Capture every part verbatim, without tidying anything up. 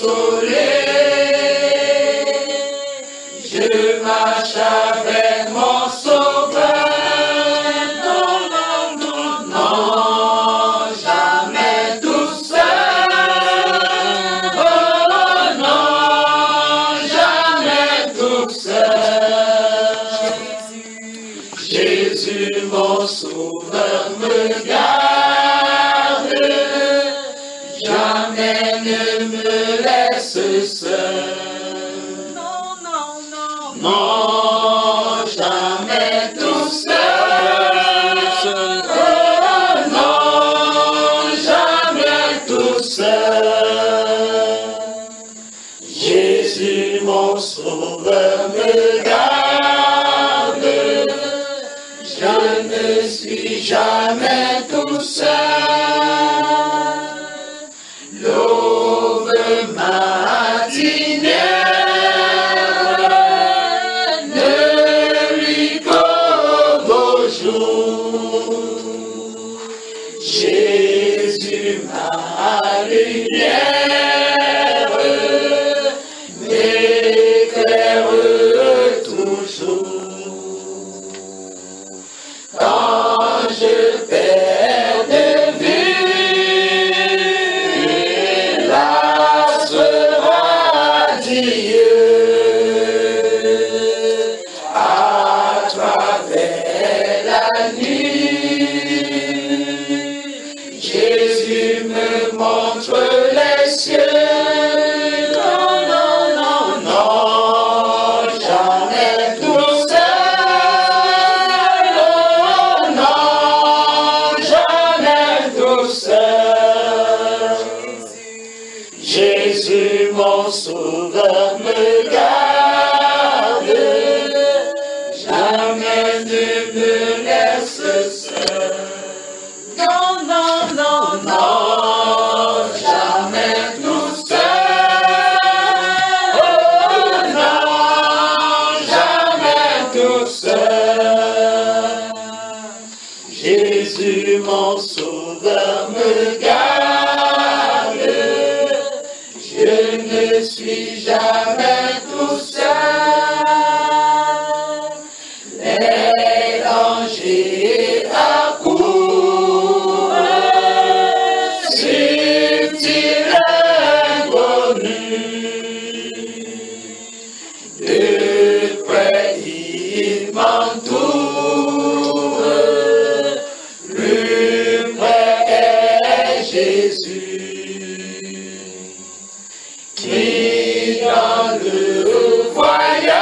Je marche avec mon sauveur. Non, non, non, non, jamais tout seul. Oh non, jamais tout seul. Jésus, mon sauveur, me garde. Jamais ne me laisse seul. Non, jamais tout seul. Oh non, jamais tout seul. Jésus, mon sauveur, me garde. Je ne suis jamais tout seul. L'aube matinée Jésus, ma lumière, m'éclaire toujours. Quand je perds de vue la sera Dieu à travers la nuit. Jésus me montre les cieux. Non, non, non, non, jamais tout seul. Oh non, jamais tout seul. Jésus, mon sauveur, me garde. Jamais ne me laisse seul. Non, non, non, non, jamais tout seul. Oh non, jamais tout seul. Jésus, mon sauveur, me garde. Je ne suis jamais tout seul. Les dangers accourent. De près il m'entoure, plus près est Jésus, qui dans le voyage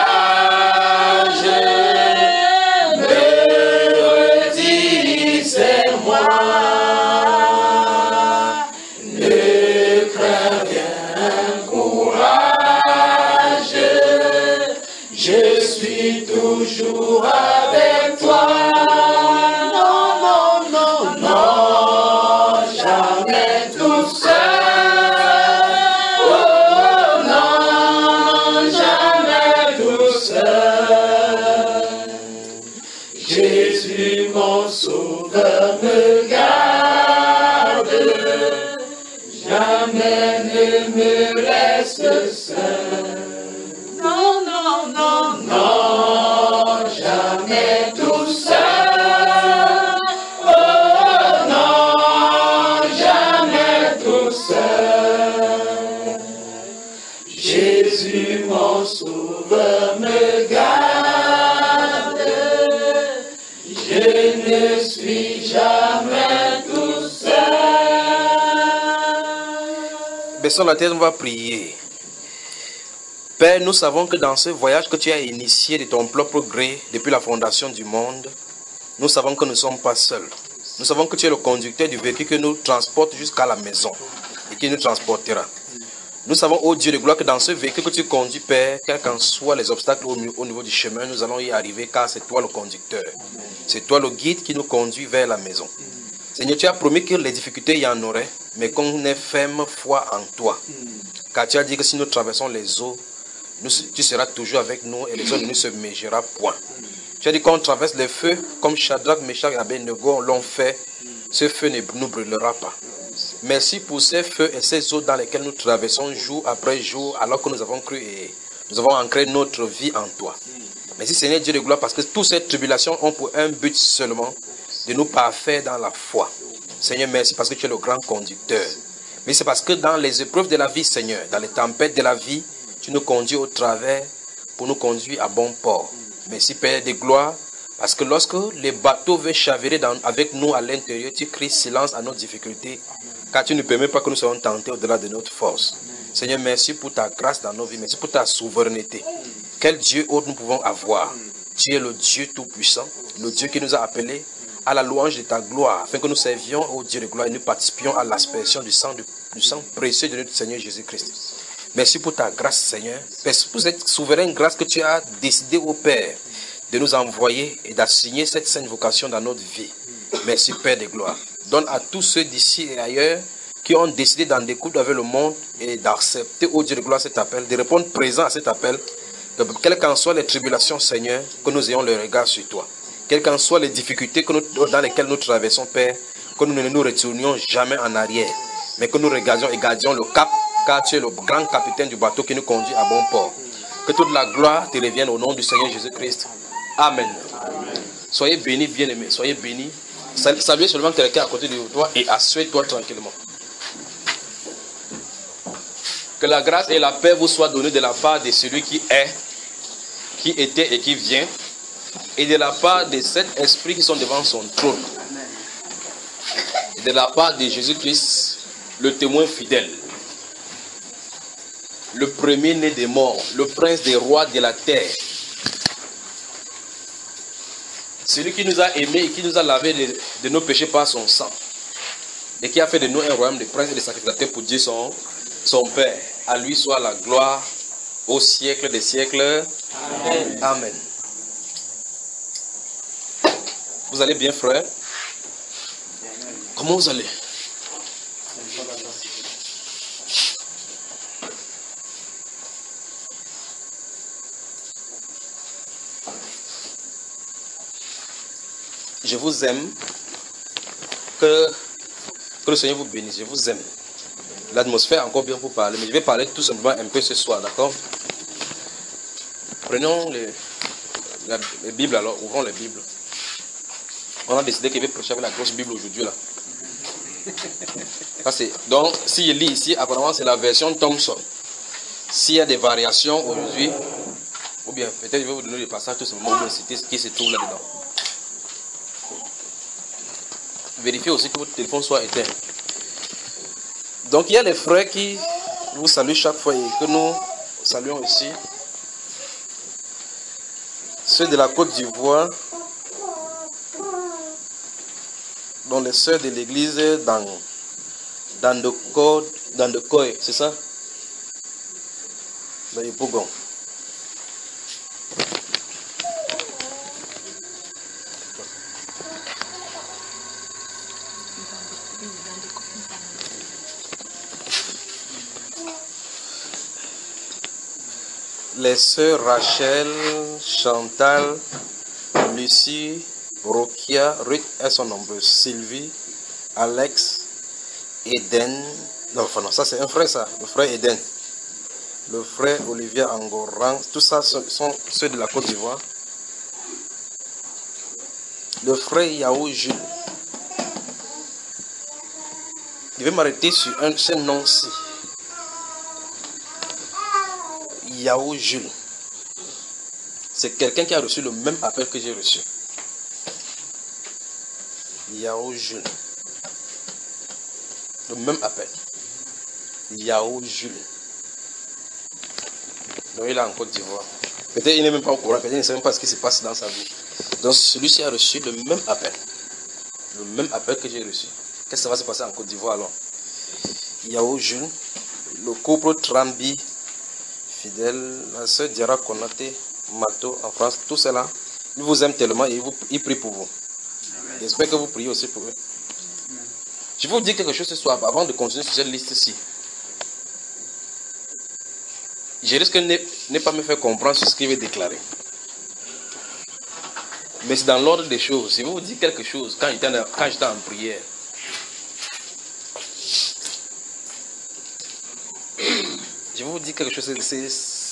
me redit c'est moi. Ne crains rien, courage, je suis toujours avec toi. Non, non, non, non, jamais tout seul. Oh non, jamais tout seul. Jésus, mon sauveur, me garde. Jamais ne me laisse seul. Non, non, non, non, jamais tout seul. Oh non, jamais tout seul. Jésus, mon sauveur, me garde. Je ne suis jamais tout seul. Baissons la tête, on va prier. Père, nous savons que dans ce voyage que tu as initié de ton propre gré depuis la fondation du monde, nous savons que nous ne sommes pas seuls. Nous savons que tu es le conducteur du véhicule que nous transporte jusqu'à la maison et qui nous transportera. Nous savons, ô Dieu de gloire, que dans ce véhicule que tu conduis, Père, quels qu'en soient les obstacles au, au niveau du chemin, nous allons y arriver car c'est toi le conducteur. C'est toi le guide qui nous conduit vers la maison. Seigneur, tu as promis que les difficultés, il y en aurait, mais qu'on ait ferme foi en toi. Car tu as dit que si nous traversons les eaux, nous, tu seras toujours avec nous et les eaux ne nous submergera point. Tu as dit qu'on traverse les feux, comme Shadrach, Meshach et Abednego l'ont fait, ce feu ne nous brûlera pas. Merci pour ces feux et ces eaux dans lesquels nous traversons jour après jour alors que nous avons cru et nous avons ancré notre vie en toi. Merci Seigneur Dieu de gloire parce que toutes ces tribulations ont pour un but seulement de nous parfaire dans la foi. Seigneur, merci parce que tu es le grand conducteur. Mais c'est parce que dans les épreuves de la vie, Seigneur, dans les tempêtes de la vie, tu nous conduis au travers pour nous conduire à bon port. Merci Père de gloire parce que lorsque les bateaux veulent chavirer dans, avec nous à l'intérieur, tu cries silence à nos difficultés car tu ne permets pas que nous soyons tentés au-delà de notre force. Seigneur, merci pour ta grâce dans nos vies, merci pour ta souveraineté. Quel Dieu autre nous pouvons avoir? Tu es le Dieu tout-puissant, le Dieu qui nous a appelés à la louange de ta gloire, afin que nous servions au Dieu de gloire et nous participions à l'aspersion du sang, du, du sang précieux de notre Seigneur Jésus-Christ. Merci pour ta grâce, Seigneur. Merci pour cette souveraine grâce que tu as décidé au Père de nous envoyer et d'assigner cette sainte vocation dans notre vie. Merci, Père de gloire. Donne à tous ceux d'ici et ailleurs qui ont décidé d'en découdre avec le monde et d'accepter au Dieu de gloire cet appel, de répondre présent à cet appel, que quelles qu'en soient les tribulations, Seigneur, que nous ayons le regard sur toi. Quelles qu'en soient les difficultés que nous, dans lesquelles nous traversons, Père, que nous ne nous retournions jamais en arrière, mais que nous regardions et gardions le cap, car tu es le grand capitaine du bateau qui nous conduit à bon port. Que toute la gloire te revienne au nom du Seigneur Jésus-Christ. Amen. Amen. Soyez bénis, bien-aimés, soyez bénis. Saluez seulement quelqu'un à côté de toi et asseyez-toi tranquillement. Que la grâce et la paix vous soient données de la part de celui qui est, qui était et qui vient, et de la part de cet esprit qui sont devant son trône. Et de la part de Jésus-Christ, le témoin fidèle, le premier-né des morts, le prince des rois de la terre, celui qui nous a aimés et qui nous a lavé de, de nos péchés par son sang, et qui a fait de nous un royaume de princes et de sacrificateurs pour Dieu son, son Père. À lui soit la gloire au siècle des siècles. Amen. Amen. Vous allez bien, frère? Comment vous allez? Je vous aime. Que, que le Seigneur vous bénisse. Je vous aime. L'atmosphère est encore bien pour parler, mais je vais parler tout simplement un peu ce soir, d'accord? Prenons les, la, les Bibles alors, ouvrons les Bibles. On a décidé qu'il va prêcher avec la grosse Bible aujourd'hui là. Donc, si je lis ici, apparemment c'est la version Thompson. S'il y a des variations aujourd'hui, ou bien peut-être je vais vous donner les passages tout simplement pour citer ce qui se trouve là-dedans. Vérifiez aussi que votre téléphone soit éteint. Donc il y a les frères qui vous saluent chaque fois et que nous saluons ici. Ceux de la Côte d'Ivoire, dont les sœurs de l'église dans, dans le code, dans le Koé, c'est ça? Dans les Bougons. Les sœurs Rachel, Chantal, Lucie, Rokia, Ruth, elles sont nombreuses. Sylvie, Alex, Eden. Non, enfin non, ça c'est un frère ça, le frère Eden. Le frère Olivier Angoran, tout ça sont, sont ceux de la Côte d'Ivoire. Le frère Yahou Jules. Je vais m'arrêter sur un de ces noms-ci. Yahou Jules. C'est quelqu'un qui a reçu le même appel que j'ai reçu. Yahou Jules. Le même appel. Yahou Jules. Donc il est en Côte d'Ivoire. Peut-être il n'est même pas au courant, peut-être il ne sait même pas ce qui se passe dans sa vie. Donc celui-ci a reçu le même appel. Le même appel que j'ai reçu. Qu'est-ce qui va se passer en Côte d'Ivoire alors? Yahou Jules. Le couple Trambi. Fidèle, la sœur Diara Konaté, Mato en France, tout cela, ils vous aiment tellement et ils, vous, ils prient pour vous. J'espère que vous priez aussi pour eux. Amen. Je vais vous dire quelque chose ce soir avant de continuer sur cette liste-ci. Je risque de ne pas me faire comprendre ce qu'il veut déclarer. Mais c'est dans l'ordre des choses. Si je vous dis quelque chose quand j'étais en, quand j'étais en prière, je vais vous dire quelque chose. C'est,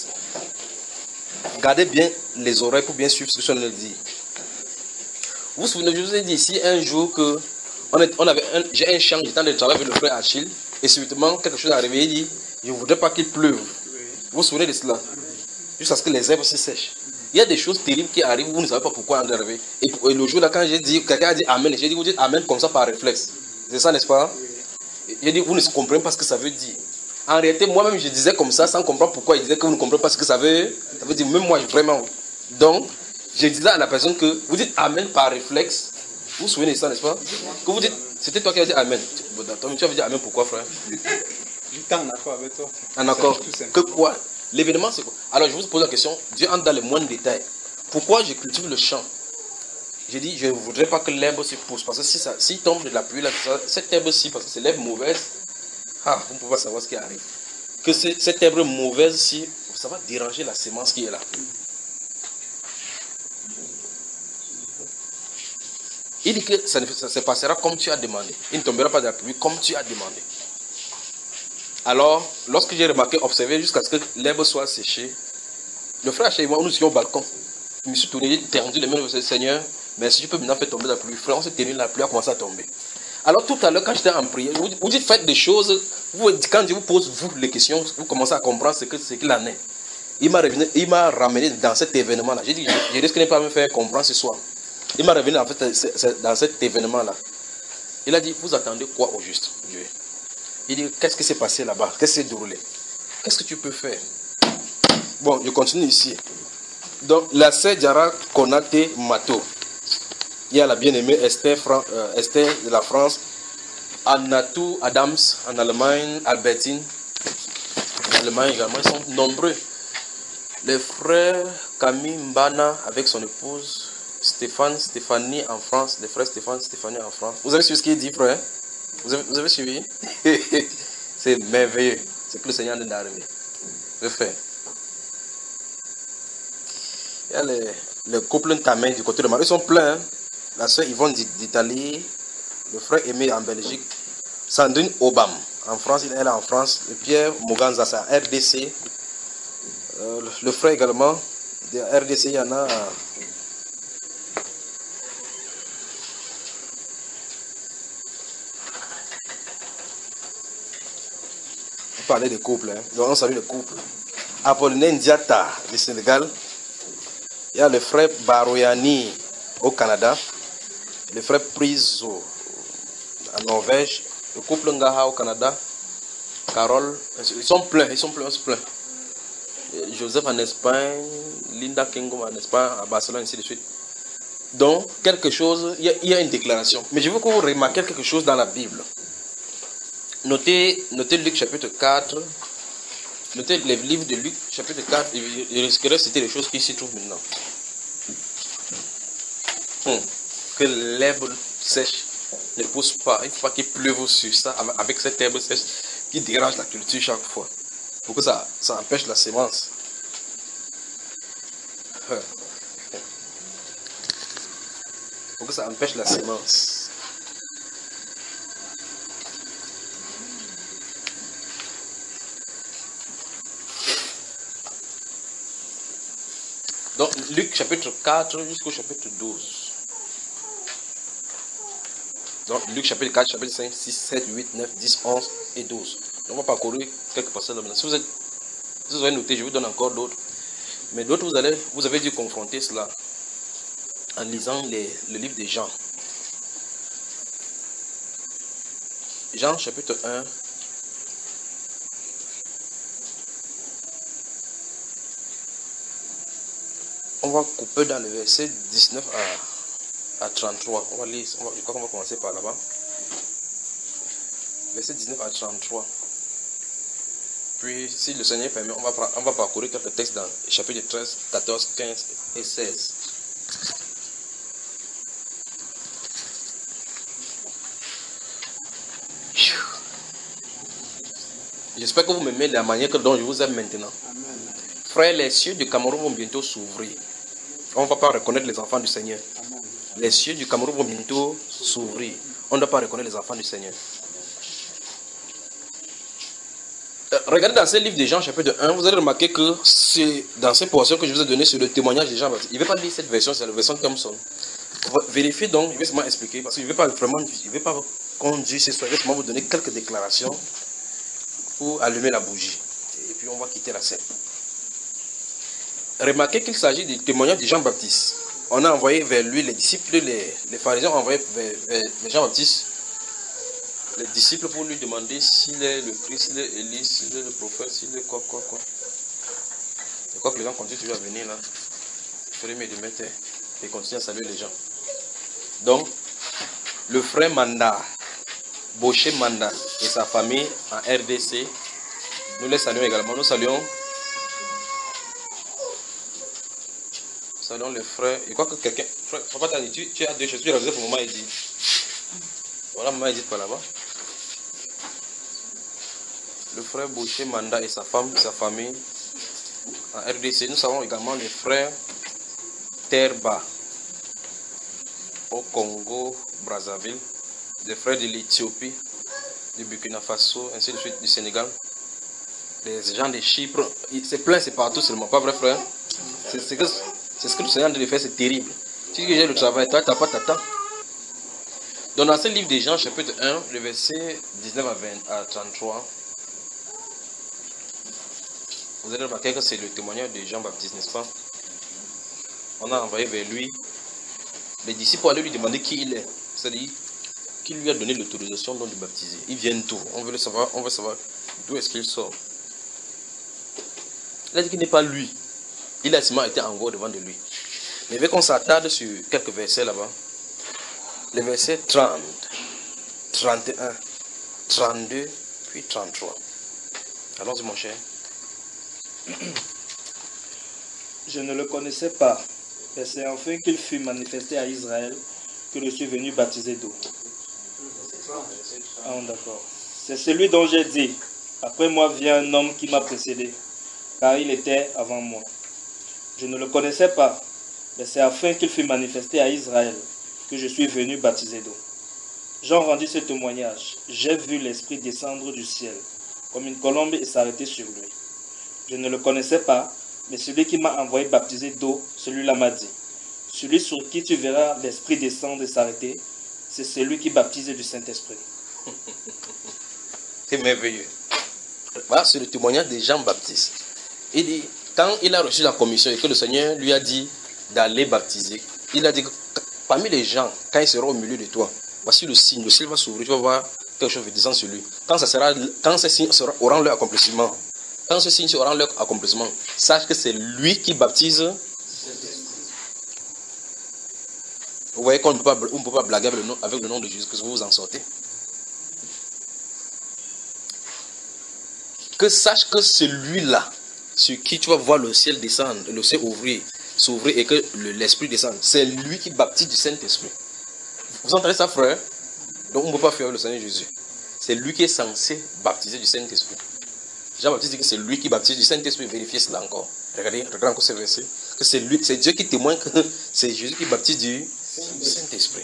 gardez bien les oreilles pour bien suivre ce que je viens de dire. Vous vous souvenez, je vous ai dit ici un jour que on, est, on avait un, j'ai un champ, j'étais en train de travailler avec le frère Achille, et subitement quelque chose est arrivé, il dit, je ne voudrais pas qu'il pleuve. Vous vous souvenez de cela? Jusqu'à ce que les herbes se sèchent. Il y a des choses terribles qui arrivent, vous ne savez pas pourquoi elles arrivent. Et, et le jour là, quand j'ai dit, quelqu'un a dit Amen, j'ai dit, vous dites Amen comme ça par réflexe. C'est ça, n'est-ce pas? J'ai dit, vous ne comprenez pas ce que ça veut dire. En réalité, moi-même, je disais comme ça, sans comprendre pourquoi il disait que vous ne comprenez pas ce que ça veut, ça veut dire. Même moi, vraiment. Donc, je disais à la personne que vous dites Amen par réflexe. Vous vous souvenez de ça, n'est-ce pas? Que vous dites, c'était toi qui as dit Amen. Tu as dit Amen pourquoi, frère? J'étais en accord avec toi. En accord. Que quoi? L'événement, c'est quoi? Alors, je vous pose la question. Dieu entre dans les moindres détails. Pourquoi je cultive le champ? J'ai dit, je ne voudrais pas que l'herbe se pousse. Parce que si ça, si tombe de la pluie, là, ça, cette herbe-ci, parce que c'est l'herbe mauvaise, ah, vous ne pouvez pas savoir ce qui arrive. Que cette herbe mauvaise-ci, ça va déranger la semence qui est là. Il dit que ça, ne, ça se passera comme tu as demandé. Il ne tombera pas de la pluie comme tu as demandé. Alors, lorsque j'ai remarqué, observé jusqu'à ce que l'herbe soit séchée, le frère chez moi, nous étions au balcon. Je me suis tourné, j'ai tendu les mains au Seigneur. Mais si je peux maintenant faire tomber la pluie, frère, on s'est tenu, la pluie a commencé à tomber. Alors tout à l'heure, quand j'étais en prière, vous, vous dites faites des choses, vous, quand Dieu vous pose vous les questions, vous commencez à comprendre ce qu'il ce qu'il en est. Il m'a ramené, il m'a ramené dans cet événement-là. J'ai dit, je, je risque de ne pas me faire comprendre ce soir. Il m'a ramené en fait, dans cet événement-là. Il a dit, vous attendez quoi au juste, Dieu? Il dit, qu'est-ce qui s'est passé là-bas? Qu'est-ce qui s'est déroulé? Qu'est-ce que tu peux faire? Bon, je continue ici. Donc, la sœur Diara Konate Mato. Il y a la bien-aimée Esther, Fran euh, Esther de la France. Anatou Adams en Allemagne. Albertine en Allemagne également. Ils sont nombreux. Les frères Camille Mbana avec son épouse. Stéphane, Stéphanie en France. Les frères Stéphane, Stéphanie en France. Vous avez suivi ce qu'il dit, frère? Vous avez, vous avez suivi? C'est merveilleux. C'est que le Seigneur est d'arriver. Je fais. Il y a les, les couples Ntamé du côté de Marie. Ils sont pleins. Hein? La soeur Yvonne d'Italie. Le frère Aimé en Belgique. Sandrine Obam en France. Elle est en France. Et Pierre Moganza, c'est en R D C. Euh, le, le frère également. De R D C, il y en a. Euh, on parlait des couples. Hein? Donc on salue les couples. Apollinaire Ndiata du Sénégal. Il y a le frère Baroyani au Canada, le frère Priso en Norvège, le couple Ngaha au Canada, Carole, ils sont pleins, ils sont pleins, ils sont pleins. Joseph en Espagne, Linda Kingom en Espagne, à Barcelone, ainsi de suite. Donc, quelque chose, il y a, il y a une déclaration. Mais je veux que vous remarquiez quelque chose dans la Bible. Notez, notez Luc chapitre quatre. Notez les livres de Luc, chapitre quatre, je risquerais de citer les choses qui s'y trouvent maintenant. Hum. Que l'herbe sèche ne pousse pas. Il ne faut pas qu'il pleuve sur ça avec cette herbe sèche qui dérange la culture chaque fois. Pour que ça, ça empêche la sémence. Pour que ça empêche la sémence. Donc, Luc chapitre quatre jusqu'au chapitre douze. Donc, Luc chapitre quatre, chapitre cinq, six, sept, huit, neuf, dix, onze et douze. Donc, on va parcourir quelques passages là maintenant. Si vous, êtes, si vous avez noté, je vous donne encore d'autres. Mais d'autres, vous, allez, vous avez dû confronter cela en lisant les, le livre de Jean. Jean chapitre un. On va couper dans le verset dix-neuf à, à trente-trois. On va lire, on va, je crois qu'on va commencer par là-bas. Verset dix-neuf à trente-trois. Puis, si le Seigneur permet, on va, on va parcourir quelques textes dans les chapitres treize, quatorze, quinze et seize. J'espère que vous m'aimez de la manière dont je vous aime maintenant. Amen. Frères, les cieux du Cameroun vont bientôt s'ouvrir. On ne va pas reconnaître les enfants du Seigneur. Amen. Les cieux du Cameroun vont bientôt s'ouvrir. On ne doit pas reconnaître les enfants du Seigneur. Euh, regardez dans ce livre de Jean, chapitre un, vous allez remarquer que c'est dans ces portions que je vous ai données sur le témoignage de Jean Baptiste. Il ne veut pas lire cette version, c'est la version Thompson. Vérifiez donc, je vais seulement expliquer, parce qu'il ne veut pas vraiment, il veut pas conduire ces soirées, il veut seulement vous donner quelques déclarations pour allumer la bougie. Et puis on va quitter la scène. Remarquez qu'il s'agit du témoignage de Jean Baptiste. On a envoyé vers lui les disciples, les, les pharisiens ont envoyé vers, vers, vers Jean Baptiste les disciples pour lui demander s'il est le Christ, s'il est Élie, s'il est le prophète, s'il est quoi, quoi, quoi. Et quoi que les gens continuent toujours à venir là, il ferait mieux de mettre et continuer à saluer les gens. Donc, le frère Manda, Boché Manda et sa famille en R D C, nous les saluons également. Nous saluons, saluons les frères. Je crois que quelqu'un, frère, papa t'as dit, tu, tu as deux choses, tu as réalisé pour maman Edith. Voilà, maman Edith par là-bas. Le frère Boché Manda et sa femme, sa famille en R D C. Nous savons également les frères Terba au Congo, Brazzaville, les frères de l'Éthiopie, du Burkina Faso, ainsi de suite, du Sénégal, les gens de Chypre. C'est plein, c'est partout seulement, pas vrai frère? C'est ce que, ce que le Seigneur de faire, c'est terrible. Tu dis que j'ai le travail, toi tu n'as pas ta temps. Donc dans ce livre de Jean, chapitre un, le verset dix-neuf à, vingt, à trente-trois, vous allez remarquer que c'est le témoignage de Jean-Baptiste, n'est-ce pas? On a envoyé vers lui les disciples pour aller lui demander qui il est. C'est-à-dire, qui lui a donné l'autorisation de le baptiser. Ils viennent d'où? On veut le savoir, on veut savoir d'où est-ce qu'il sort. Il a dit qu'il n'est pas lui. Il a seulement été en gros devant de lui. Mais il veut qu'on s'attarde sur quelques versets là-bas. Les versets trente, trente et un, trente-deux, puis trente-trois. Allons-y mon cher. Je ne le connaissais pas, mais c'est enfin qu'il fut manifesté à Israël que je suis venu baptiser d'eau. Ah, d'accord. C'est celui dont j'ai dit, après moi vient un homme qui m'a précédé, car il était avant moi. Je ne le connaissais pas, mais c'est afin qu'il fût manifesté à Israël que je suis venu baptiser d'eau. Jean rendit ce témoignage. J'ai vu l'Esprit descendre du ciel, comme une colombe, et s'arrêter sur lui. Je ne le connaissais pas, mais celui qui m'a envoyé baptiser d'eau, celui-là m'a dit, celui sur qui tu verras l'Esprit descendre et s'arrêter, c'est celui qui baptise du Saint-Esprit. C'est merveilleux. Voilà, c'est le témoignage de Jean-Baptiste. Il dit, quand il a reçu la commission et que le Seigneur lui a dit d'aller baptiser, il a dit que parmi les gens, quand il sera au milieu de toi, voici le signe, le ciel va s'ouvrir, tu vas voir quelque chose de disant sur lui. Quand, ça sera, quand ces signes auront leur accomplissement, quand ce signe aura leur accomplissement, sache que c'est lui qui baptise. Vous voyez qu'on ne peut pas, on ne peut pas blaguer avec le, nom, avec le nom de Jésus, que vous vous en sortez. Que sache que celui-là, sur qui tu vas voir le ciel descendre, le ciel ouvrir, s'ouvrir et que l'Esprit descende, c'est lui qui baptise du Saint-Esprit. Vous entendez ça, frère? Donc on ne peut pas faire le Seigneur Jésus. C'est lui qui est censé baptiser du Saint-Esprit. Jean-Baptiste dit que c'est lui qui baptise du Saint-Esprit. Vérifiez cela encore. Regardez, regardez encore ce verset. Que c'est lui, c'est Dieu qui témoigne que c'est Jésus qui baptise du Saint-Esprit.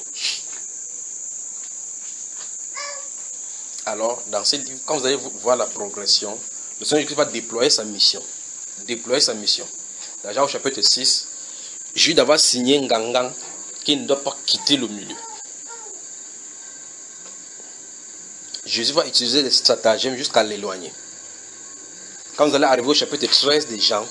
Alors, dans ce livre, quand vous allez voir la progression, le Seigneur Jésus va déployer sa mission. Déployer sa mission. Dans Jean au chapitre six, Judas va signer un gangan qui ne doit pas quitter le milieu. Jésus va utiliser des stratagèmes jusqu'à l'éloigner. Quand vous allez arriver au chapitre treize de Jean,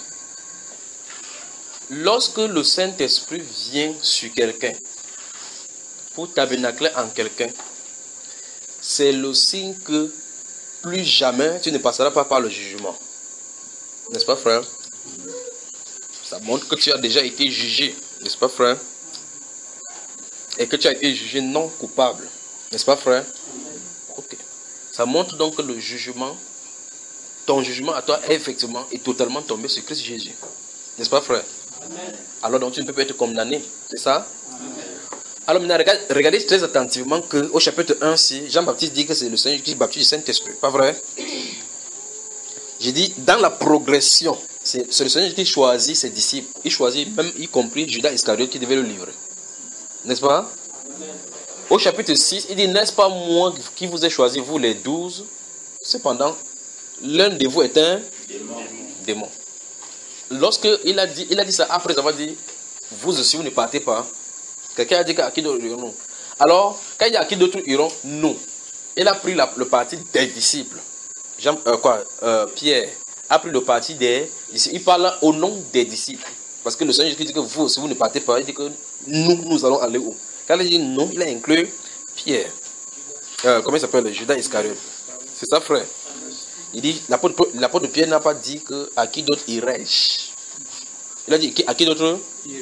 lorsque le Saint-Esprit vient sur quelqu'un, pour tabernacler en quelqu'un, c'est le signe que plus jamais tu ne passeras pas par le jugement. N'est-ce pas, frère? Ça montre que tu as déjà été jugé, n'est-ce pas, frère? Et que tu as été jugé non coupable, n'est-ce pas, frère? Ok. Ça montre donc que le jugement, ton jugement à toi est effectivement et totalement tombé sur Christ Jésus. N'est-ce pas, frère? Amen. Alors donc tu ne peux pas être condamné. C'est ça? Amen. Alors maintenant, regardez, regardez très attentivement qu'au chapitre un, si Jean-Baptiste dit que c'est le Seigneur qui baptise du Saint-Esprit. Pas vrai? J'ai dit, dans la progression, c'est le Seigneur qui choisit ses disciples. Il choisit même, y compris Judas Iscariote qui devait le livrer. N'est-ce pas? Amen. Au chapitre six, il dit, n'est-ce pas moi qui vous ai choisi, vous les douze? Cependant, l'un de vous est un démon. démon. Lorsque il a dit, il a dit ça après avoir dit, vous aussi vous ne partez pas. Quelqu'un a dit qu'à qui d'autres iront non. Alors, quand il dit à qui d'autres iront non, il a pris la, le parti des disciples. Jean, euh, quoi, euh, Pierre a pris le parti des disciples. Il parle au nom des disciples. Parce que le Seigneur Jésus dit que vous aussi vous ne partez pas. Il dit que nous, nous allons aller où? Quand il dit non, il a inclus Pierre. Euh, comment il s'appelle? Judas Iscariote. C'est ça, frère. Il dit, l'apôtre Pierre n'a pas dit que à qui d'autre irais-je. Il a dit à qui d'autre?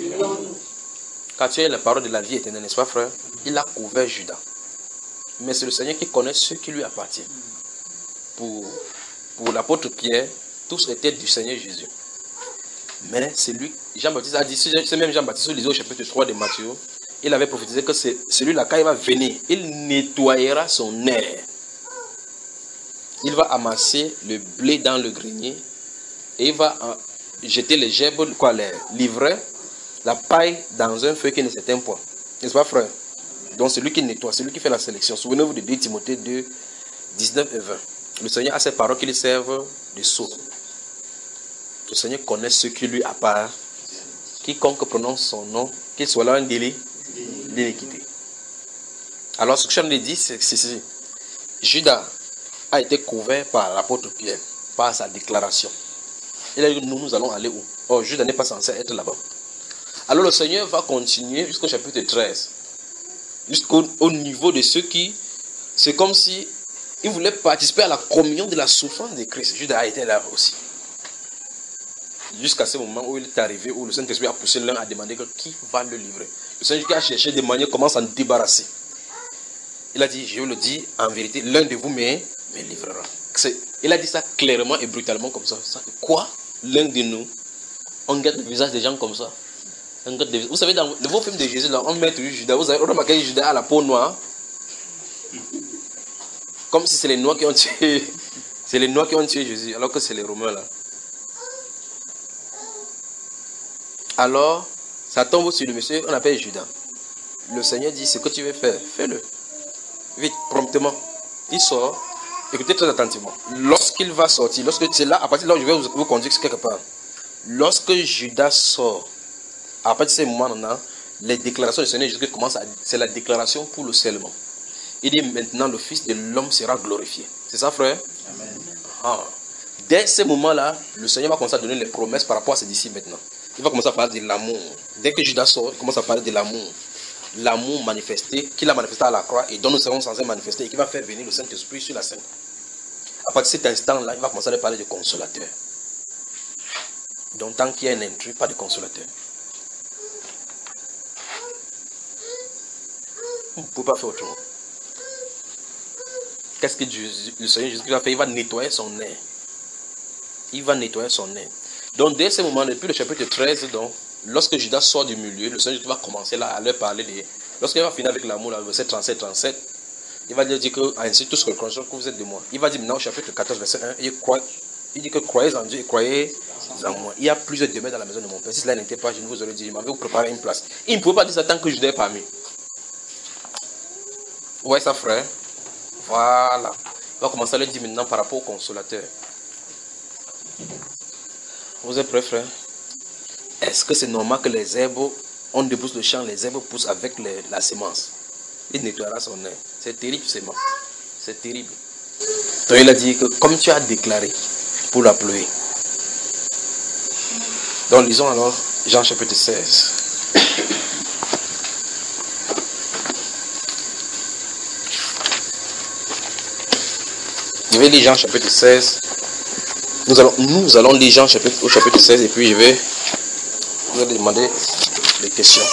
Quand tu as la parole de la vie éternelle, n'est-ce pas, frère? Il a couvert Judas. Mais c'est le Seigneur qui connaît ceux qui lui appartiennent. Pour, pour l'apôtre Pierre, tous étaient du Seigneur Jésus. Mais c'est lui, Jean-Baptiste a dit, c'est même Jean-Baptiste, lisez au chapitre trois de Matthieu, il avait prophétisé que c'est celui-là, quand il va venir, il nettoyera son air. Il va amasser le blé dans le grenier et il va jeter les gerbes, quoi, les livrets, la paille dans un feu qui ne s'éteint point. N'est-ce pas, frère? Donc c'est lui qui nettoie, c'est lui qui fait la sélection. Souvenez-vous de deux Timothée deux, dix-neuf et vingt. Le Seigneur a ces paroles qui lui servent de sceau. Le Seigneur connaît ceux qui lui appartiennent. Quiconque prononce son nom, qu'il soit là un délit d'iniquité. Alors ce que je me dis, c'est ceci. Judas a été couvert par l'apôtre Pierre, par sa déclaration. Il a dit, nous, nous allons aller où? Oh, Judas n'est pas censé être là-bas. Alors le Seigneur va continuer jusqu'au chapitre treize. Jusqu'au au niveau de ceux qui, c'est comme si ils voulaient participer à la communion de la souffrance de Christ. Judas a été là aussi. Jusqu'à ce moment où il est arrivé, où le Saint-Esprit a poussé l'un à demander que qui va le livrer. Le Seigneur qui a cherché des manières comment s'en débarrasser. Il a dit, je vous le dis, en vérité, l'un de vous me, me livrera. Il a dit ça clairement et brutalement comme ça. Quoi? L'un de nous, on garde le visage des gens comme ça. On garde des... Vous savez, dans le beau film de Jésus, là, on met toujours Judas. Vous avez remarqué Judas à la peau noire. Comme si c'est les Noirs qui ont tué. C'est les Noirs qui ont tué Jésus, alors que c'est les Romains là. Alors, ça tombe sur le monsieur, on appelle Judas. Le Seigneur dit, ce que tu veux faire, fais-le. Vite, promptement. Il sort. Écoutez très attentivement. Lorsqu'il va sortir, lorsque c'est là, à partir de là, je vais vous, vous conduire quelque part. Lorsque Judas sort, à partir de ce moment-là, les déclarations du Seigneur Jésus commencent à... C'est la déclaration pour le scellement. Il dit maintenant, le Fils de l'homme sera glorifié. C'est ça, frère? Amen. Ah. Dès ce moment-là, le Seigneur va commencer à donner les promesses par rapport à ses disciples maintenant. Il va commencer à parler de l'amour. Dès que Judas sort, il commence à parler de l'amour. L'amour manifesté, qu'il a manifesté à la croix et dont nous serons censés manifester et qui va faire venir le Saint-Esprit sur la scène. À partir de cet instant-là, il va commencer à parler de consolateur. Donc, tant qu'il y a un intrus, pas de consolateur. On ne peut pas faire autrement. Qu'est-ce que Jésus, le Seigneur Jésus va faire? Il va nettoyer son nez. Il va nettoyer son nez. Donc, dès ce moment, depuis le chapitre treize, donc, lorsque Judas sort du milieu, le Seigneur va commencer là à leur parler de... Lorsqu'il va finir avec l'amour, le verset trente-sept trente-sept, il va dire que, ainsi, tout ce que que vous êtes de moi. Il va dire maintenant au chapitre quatorze, verset un, il, croit, il dit que croyez en Dieu et croyez en moi. Il y a plusieurs demeures dans la maison de mon Père. Si cela n'était pas, je ne vous aurais dit, il m'avait préparé une place. Il ne pouvait pas dire ça tant que Judas est parmi. Ouais, ça, frère. Voilà. Il va commencer à le dire maintenant par rapport au consolateur. Vous êtes prêts, frère? Est-ce que c'est normal que les herbes, on débouche le champ, les herbes poussent avec les, la semence? Il nettoiera son nez. C'est terrible, c'est bon. C'est terrible. Donc il a dit que comme tu as déclaré pour la pluie. Donc lisons alors Jean chapitre seize. Je vais lire Jean chapitre seize. Nous allons, nous allons lire Jean chapitre, au chapitre seize et puis je vais vous allez demander des questions.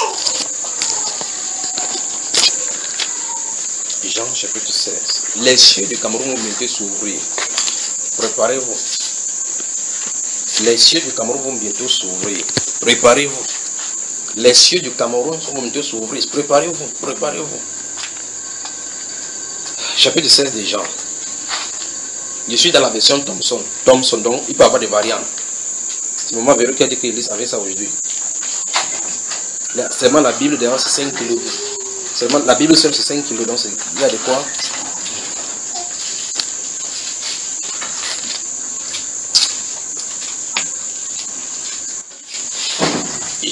Jean chapitre seize. Les cieux du Cameroun vont bientôt s'ouvrir. Préparez-vous. Les cieux du Cameroun vont bientôt s'ouvrir. Préparez-vous. Les cieux du Cameroun vont bientôt s'ouvrir. Préparez-vous. Préparez-vous. Chapitre seize de Jean. Je suis dans la version Thomson. Thomson, donc il peut avoir des variantes. C'est le moment Véro qui a dit qu'il lise avec ça aujourd'hui. Seulement la Bible derrière c'est cinq kilos. Seulement la Bible seule c'est cinq kilos. Donc il y a de quoi.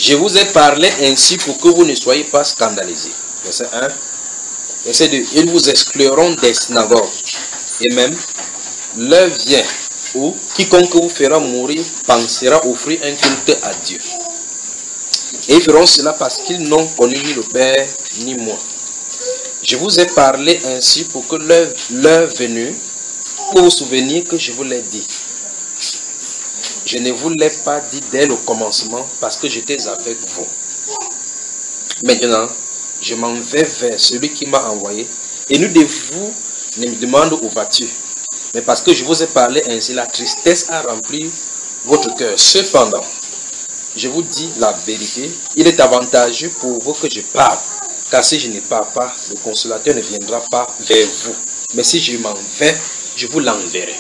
Je vous ai parlé ainsi pour que vous ne soyez pas scandalisés. Verset un. Verset deux. Ils vous excluront des synagogues. Et même, l'heure vient où quiconque vous fera mourir pensera offrir un culte à Dieu. Et ils feront cela parce qu'ils n'ont connu ni le Père ni moi. Je vous ai parlé ainsi pour que l'heure, l'heure venue, pour vous souvenir que je vous l'ai dit. Je ne vous l'ai pas dit dès le commencement parce que j'étais avec vous. Maintenant, je m'en vais vers celui qui m'a envoyé. Et nul de vous ne me demande où vas-tu. Mais parce que je vous ai parlé ainsi, la tristesse a rempli votre cœur. Cependant, je vous dis la vérité, il est avantageux pour vous que je parle. Car si je ne parle pas, le consolateur ne viendra pas vers vous. Mais si je m'en vais, je vous l'enverrai.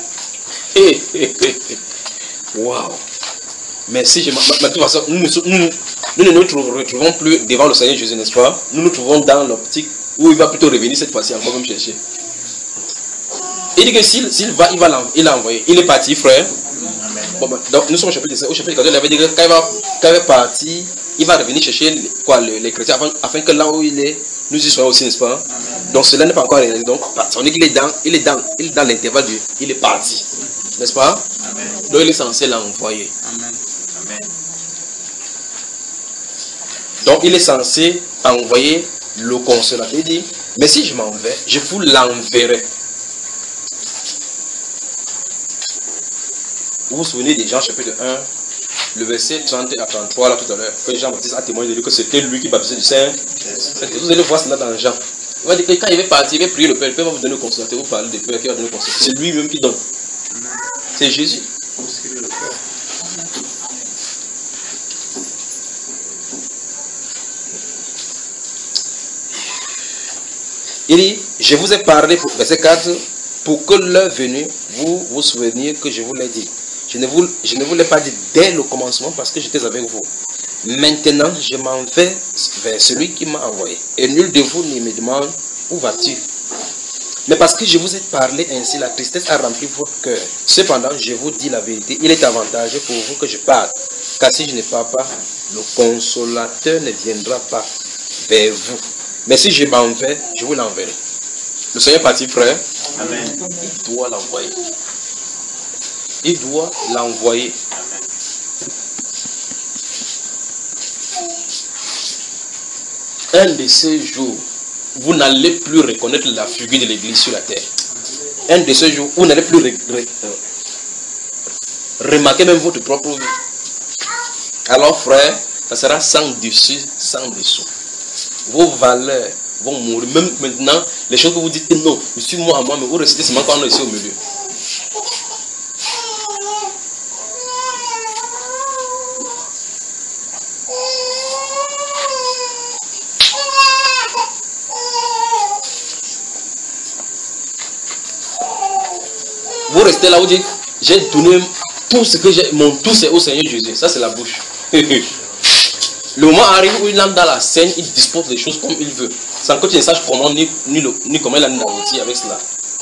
Waouh! Mais si je m'en vais, de toute façon, nous, nous, nous, nous ne nous retrouvons plus devant le Seigneur Jésus, n'est-ce pas? Nous nous trouvons dans l'optique où il va plutôt revenir cette fois-ci encore me chercher. Il dit que s'il s'il va, il va l'envoyer. Il est parti, frère. Bon, bah, donc, nous sommes au chapitre, au chapitre quatorze, il avait dit que quand il va, quand il va partir, il va revenir chercher quoi, les, les chrétiens afin, afin que là où il est, nous y soyons aussi, n'est-ce pas? Amen. Donc cela n'est pas encore réalisé. Donc, on dit qu'il est dans, il est dans, il est dans l'intervalle du, il est parti, n'est-ce pas? Amen. Donc il est censé l'envoyer. Amen. Amen. Donc il est censé envoyer le consolateur. Il dit, mais si je m'en vais, je vous l'enverrai. Vous vous souvenez des Jean chapitre un, le verset trente à trente-trois, là tout à l'heure, que Jean-Baptiste a témoigné de lui que c'était lui qui baptisait du Saint. Vous allez voir cela dans Jean. Il va dire que quand il va partir, il va prier le Père, le Père va vous donner le consolateur, vous parlez du Père qui va donner le consolateur. C'est lui-même qui donne. C'est Jésus. Il dit, je vous ai parlé, pour, verset quatre, pour que l'heure venue, vous vous souveniez que je vous l'ai dit. Je ne vous, je ne vous l'ai pas dit dès le commencement parce que j'étais avec vous. Maintenant, je m'en vais vers celui qui m'a envoyé. Et nul de vous ne me demande où vas-tu. Mais parce que je vous ai parlé ainsi, la tristesse a rempli votre cœur. Cependant, je vous dis la vérité, il est avantageux pour vous que je parle. Car si je ne parle pas, le consolateur ne viendra pas vers vous. Mais si je m'en vais, je vous l'enverrai. Le Seigneur est parti, frère. Amen. Il doit l'envoyer. Il doit l'envoyer. Un de ces jours, vous n'allez plus reconnaître la figure de l'Église sur la terre. Un de ces jours, vous n'allez plus re re remarquer même votre propre vie. Alors, frère, ça sera sans dessus, sans dessous. Vos valeurs vont mourir. Même maintenant, les choses que vous dites, non, je suis moi à moi, mais vous restez seulement quand on est ici au milieu. Vous restez là, vous dites, j'ai donné tout ce que j'ai, mon tout c'est au Seigneur Jésus. Ça c'est la bouche. Le moment arrive où il entre dans la scène, il dispose des choses comme il veut. Sans que tu ne saches comment ni, ni, le, ni comment il a abouti avec cela.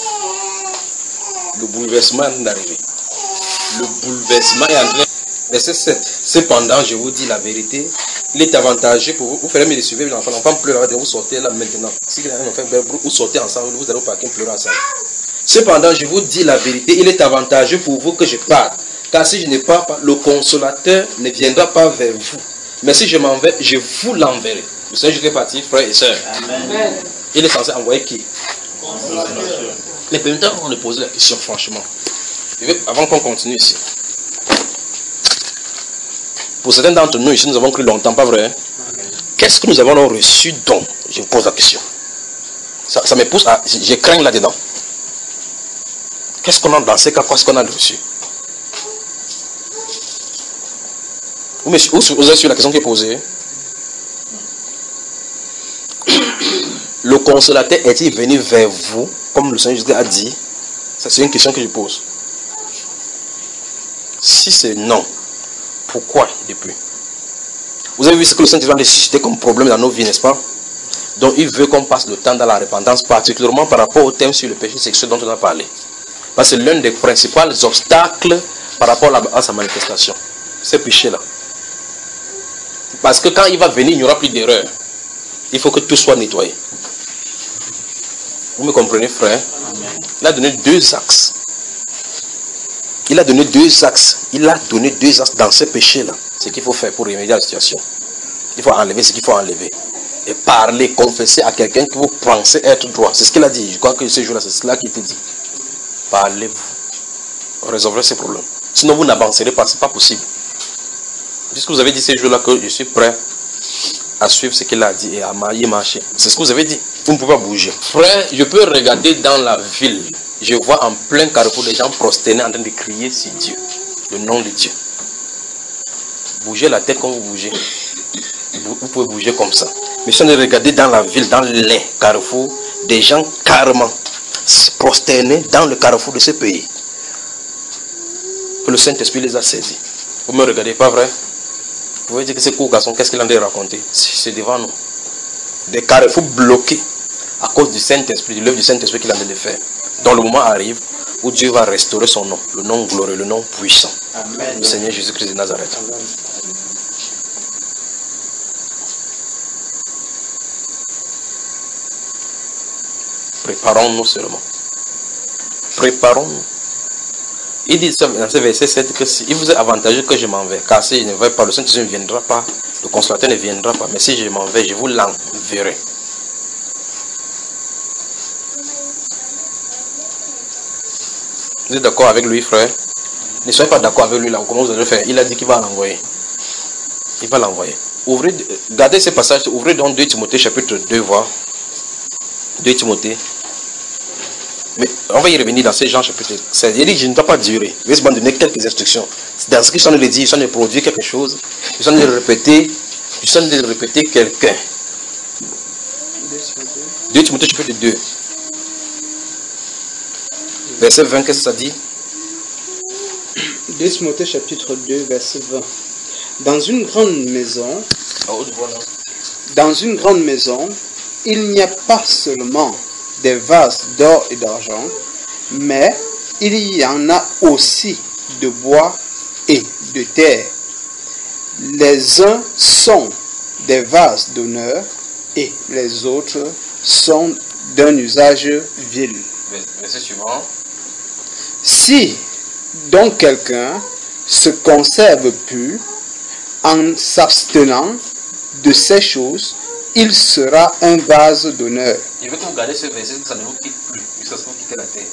Le bouleversement est arrivé. Le bouleversement est arrivé. Verset sept. Cependant, je vous dis la vérité, il est avantageux pour vous. Vous ferez mieux de suivre l'enfant. L'enfant pleure, vous sortez là maintenant. Si vous avez un enfant, vous sortez ensemble, vous allez au parking pleurer ensemble. Cependant, je vous dis la vérité, il est avantageux pour vous que je parle. Car si je ne parle pas, le consolateur ne viendra pas vers vous. Mais si je m'en vais, je vous l'enverrai. Le Seigneur Jésus est parti, frères et sœurs. Amen. Il est censé envoyer qui? Mais maintenant, on lui pose la question, franchement. Avant qu'on continue ici. Pour certains d'entre nous, ici, nous avons cru longtemps, pas vrai? Qu'est-ce que nous avons reçu donc? Je vous pose la question. Ça, ça me pousse à... Je crains là-dedans. Qu'est-ce qu'on a dans ces cas? Qu'est-ce qu'on a reçu? Vous êtes sur la question qui est posée. Le consolateur est-il venu vers vous, comme le Seigneur Jésus a dit? Ça, c'est une question que je pose. Si c'est non, pourquoi depuis? Vous avez vu ce que le Seigneur Jésus a suscité comme problème dans nos vies, n'est-ce pas? Donc il veut qu'on passe le temps dans la repentance, particulièrement par rapport au thème sur le péché sexuel dont on a parlé. Parce que c'est l'un des principaux obstacles par rapport à sa manifestation. Ce péché-là. Parce que quand il va venir, il n'y aura plus d'erreur. Il faut que tout soit nettoyé. Vous me comprenez, frère? Il a donné deux axes. Il a donné deux axes. Il a donné deux axes dans ce péché-là. Ce qu'il faut faire pour remédier à la situation. Il faut enlever ce qu'il faut enlever. Et parler, confesser à quelqu'un que vous pensez être droit. C'est ce qu'il a dit. Je crois que ce jour-là, c'est cela qu'il te dit. Parlez-vous. Résolvez ces problèmes. Sinon, vous n'avancerez pas. Ce n'est pas possible. Puisque vous avez dit ces jours-là que je suis prêt à suivre ce qu'il a dit et à y marcher. C'est ce que vous avez dit. Vous ne pouvez pas bouger. Frère, je peux regarder dans la ville. Je vois en plein carrefour les gens prosternés en train de crier sur Dieu. Le nom de Dieu. Bougez la tête comme vous bougez. Vous pouvez bouger comme ça. Mais si on est regardé dans la ville, dans les carrefours, des gens carrément prosternés dans le carrefour de ce pays. Que le Saint-Esprit les a saisis. Vous me regardez, pas vrai? Vous pouvez dire que ces courts garçons, qu'est-ce qu'il en a raconté? C'est devant nous. Des carrefours bloqués à cause du Saint-Esprit, de l'œuvre du Saint-Esprit qu'il a de faire. Donc le moment arrive où Dieu va restaurer son nom, le nom glorieux, le nom puissant. Amen. Le Seigneur Jésus-Christ de Nazareth. Amen. Préparons-nous seulement. Préparons-nous. Il dit dans ce verset sept que si, il vous est avantageux que je m'en vais. Car si je ne vais pas, le Saint-Esprit ne viendra pas, le Consolateur ne viendra pas. Mais si je m'en vais, je vous l'enverrai. Vous êtes d'accord avec lui, frère? Ne soyez pas d'accord avec lui là. Comment vous allez faire? Il a dit qu'il va l'envoyer. Il va l'envoyer. Ouvrez, gardez ce passage. Ouvrez donc deux Timothée chapitre deux, voir. deux Timothée. Mais on va y revenir dans ces gens chapitre seize. Il dit que je ne dois pas durer. Je vais vous donner quelques instructions. Dans ce qu'ils sont de dire, ils sont de produire quelque chose. Ils sont de répéter. Ils sont de répéter quelqu'un. deux Timothée chapitre deux. Verset vingt, qu'est-ce que ça dit? deux Timothée chapitre deux, verset vingt. Dans une grande maison, dans une grande maison, il n'y a pas seulement des vases d'or et d'argent, mais il y en a aussi de bois et de terre. Les uns sont des vases d'honneur et les autres sont d'un usage vil. Verset suivant. Si donc quelqu'un se conserve pur en s'abstenant de ces choses, il sera un vase d'honneur. Je veux que vous gardez ce verset, que ça ne vous quitte plus, jusqu'à ce que vous quittez la terre.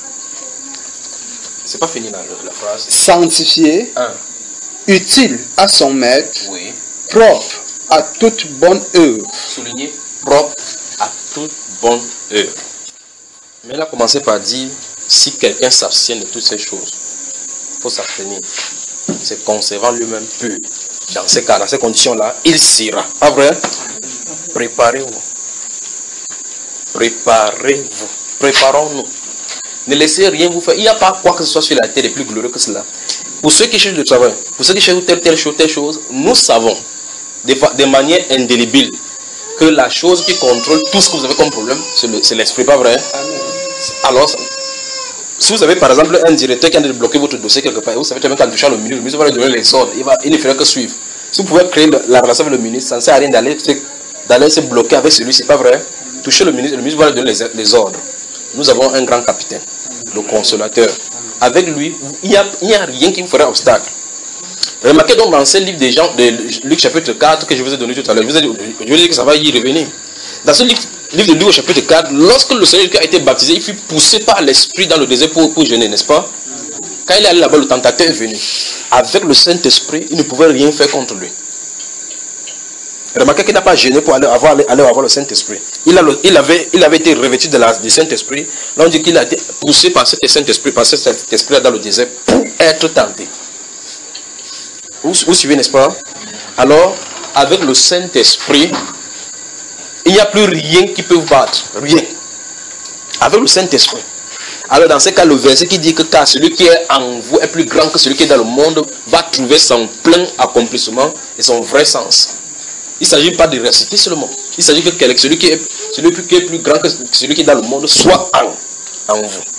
C'est pas fini là, la phrase. Sanctifié, un. Utile à son maître, Oui. Propre à toute bonne œuvre. Souligné, propre à toute bonne œuvre. Mais là, commencez par dire, si quelqu'un s'abstient de toutes ces choses, il faut s'abstenir. C'est conservant lui-même pur. Dans ces cas, dans ces conditions-là, il sera. Pas vrai? Préparez-vous. Préparez-vous. Préparons-nous. Ne laissez rien vous faire. Il n'y a pas quoi que ce soit sur la terre de plus glorieux que cela. Pour ceux qui cherchent le travail, pour ceux qui cherchent telle, telle chose, telle chose, nous savons de, de manière indélébile que la chose qui contrôle tout ce que vous avez comme problème, c'est l'esprit, pas vrai? Alors, si vous avez par exemple un directeur qui a bloqué votre dossier quelque part, vous savez très bien qu'en touchant le ministre, le ministre va lui donner les ordres, il, va, il ne fera que suivre. Si vous pouvez créer la relation avec le ministre, ça ne sert à rien d'aller se bloquer avec celui-ci, pas vrai? Toucher le ministre, le ministre va lui donner les, les ordres. Nous avons un grand capitaine, le consolateur. Avec lui, il n'y a, a rien qui vous fera obstacle. Remarquez donc dans ce livre des gens, de Luc chapitre quatre que je vous ai donné tout à l'heure, je vous ai dit, je vous ai dit que ça va y revenir. Dans ce livre, livre de Luc chapitre quatre, lorsque le Seigneur a été baptisé, il fut poussé par l'Esprit dans le désert pour, pour jeûner, n'est-ce pas? Quand il est allé là-bas, le tentateur est venu. Avec le Saint-Esprit, il ne pouvait rien faire contre lui. Remarquez qu'il n'a pas gêné pour aller avoir, aller avoir le Saint-Esprit. Il, il, avait, il avait été revêtu de la, du Saint-Esprit. Là, on dit qu'il a été poussé par cet Saint-Esprit, par cet esprit-là dans le désert pour être tenté. Vous, vous suivez, n'est-ce pas? Alors, avec le Saint-Esprit, il n'y a plus rien qui peut vous battre. Rien. Avec le Saint-Esprit. Alors, dans ce cas, le verset qui dit que car celui qui est en vous est plus grand que celui qui est dans le monde va trouver son plein accomplissement et son vrai sens. Il ne s'agit pas de réciter seulement. Il s'agit que celui qui, est, celui qui est plus grand que celui qui est dans le monde soit en, en vous.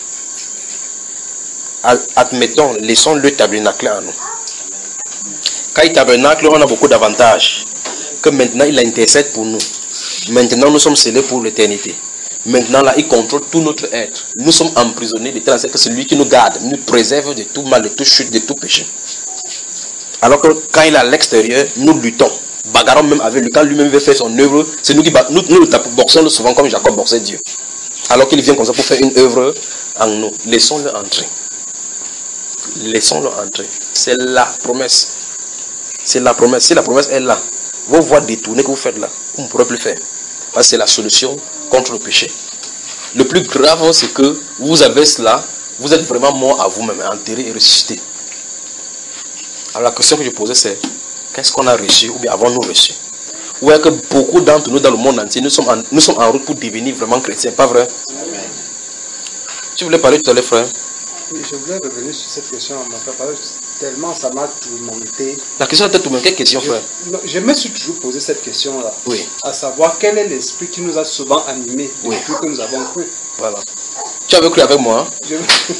Admettons, laissons le tabernacle à nous. Quand il tabernacle, on a beaucoup d'avantages. Que maintenant, il intercède pour nous. Maintenant, nous sommes scellés pour l'éternité. Maintenant, là, il contrôle tout notre être. Nous sommes emprisonnés de telle sorte que c'est lui qui nous garde, nous préserve de tout mal, de toute chute, de tout péché. Alors que quand il est à l'extérieur, nous luttons. Bagarrons même avec lui. Quand lui-même veut faire son œuvre, c'est nous qui nous, nous le boxons souvent comme Jacob boxait Dieu. Alors qu'il vient comme ça pour faire une œuvre en nous. Laissons-le entrer. Laissons-le entrer. C'est la promesse. C'est la promesse. Si la promesse est là, vos voies détournées que vous faites là, vous ne pourrez plus faire. Parce que c'est la solution contre le péché. Le plus grave, c'est que vous avez cela, vous êtes vraiment mort à vous-même, enterré et ressuscité. Alors la question que je posais, c'est qu'est-ce qu'on a reçu ou bien avons-nous reçu? Ou est-ce que beaucoup d'entre nous dans le monde entier, nous sommes, en, nous sommes en route pour devenir vraiment chrétiens, pas vrai? Amen. Tu voulais parler tout à l'heure, frère? Oui, je voulais revenir sur cette question, parce que tellement ça m'a tourmenté. La question était tourmentée. Quelle question, je, frère? non, je me suis toujours posé cette question-là. Oui. À savoir, quel est l'esprit qui nous a souvent animés oui. depuis que nous avons cru. Voilà. Tu avais cru avec moi? Je...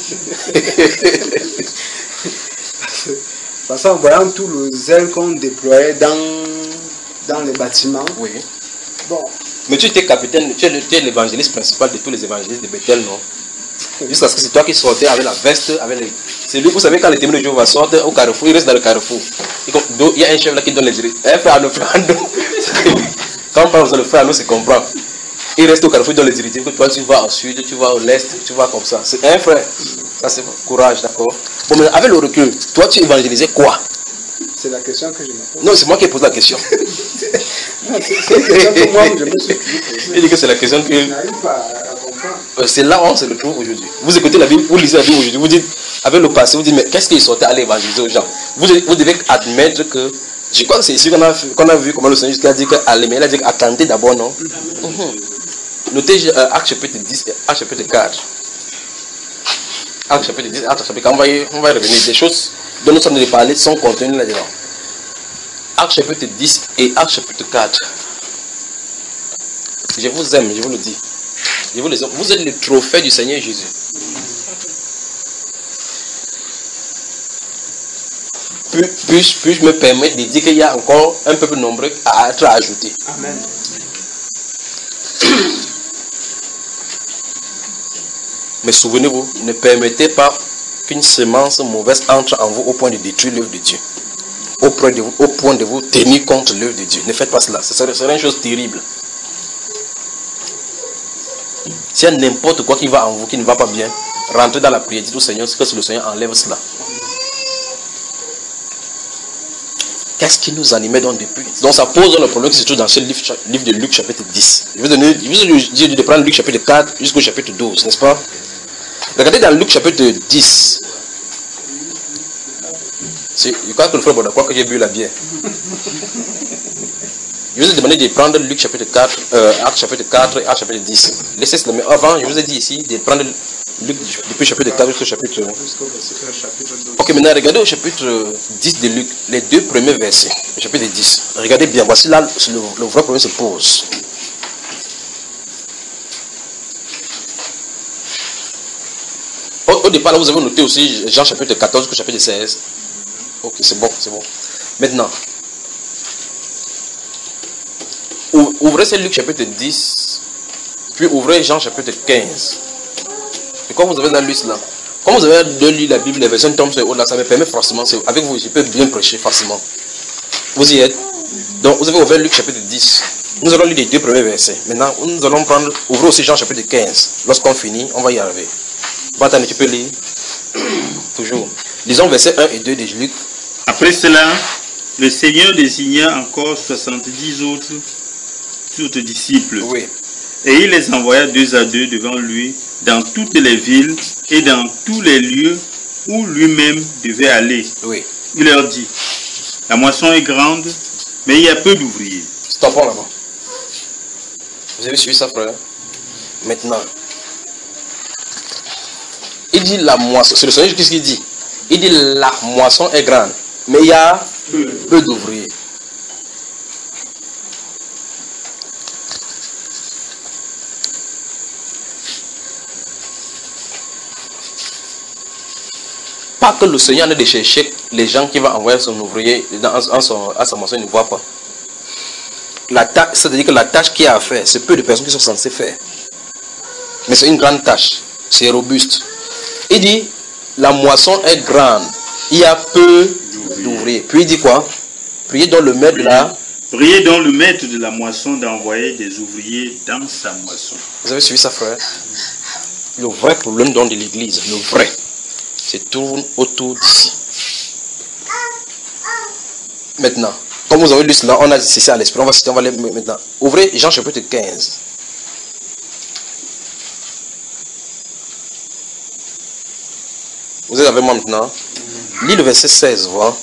Parce qu'en voyant tout le zèle qu'on déployait dans, dans les bâtiments. Oui. Bon. Mais tu étais capitaine, tu es l'évangéliste principal de tous les évangélistes de Bethel, non? Jusqu'à ce que c'est toi qui sortais avec la veste, avec les... C'est lui, vous savez, quand les témoins de Jéhovah sortent au carrefour, il reste dans le carrefour. Il y a un chef là qui donne les directives. Un frère à nos frères à nous. Quand on parle de le frère à nous, c'est comprendre. Il reste au carrefour, il donne les directives. Que toi, tu vas au sud, tu vas au l'est, tu vas comme ça. C'est un frère. Ça, c'est courage, d'accord? Bon, mais avec le recul, toi, tu évangélisais quoi? C'est la question que je me pose. Non, c'est moi qui ai posé la question. Non, c'est une question que moi, je me suis posée. Il dit que c'est la question que... Je n'arrive pas à comprendre. C'est là où on se retrouve aujourd'hui. Vous écoutez la Bible, vous lisez la Bible aujourd'hui, vous dites, avec le passé, vous dites, mais qu'est-ce qu'il sortait à aller évangéliser aux gens? Vous, vous devez admettre que, je crois que c'est ici qu'on a, qu'on a vu comment le Seigneur a dit qu'aller, mais il a dit attendez d'abord, non? Mm-hmm. Notez euh, Acte chapitre dix, Acte chapitre quatre. Acte chapitre dix, Acte chapitre quatre, on va y, on va y revenir. Des choses dont nous sommes allés parler sont contenues là-dedans. Acte chapitre dix et Acte chapitre quatre. Je vous aime, je vous le dis. Je vous, le dis. Vous êtes le trophée du Seigneur Jésus. Puis-je puis me permettre de dire qu'il y a encore un peuple nombreux à être ajouté. Amen. Mais souvenez-vous, ne permettez pas qu'une semence mauvaise entre en vous au point de détruire l'œuvre de Dieu. Au point de vous, au point de vous tenir contre l'œuvre de Dieu. Ne faites pas cela. Ce serait, ce serait une chose terrible. S'il y a n'importe quoi qui va en vous, qui ne va pas bien, rentrez dans la prière, dites au Seigneur, que le Seigneur enlève cela. Qu'est-ce qui nous animait donc depuis? Donc ça pose le problème qui se trouve dans ce livre, livre de Luc chapitre dix. Je vais donner, je vais dire de prendre Luc chapitre quatre jusqu'au chapitre douze, n'est-ce pas? Regardez dans Luc chapitre dix. Je crois que le frère Bonacroix que j'ai bu la bière. Je vous ai demandé de prendre Luc chapitre quatre, euh, Acte chapitre quatre et Acte chapitre dix. Laissez cela, mais avant, je vous ai dit ici de prendre Luc depuis le chapitre quatre jusqu'au chapitre... Ok, maintenant regardez au chapitre dix de Luc, les deux premiers versets. Le chapitre dix. Regardez bien, voici là le, le vrai problème se pose. Au, au départ, là, vous avez noté aussi Jean chapitre quatorze jusqu'au chapitre seize. Ok, c'est bon, c'est bon. Maintenant, ouvrez ce Luc chapitre dix, puis ouvrez Jean chapitre quinze. Et quand vous avez la liste là, quand vous avez de lire la Bible, les versions tombent sur là, ça me permet forcément, avec vous, je peux bien prêcher facilement. Vous y êtes? Donc, vous avez ouvert Luc chapitre dix. Nous allons lire les deux premiers versets. Maintenant, nous allons prendre, ouvrir aussi Jean chapitre quinze. Lorsqu'on finit, on va y arriver. Bataille, tu peux lire? Toujours. Lisons versets un et deux de Luc. Après cela, le Seigneur désigna encore soixante-dix autres, autres disciples. Oui. Et il les envoya deux à deux devant lui dans toutes les villes et dans tous les lieux où lui-même devait aller. Oui. Il leur dit, la moisson est grande, mais il y a peu d'ouvriers. Stoppons là-bas. Vous avez suivi ça, frère? Maintenant, il dit la moisson, c'est le Seigneur qu'est-ce qu'il dit? Il dit la moisson est grande, mais il y a peu, peu d'ouvriers. Pas que le Seigneur ait de chercher les gens qui vont envoyer son ouvrier dans, en son, à sa moisson, il ne voit pas. C'est-à-dire que la tâche qu'il y a à faire, c'est peu de personnes qui sont censées faire. Mais c'est une grande tâche, c'est robuste. Il dit, la moisson est grande, il y a peu d'ouvriers. Puis il dit quoi? Priez donc le maître de la... Priez donc le maître de la moisson d'envoyer des ouvriers dans sa moisson. Vous avez suivi ça, frère? Le vrai problème donc de l'église, le vrai, c'est tourne autour d'ici. Maintenant, comme vous avez lu cela, on a cessé à l'esprit, on va citer, on va aller maintenant. Ouvrez Jean chapitre quinze. Vous êtes avec moi maintenant? Lis le verset seize, voilà.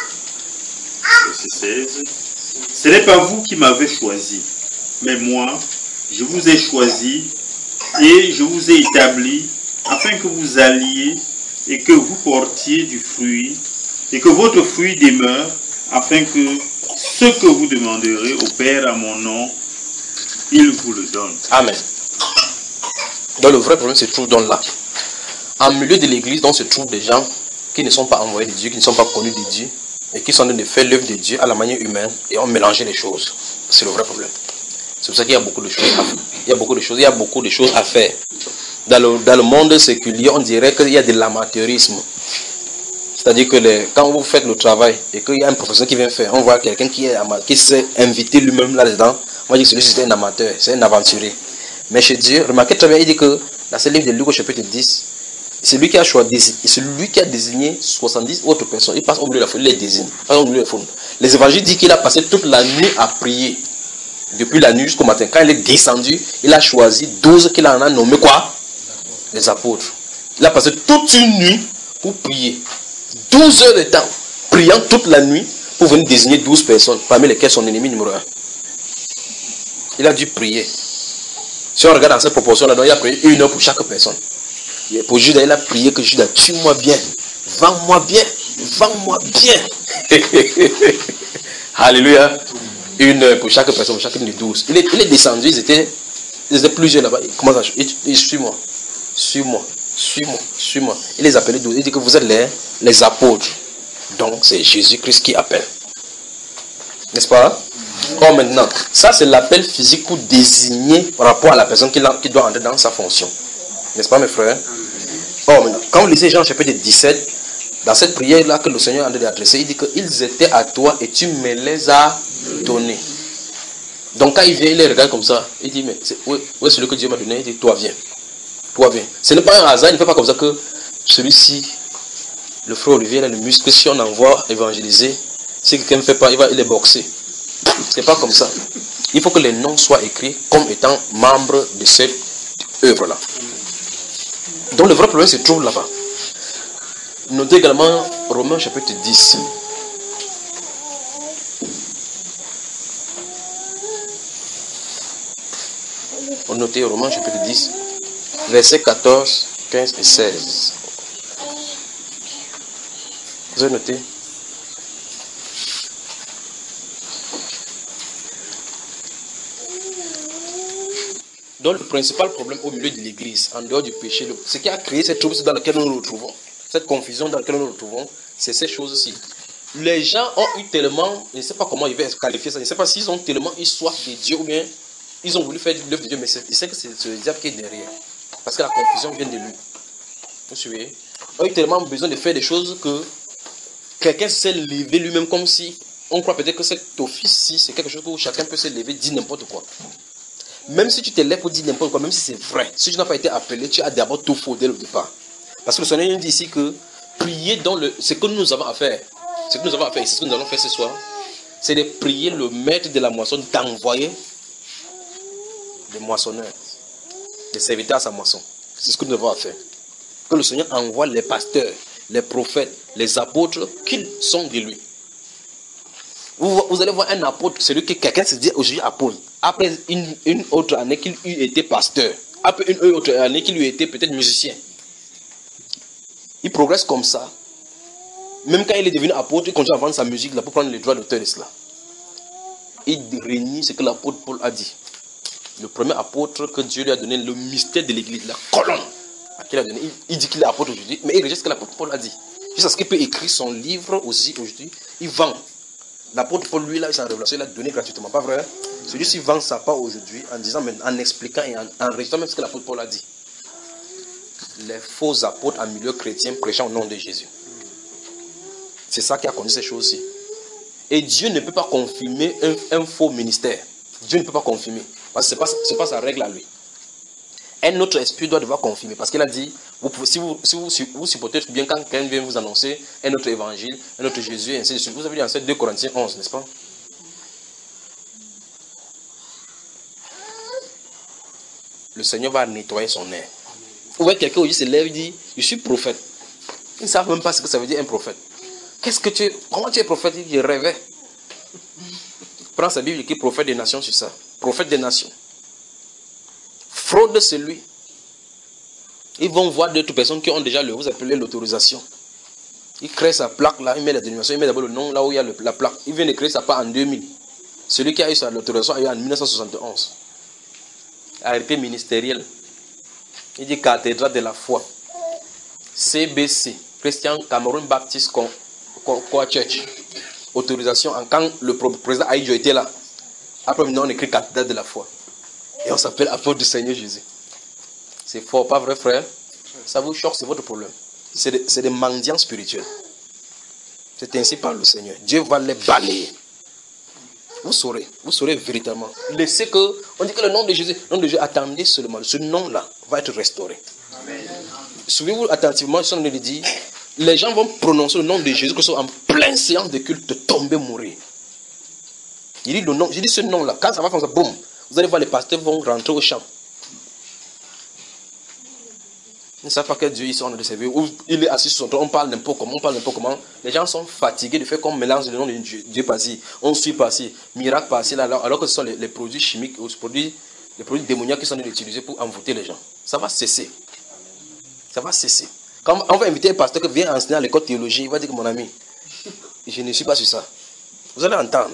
Verset seize. Ce n'est pas vous qui m'avez choisi, mais moi, je vous ai choisi et je vous ai établi afin que vous alliez et que vous portiez du fruit et que votre fruit demeure, afin que ce que vous demanderez au Père à mon nom, il vous le donne. Amen. Donc le vrai problème se trouve donc là. En milieu de l'église, donc se trouvent des gens qui ne sont pas envoyés de Dieu, qui ne sont pas connus de Dieu, et qui sont en train de faire l'œuvre de Dieu à la manière humaine, et ont mélangé les choses. C'est le vrai problème. C'est pour ça qu'il y a beaucoup de choses à faire. Il y a beaucoup de choses, il y a beaucoup de choses à faire. Dans le, dans le monde séculier, on dirait qu'il y a de l'amateurisme. C'est-à-dire que les, quand vous faites le travail et qu'il y a un professionnel qui vient faire, on voit quelqu'un qui, est, qui s'est invité lui-même là-dedans, on va dire que celui-ci c'est un amateur, c'est un aventurier. Mais chez Dieu, remarquez très bien, il dit que dans ce livre de Luc au chapitre dix, c'est lui qui a choisi, c'est lui qui a désigné soixante-dix autres personnes. Il passe au milieu de la foule, il les désigne. Les évangiles disent qu'il a passé toute la nuit à prier. Depuis la nuit jusqu'au matin. Quand il est descendu, il a choisi douze qu'il en a nommé quoi? Les apôtres. Il a passé toute une nuit pour prier. douze heures de temps, priant toute la nuit pour venir désigner douze personnes, parmi lesquelles son ennemi numéro un. Il a dû prier. Si on regarde dans cette proportion-là, il a prié une heure pour chaque personne. Pour Judas, il a prié que Judas, tue-moi bien, vends-moi bien, vends-moi bien. Alléluia. Une heure pour chaque personne, pour chacune des douze. Il est, il est descendu, ils étaient, ils étaient plusieurs là-bas. Il commence à il, il, suis-moi, suis-moi, suis-moi, suis-moi. Il les appelait douze. Il dit que vous êtes les, les apôtres. Donc c'est Jésus-Christ qui appelle. N'est-ce pas? Or maintenant, ça c'est l'appel physique pour désigner par rapport à la personne qui, qui doit entrer dans sa fonction. N'est-ce pas mes frères? Or maintenant, quand vous lisez Jean chapitre dix-sept, dans cette prière-là que le Seigneur a adressée, il dit qu'ils étaient à toi et tu me les as donnés. Donc quand il vient, il les regarde comme ça. Il dit, mais où est celui que Dieu m'a donné? Il dit, toi viens. Toi viens. Ce n'est pas un hasard, il ne fait pas comme ça que celui-ci, le frère Olivier, il a le muscle. Si on envoie évangéliser, si quelqu'un ne fait pas, il va il est boxé. Ce n'est pas comme ça. Il faut que les noms soient écrits comme étant membres de cette œuvre-là. Donc le vrai problème se trouve là-bas. Notez également Romains chapitre dix. On note Romains chapitre dix, versets quatorze, quinze et seize. Vous avez noté? Donc le principal problème au milieu de l'église, en dehors du péché, ce qui a créé cette trouble dans laquelle nous nous retrouvons, cette confusion dans laquelle nous nous retrouvons, c'est ces choses-ci. Les gens ont eu tellement, je ne sais pas comment ils vont qualifier ça, je ne sais pas s'ils ont tellement eu soif de Dieu ou bien ils ont voulu faire l'œuvre de Dieu, mais c'est que c'est le diable qui est derrière. Parce que la confusion vient de lui. Vous suivez? Ils ont eu tellement besoin de faire des choses que quelqu'un s'est levé lui-même comme si on croit peut-être que cet office-ci, c'est quelque chose où chacun peut se lever, dire n'importe quoi. Même si tu te lèves pour dire n'importe quoi, même si c'est vrai, si tu n'as pas été appelé, tu as d'abord tout faux dès le départ. Parce que le Seigneur nous dit ici que prier dans le... Ce que nous avons à faire, ce que nous avons à faire, c'est ce que nous allons faire ce soir, c'est de prier le maître de la moisson d'envoyer des moissonneurs, des serviteurs à sa moisson. C'est ce que nous devons faire. Que le Seigneur envoie les pasteurs, les prophètes, les apôtres, qu'ils sont de lui. Vous, vous allez voir un apôtre, celui que quelqu'un se dit aujourd'hui apôtre. Après une, une autre année qu'il eût été pasteur. Après une autre année qu'il eût été peut-être musicien. Il progresse comme ça. Même quand il est devenu apôtre, il continue à vendre sa musique là pour prendre les droits d'auteur de cela. Il renie ce que l'apôtre Paul a dit. Le premier apôtre que Dieu lui a donné, le mystère de l'église, la colonne à qui il a donné. Il, il dit qu'il est apôtre aujourd'hui, mais il rejette ce que l'apôtre Paul a dit. Jusqu'à ce qu'il peut écrire son livre aussi aujourd'hui. Il vend. L'apôtre Paul, lui, là, sa révélation, il l'a donné gratuitement. Pas vrai? Celui-ci vend sa part aujourd'hui en disant, en expliquant et en enregistrant même ce que l'apôtre Paul a dit. Les faux apôtres en milieu chrétien prêchant au nom de Jésus. C'est ça qui a conduit ces choses-ci. Et Dieu ne peut pas confirmer un, un faux ministère. Dieu ne peut pas confirmer. Parce que ce n'est pas, c'est pas sa règle à lui. Un autre esprit doit devoir confirmer. Parce qu'il a dit, vous pouvez, si, vous, si, vous, si vous supportez bien quand quelqu'un vient vous annoncer un autre évangile, un autre Jésus, ainsi de suite. Vous avez dit dans deux Corinthiens onze, n'est-ce pas? Le Seigneur va nettoyer son air. Vous voyez quelqu'un qui se lève et dit, je suis prophète. Ils ne savent même pas ce que ça veut dire un prophète. Qu'est-ce que tu es? Comment tu es prophète? Il dit, je rêvais. Prends sa Bible, écrit prophète des nations sur ça. Prophète des nations. Fraude celui. Ils vont voir d'autres personnes qui ont déjà le, vous appelez l'autorisation. Il crée sa plaque là, il met la dénomination, il met d'abord le nom là où il y a le, la plaque. Il vient de créer sa part en deux mille. Celui qui a eu sa l'autorisation a eu en mille neuf cent soixante et onze. Arrêté ministériel. Il dit cathédrale de la foi. C B C. Christian Cameroun Baptist Core Church. Autorisation. En quand le président Aïdjo était là. Après maintenant on écrit cathédrale de la foi. Et on s'appelle apôtre du Seigneur Jésus. C'est fort, pas vrai frère? Ça vous choque, c'est votre problème. C'est des, c'est des mendiants spirituels. C'est ainsi par le Seigneur. Dieu va les balayer. Vous saurez, vous saurez véritablement. Laissez que, on dit que le nom de Jésus, le nom de Jésus, attendez seulement. Ce nom-là va être restauré. Souvenez-vous attentivement, ce qu'on nous dit. Les gens vont prononcer le nom de Jésus que en pleine séance de culte, de tomber mourir. Il dit le nom, j'ai dit ce nom-là. Quand ça va comme ça, boum, vous allez voir les pasteurs vont rentrer au champ. Ils ne savent pas quel Dieu ils sont en train de servir. Il est assis sur son trône, on parle n'importe comment, on parle n'importe comment. Les gens sont fatigués de faire qu'on mélange le nom de Dieu, Dieu par-ci, on suit par-ci, miracle par-ci, là, là, alors que ce sont les, les produits chimiques, les produits, les produits démoniaques qui sont utilisés pour envoûter les gens. Ça va cesser. Ça va cesser. Quand on va inviter un pasteur qui vient enseigner à l'école de théologie, il va dire que mon ami, je ne suis pas sur ça. Vous allez entendre.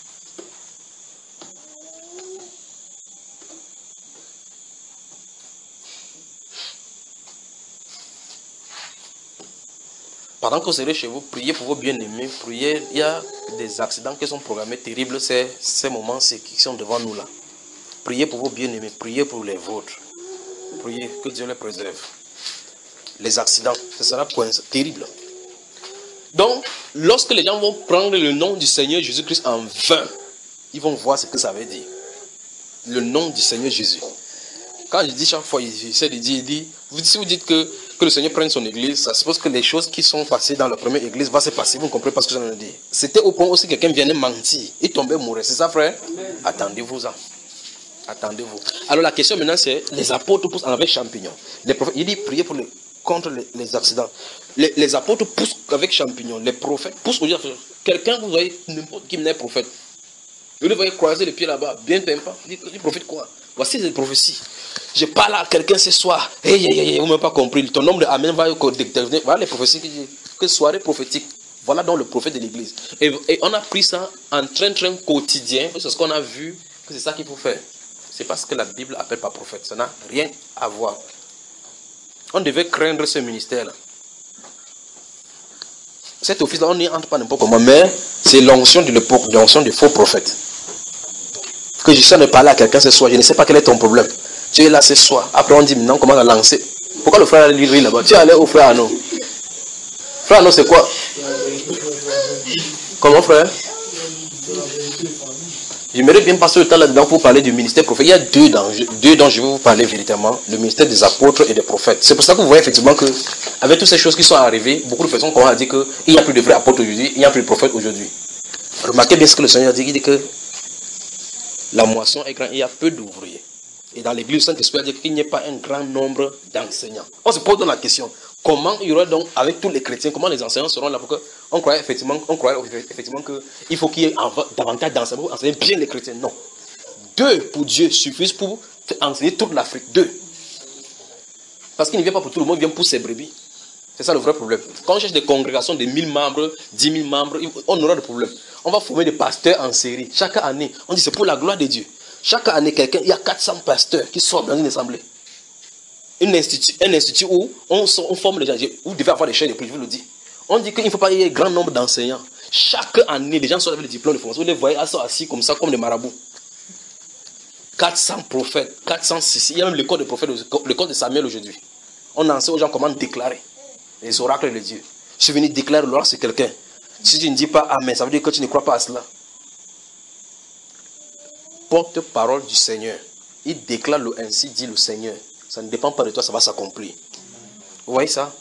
Pendant que vous serez chez vous, priez pour vos bien-aimés, priez. Il y a des accidents qui sont programmés terribles, ces, ces moments qui sont devant nous là. Priez pour vos bien-aimés, priez pour les vôtres. Priez que Dieu les préserve. Les accidents, ce sera terrible. Donc, lorsque les gens vont prendre le nom du Seigneur Jésus-Christ en vain, ils vont voir ce que ça veut dire. Le nom du Seigneur Jésus. Quand je dis chaque fois, j'essaie de dire, il dit, si vous dites que, que le Seigneur prenne son église, ça suppose que les choses qui sont passées dans la première église vont se passer. Vous ne comprenez pas ce que j'en ai dit. C'était au point où si quelqu'un venait mentir, il tombait mourir. C'est ça, frère? Attendez-vous-en. Attendez-vous. Alors la question maintenant, c'est les apôtres poussent avec champignons. Les prophètes, il dit priez pour les, contre les, les accidents. Les, les apôtres poussent avec champignons. Les prophètes poussent aujourd'hui. Quelqu'un, vous voyez, n'importe qui n'est prophète. Vous le voyez croiser les pieds là-bas, bien pimpant. Il dit, prophète quoi? Voici les prophéties. Je parle à quelqu'un ce soir. Hey, hey, hey, vous n'avez pas compris. Ton nombre de Amen va devenir. Voilà les prophéties qui disent que soirée prophétique. Voilà donc le prophète de l'église. Et, et on a pris ça en train-train quotidien. C'est ce qu'on a vu que c'est ça qu'il faut faire. C'est parce que la Bible appelle pas prophète. Ça n'a rien à voir. On devait craindre ce ministère-là. Cet office-là, on n'y entre pas n'importe comment. Mais c'est l'onction de l'époque, l'onction des faux prophètes. Que je sois de parler à quelqu'un ce soir, je ne sais pas quel est ton problème. Tu es là ce soir. Après on dit maintenant comment on a lancé. Pourquoi le frère a livré là-bas? Tu es allé au frère Arnaud. Frère Arnaud c'est quoi? Comment frère? J'aimerais bien passer le temps là-dedans pour parler du ministère prophète. Il y a deux dont, deux dont je vais vous parler véritablement. Le ministère des apôtres et des prophètes. C'est pour ça que vous voyez effectivement que avec toutes ces choses qui sont arrivées, beaucoup de personnes commencent à dire qu'il n'y a plus de vrais apôtres aujourd'hui, il n'y a plus de prophètes aujourd'hui. Remarquez bien ce que le Seigneur a dit. Il dit que la moisson est grande, il y a peu d'ouvriers. Et dans l'église, le Saint-Esprit a dit qu'il n'y ait pas un grand nombre d'enseignants. On se pose donc la question, comment il y aura donc, avec tous les chrétiens, comment les enseignants seront là? Pour que on croyait effectivement, on croyait effectivement qu'il faut qu'il y ait davantage d'enseignants pour enseigner bien les chrétiens. Non. Deux pour Dieu suffisent pour enseigner toute l'Afrique. Deux. Parce qu'il ne vient pas pour tout le monde, il vient pour ses brebis. C'est ça le vrai problème. Quand on cherche des congrégations de mille membres, dix mille membres, on aura des problèmes. On va former des pasteurs en série. Chaque année, on dit c'est pour la gloire de Dieu. Chaque année, quelqu'un, il y a quatre cents pasteurs qui sortent dans une assemblée. Une institut, un institut où on, on forme les gens. Vous devez avoir des chaînes de prix, je vous le dis. On dit qu'il ne faut pas y ait un grand nombre d'enseignants. Chaque année, les gens sont avec le diplôme de formation. Vous les voyez, ils sont assis comme ça, comme des marabouts. quatre cents prophètes, quatre cent six. Il y a même l'école de prophètes, l'école de Samuel aujourd'hui. On enseigne aux gens comment déclarer les oracles de Dieu. Je suis venu déclarer l'oracle sur quelqu'un. Si tu ne dis pas Amen, ça veut dire que tu ne crois pas à cela. Porte-parole du Seigneur. Il déclare le ainsi dit le Seigneur. Ça ne dépend pas de toi, ça va s'accomplir. Vous voyez ça?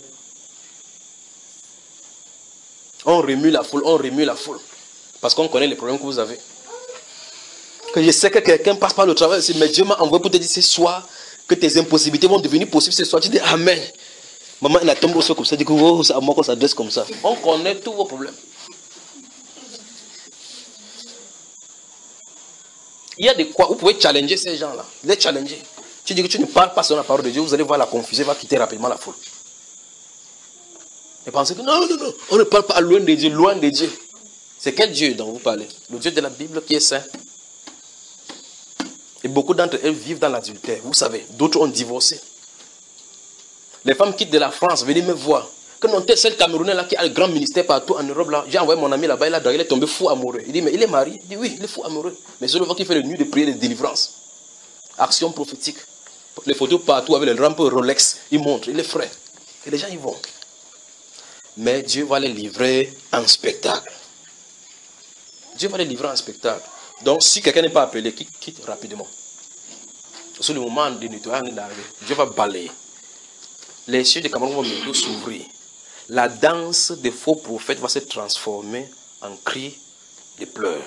On remue la foule, on remue la foule. Parce qu'on connaît les problèmes que vous avez. Que je sais que quelqu'un passe par le travail, mais Dieu m'a envoyé pour te dire ce soir que tes impossibilités vont devenir possibles ce soir. Tu dis Amen. Maman, elle a tombé au sol comme ça, dit que oh, c'est à moi qu'on s'adresse comme ça. On connaît tous vos problèmes. Il y a des quoi, vous pouvez challenger ces gens-là. Les challenger. Tu dis que tu ne parles pas sur la parole de Dieu, vous allez voir la confusion, va quitter rapidement la foule. Et pensez que non, non, non, on ne parle pas loin de Dieu, loin de Dieu. C'est quel Dieu dont vous parlez? Le Dieu de la Bible qui est saint. Et beaucoup d'entre elles vivent dans l'adultère. Vous savez, d'autres ont divorcé. Les femmes quittent de la France, venez me voir. Que non, tel seul Camerounais là qui a le grand ministère partout en Europe là. J'ai envoyé mon ami là-bas, il, a, il est tombé fou amoureux. Il dit, mais il est marié. Il dit, oui, il est fou amoureux. Mais je le vois qu'il fait le nuit de prière de délivrance. Action prophétique. Les photos partout avec le rampes Rolex. Il montre, il est frais. Et les gens y vont. Mais Dieu va les livrer en spectacle. Dieu va les livrer en spectacle. Donc, si quelqu'un n'est pas appelé, quitte, quitte rapidement. Sur le moment de nettoyage d'arriver, Dieu va balayer. Les cieux de Cameroun vont bientôt s'ouvrir. La danse des faux prophètes va se transformer en cri de pleurs.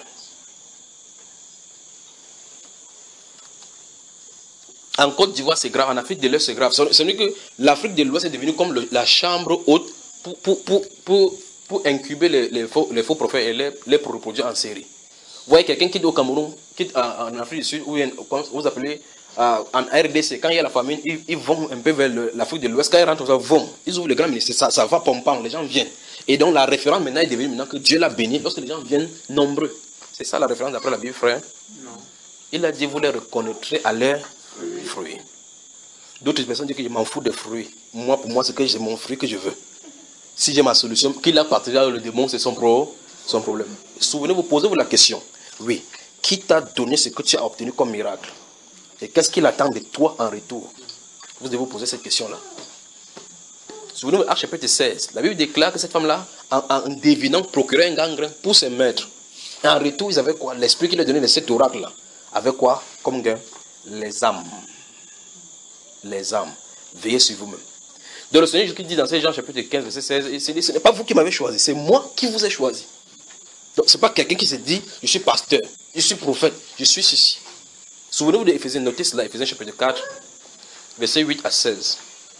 En Côte d'Ivoire, c'est grave. En Afrique de l'Ouest, c'est grave. C'est vrai que l'Afrique de l'Ouest est devenue comme le, la chambre haute pour, pour, pour, pour, pour incuber les, les, faux, les faux prophètes et les, les reproduire en série. Vous voyez quelqu'un qui est au Cameroun, qui est en, en Afrique du Sud, ou vous appelez euh, en R D C, quand il y a la famine, ils, ils vont un peu vers l'Afrique de l'Ouest. Quand ils rentrent, ils vont. Ils ouvrent le grand ministère, ça, ça va pompant, les gens viennent. Et donc la référence maintenant est devenue maintenant que Dieu l'a béni lorsque les gens viennent nombreux. C'est ça la référence d'après la Bible, frère? Non. Il a dit, vous les reconnaîtrez à leurs fruits. D'autres personnes disent que je m'en fous des fruits. Moi, pour moi, c'est que j'ai mon fruit que je veux. Si j'ai ma solution, qu'il a partagé avec le démon, c'est son, pro, son problème. Souvenez-vous, posez-vous la question. Oui, qui t'a donné ce que tu as obtenu comme miracle? Et qu'est-ce qu'il attend de toi en retour? Vous devez vous poser cette question-là. Souvenez-vous, Actes chapitre seize, la Bible déclare que cette femme-là, en, en devinant, procurait un gangrène pour ses maîtres. Et en retour, ils avaient quoi? L'esprit qui leur donnait de cet oracle-là. Avec quoi comme gain? Les âmes. Les âmes. Veillez sur vous-même. Donc le Seigneur Jésus dit dans Jean chapitre quinze, verset seize, il s'est dit, ce n'est pas vous qui m'avez choisi, c'est moi qui vous ai choisi. Donc ce n'est pas quelqu'un qui se dit, je suis pasteur, je suis prophète, je suis ceci. Souvenez-vous d'Éphésiens, notez cela, Éphésiens chapitre quatre, verset huit à seize.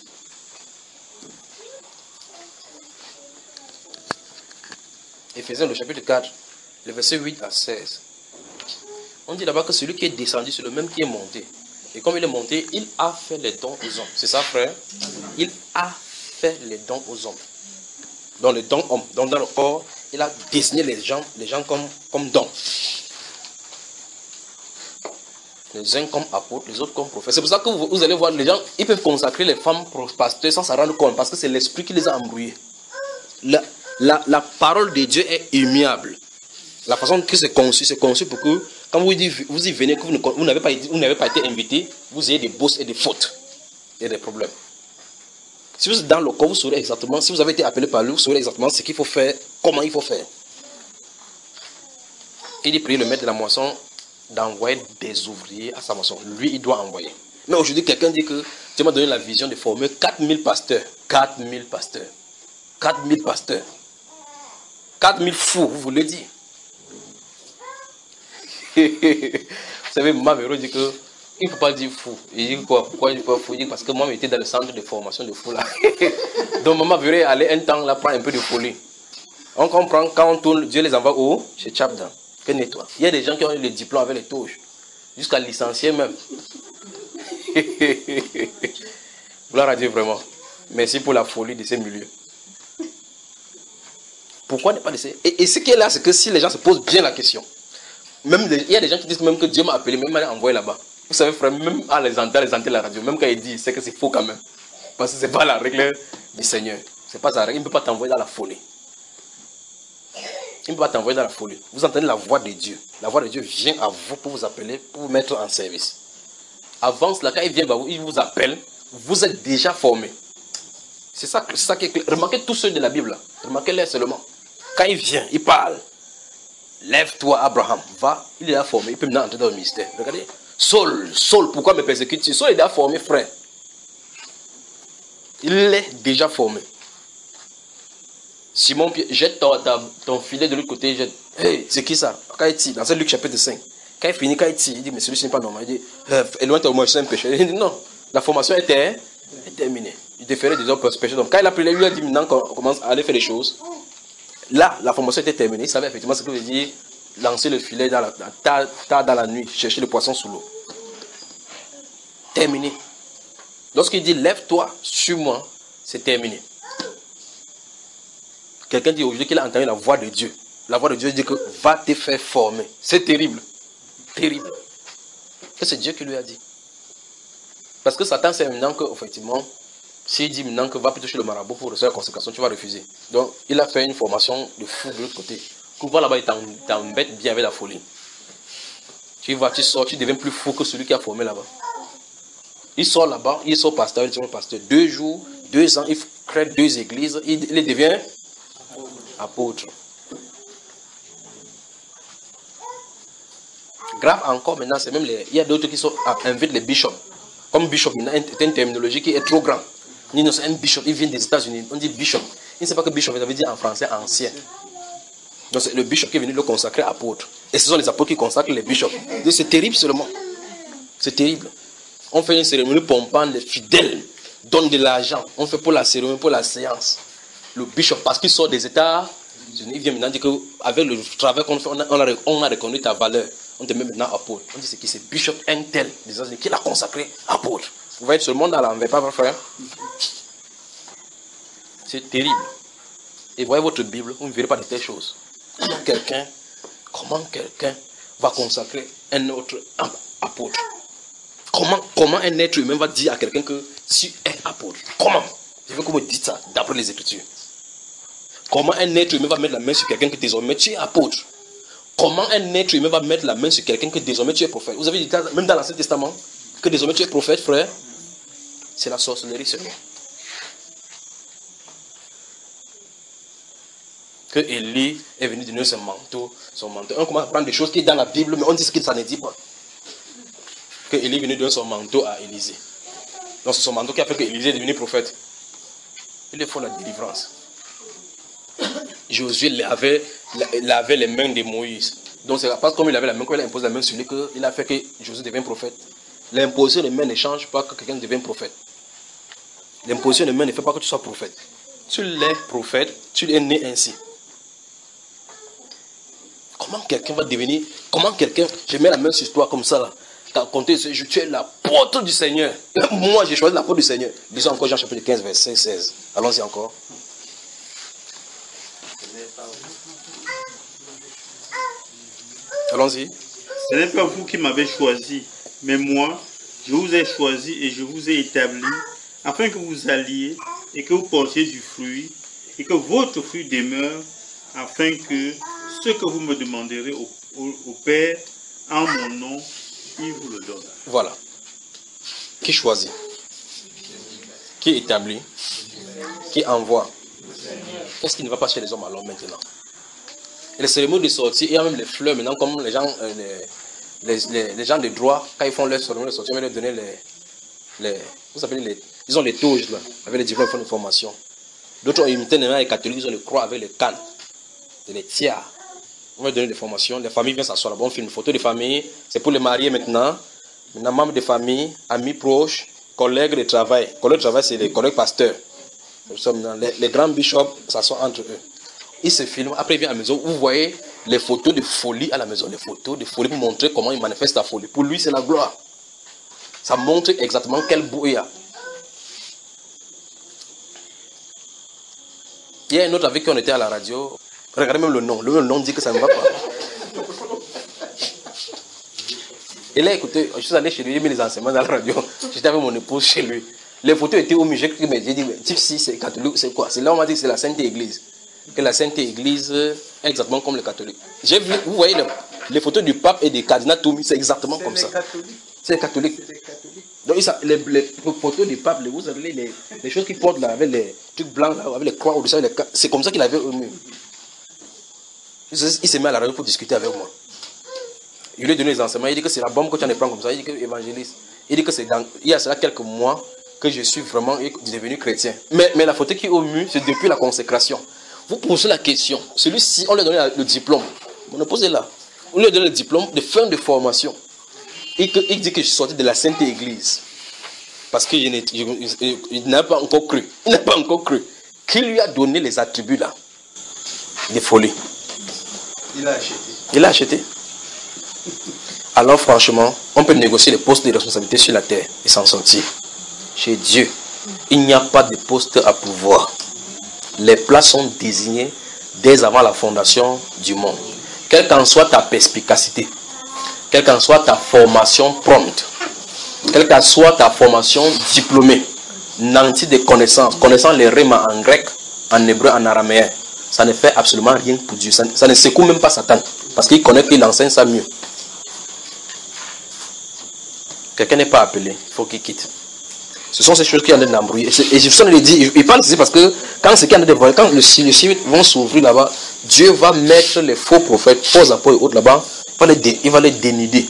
Éphésiens le chapitre quatre, le verset huit à seize. On dit là-bas que celui qui est descendu, c'est le même qui est monté. Et comme il est monté, il a fait les dons aux hommes. C'est ça, frère? Il a fait les dons aux hommes. Dans le don homme, donc dans le corps, il a désigné les gens, les gens comme, comme dons. Les uns comme apôtres, les autres comme prophètes. C'est pour ça que vous, vous allez voir, les gens, ils peuvent consacrer les femmes pour pasteurs sans s'en rendre compte, parce que c'est l'esprit qui les a embrouillés. La, la, la parole de Dieu est immuable. La façon que c'est conçu, c'est conçu pour que, quand vous y, vous y venez, que vous n'avez pas, pas été invité, vous ayez des bosses et des fautes et des problèmes. Si vous êtes dans le corps, vous saurez exactement, si vous avez été appelé par lui, vous saurez exactement ce qu'il faut faire, comment il faut faire. Il dit, priez le maître de la moisson d'envoyer des ouvriers à sa moisson. Lui, il doit envoyer. Mais aujourd'hui, quelqu'un dit que Dieu m'a donné la vision de former quatre mille pasteurs. quatre mille pasteurs. quatre mille pasteurs. quatre mille fous, vous voulez dire. Vous savez, ma Véro dit que il ne faut pas dire fou. Il dit quoi? Pourquoi il ne faut pas fou? Il dit parce que moi, j'étais dans le centre de formation de fou là. Donc, maman Véro est allée un temps là prendre un peu de folie. On comprend quand on tourne, Dieu les envoie où? Chez Chapdan. Que nettoie. Il y a des gens qui ont eu le diplôme avec les touches. Jusqu'à licencier même. Gloire à Dieu vraiment. Merci pour la folie de ces milieux. Pourquoi ne pas laisser? Et, et ce qui est là, c'est que si les gens se posent bien la question, même les, il y a des gens qui disent même que Dieu m'a appelé, même m'a envoyé là-bas. Vous savez, frère, même à les entendre, les entendre la radio, même quand il dit, c'est que c'est faux quand même. Parce que ce n'est pas la règle du Seigneur. C'est pas ça. Il ne peut pas t'envoyer dans la folie. Il ne peut pas t'envoyer dans la folie. Vous entendez la voix de Dieu. La voix de Dieu vient à vous pour vous appeler, pour vous mettre en service. Avant cela, quand il vient, il vous appelle, vous êtes déjà formé. C'est ça, ça qui est clair. Remarquez tous ceux de la Bible. Remarquez-les seulement. Quand il vient, il parle. Lève-toi, Abraham. Va, il est déjà formé. Il peut maintenant entrer dans le ministère. Regardez. Saul, Saul, pourquoi me persécutes-tu? Saul est déjà formé, frère. Il est déjà formé. Simon, jette ton, ton filet de l'autre côté. Jette. Hey, c'est qui ça? Quand il tire, dans ce Luc chapitre cinq. Quand il finit, quand il tire, il dit, mais celui-ci n'est pas normal. Il dit, éloigne-toi, moi, je suis un pécheur. Il dit, non, la formation était terminée. Il déférait des hommes pécheurs. Donc, quand il a pris, lui a dit, maintenant qu'on commence à aller faire les choses. Là, la formation était terminée. Il savait effectivement ce que veut dire lancer le filet dans la, tard, tard dans la nuit, chercher le poisson sous l'eau. Terminé. Lorsqu'il dit, lève-toi sur moi, c'est terminé. Quelqu'un dit aujourd'hui qu'il a entendu la voix de Dieu. La voix de Dieu dit que va te faire former. C'est terrible. Terrible. Et c'est Dieu qui lui a dit. Parce que Satan sait maintenant que, effectivement, s'il dit maintenant que va plutôt chez le marabout pour recevoir la consécration, tu vas refuser. Donc, il a fait une formation de fou de l'autre côté. Tu vois là-bas, il t'embête bien avec la folie. Tu vas, tu sors, tu deviens plus fou que celui qui a formé là-bas. Il sort là-bas, il sort pasteur, il dit pasteur. Deux jours, deux ans, il crée deux églises, il, il devient apôtre. Grave encore maintenant, c'est même les, il y a d'autres qui sont invitent les bishops. Comme bishop, c'est une terminologie qui est trop grande. Ni non, c'est un bishop, il vient des États-Unis, on dit bishop. Il ne sait pas que bishop, ça veut dire en français ancien. Donc c'est le bishop qui est venu le consacrer apôtre. Et ce sont les apôtres qui consacrent les bishops. C'est terrible seulement. C'est terrible. On fait une cérémonie pompante, les fidèles donnent de l'argent. On fait pour la cérémonie, pour la séance. Le bishop, parce qu'il sort des États-Unis, il vient maintenant dire qu'avec le travail qu'on fait, on a, on, a, on a reconnu ta valeur. On te met maintenant apôtre. On dit c'est qui? C'est bishop un tel des États-Unis qui l'a consacré apôtre. Vous voyez, tout le monde à l'envers, pas votre frère. C'est terrible. Et voyez votre Bible, vous ne verrez pas de telles choses. Comment quelqu'un, comment quelqu'un va consacrer un autre apôtre? Comment, comment un être humain va dire à quelqu'un que tu es apôtre? Comment? Je veux que vous me dites ça d'après les Écritures. Comment un être humain va mettre la main sur quelqu'un que désormais tu es apôtre? Comment un être humain va mettre la main sur quelqu'un que désormais tu es prophète? Vous avez dit, même dans l'Ancien Testament, que désormais tu es prophète, frère? C'est la sorcellerie seulement. Que Élie est venu donner son manteau, son manteau. On commence à prendre des choses qui sont dans la Bible, mais on dit ce que ça ne dit pas. Que Élie est venu donner son manteau à Élisée. Donc c'est son manteau qui a fait que Élisée est devenu prophète. Il faut la délivrance. Josué lavait, lavait les mains de Moïse. Donc c'est parce que comme il avait la main, quand il a imposé la main sur lui, qu'il a fait que Josué devienne prophète. L'imposition de main ne change pas que quelqu'un devienne prophète. L'imposition de main ne fait pas que tu sois prophète. Tu l'es prophète, tu es né ainsi. Comment quelqu'un va devenir, comment quelqu'un, je mets la main sur toi comme ça là, t'as compté, je, tu es l'apôtre du Seigneur. Moi j'ai choisi l'apôtre du Seigneur. Disons encore Jean chapitre quinze, verset seize. Allons-y encore. Allons-y. Ce n'est pas vous qui m'avez choisi, mais moi, je vous ai choisi et je vous ai établi afin que vous alliez et que vous portiez du fruit et que votre fruit demeure, afin que ce que vous me demanderez au, au, au Père en mon nom, il vous le donne. Voilà. Qui choisit? Qui établit? Qui envoie? Qu'est-ce qui ne va pas chez les hommes alors maintenant? Et les cérémonies de sortie, il y a même les fleurs maintenant, comme les gens, euh, les, les, les, les gens de droit, quand ils font leur cérémonie de sortie, ils vont leur donner les, les, vous savez, les, ils ont les touches là, avec les différentes formes de formation. D'autres ont imité les catholiques, ils ont les croix avec les cannes, les tiers. On va donner des formations, les familles viennent s'asseoir là-bas, on fait une photo de famille, c'est pour les mariés maintenant, maintenant membres de famille, amis proches, collègues de travail. Collègues de travail, c'est les collègues pasteurs. Les, les grands bishops s'assoient entre eux. Ils se filment, après ils viennent à la maison, vous voyez les photos de folie à la maison, les photos de folie pour montrer comment ils manifestent la folie. Pour lui, c'est la gloire. Ça montre exactement quel bout il y a. Il y a un autre avec qui on était à la radio. Regardez même le nom. Le nom dit que ça ne va pas. Et là, écoutez, je suis allé chez lui, j'ai mis les enseignements dans la radio. J'étais avec mon épouse chez lui. Les photos étaient au musée. J'ai dit, mais type si c'est catholique, c'est quoi? C'est là où on m'a dit que c'est la Sainte Église. Que la Sainte Église est exactement comme les catholiques. J'ai vu, vous voyez les, les photos du pape et des cardinaux Toumi, c'est exactement comme ça. C'est catholique. Donc ça, les, les photos du pape, vous avez les, les choses qui portent là, avec les trucs blancs, là, avec les croix au-dessus, c'est comme ça qu'il avait au mur. Il s'est mis à la radio pour discuter avec moi. Il lui a donné les enseignements, il dit que c'est la bombe que tu en prends comme ça, il dit que évangéliste. Il dit que c'est dans, il y a cela quelques mois que je suis vraiment devenu chrétien. Mais, mais la photo qui est au mur, c'est depuis la consécration. Vous posez la question, celui-ci, on lui a donné le diplôme. On a posé là. On lui a donné le diplôme de fin de formation. Et que, il dit que je suis sorti de la Sainte Église. Parce qu'il n'a pas encore cru. Il n'a pas encore cru. Qui lui a donné les attributs là? Des folies. Il a acheté. Il a acheté. Alors franchement, on peut négocier les postes de responsabilité sur la terre et s'en sortir. Chez Dieu, il n'y a pas de poste à pouvoir. Les places sont désignées dès avant la fondation du monde. Quelle qu'en soit ta perspicacité, quelle qu'en soit ta formation prompte, quelle qu'en soit ta formation diplômée, nanti de connaissances, connaissant les rimes en grec, en hébreu, en araméen, ça ne fait absolument rien pour Dieu. Ça, ça ne secoue même pas Satan, parce qu'il connaît qu'il enseigne ça mieux. Quelqu'un n'est pas appelé, il faut qu'il quitte. Ce sont ces choses qui en ont d'embrouiller. Et je vous le dis, il parle ici parce que quand c'est qu'il y en a des voyants, quand le ciel vont s'ouvrir là-bas, Dieu va mettre les faux prophètes, faux apôtres et autres là-bas, il va les dénider.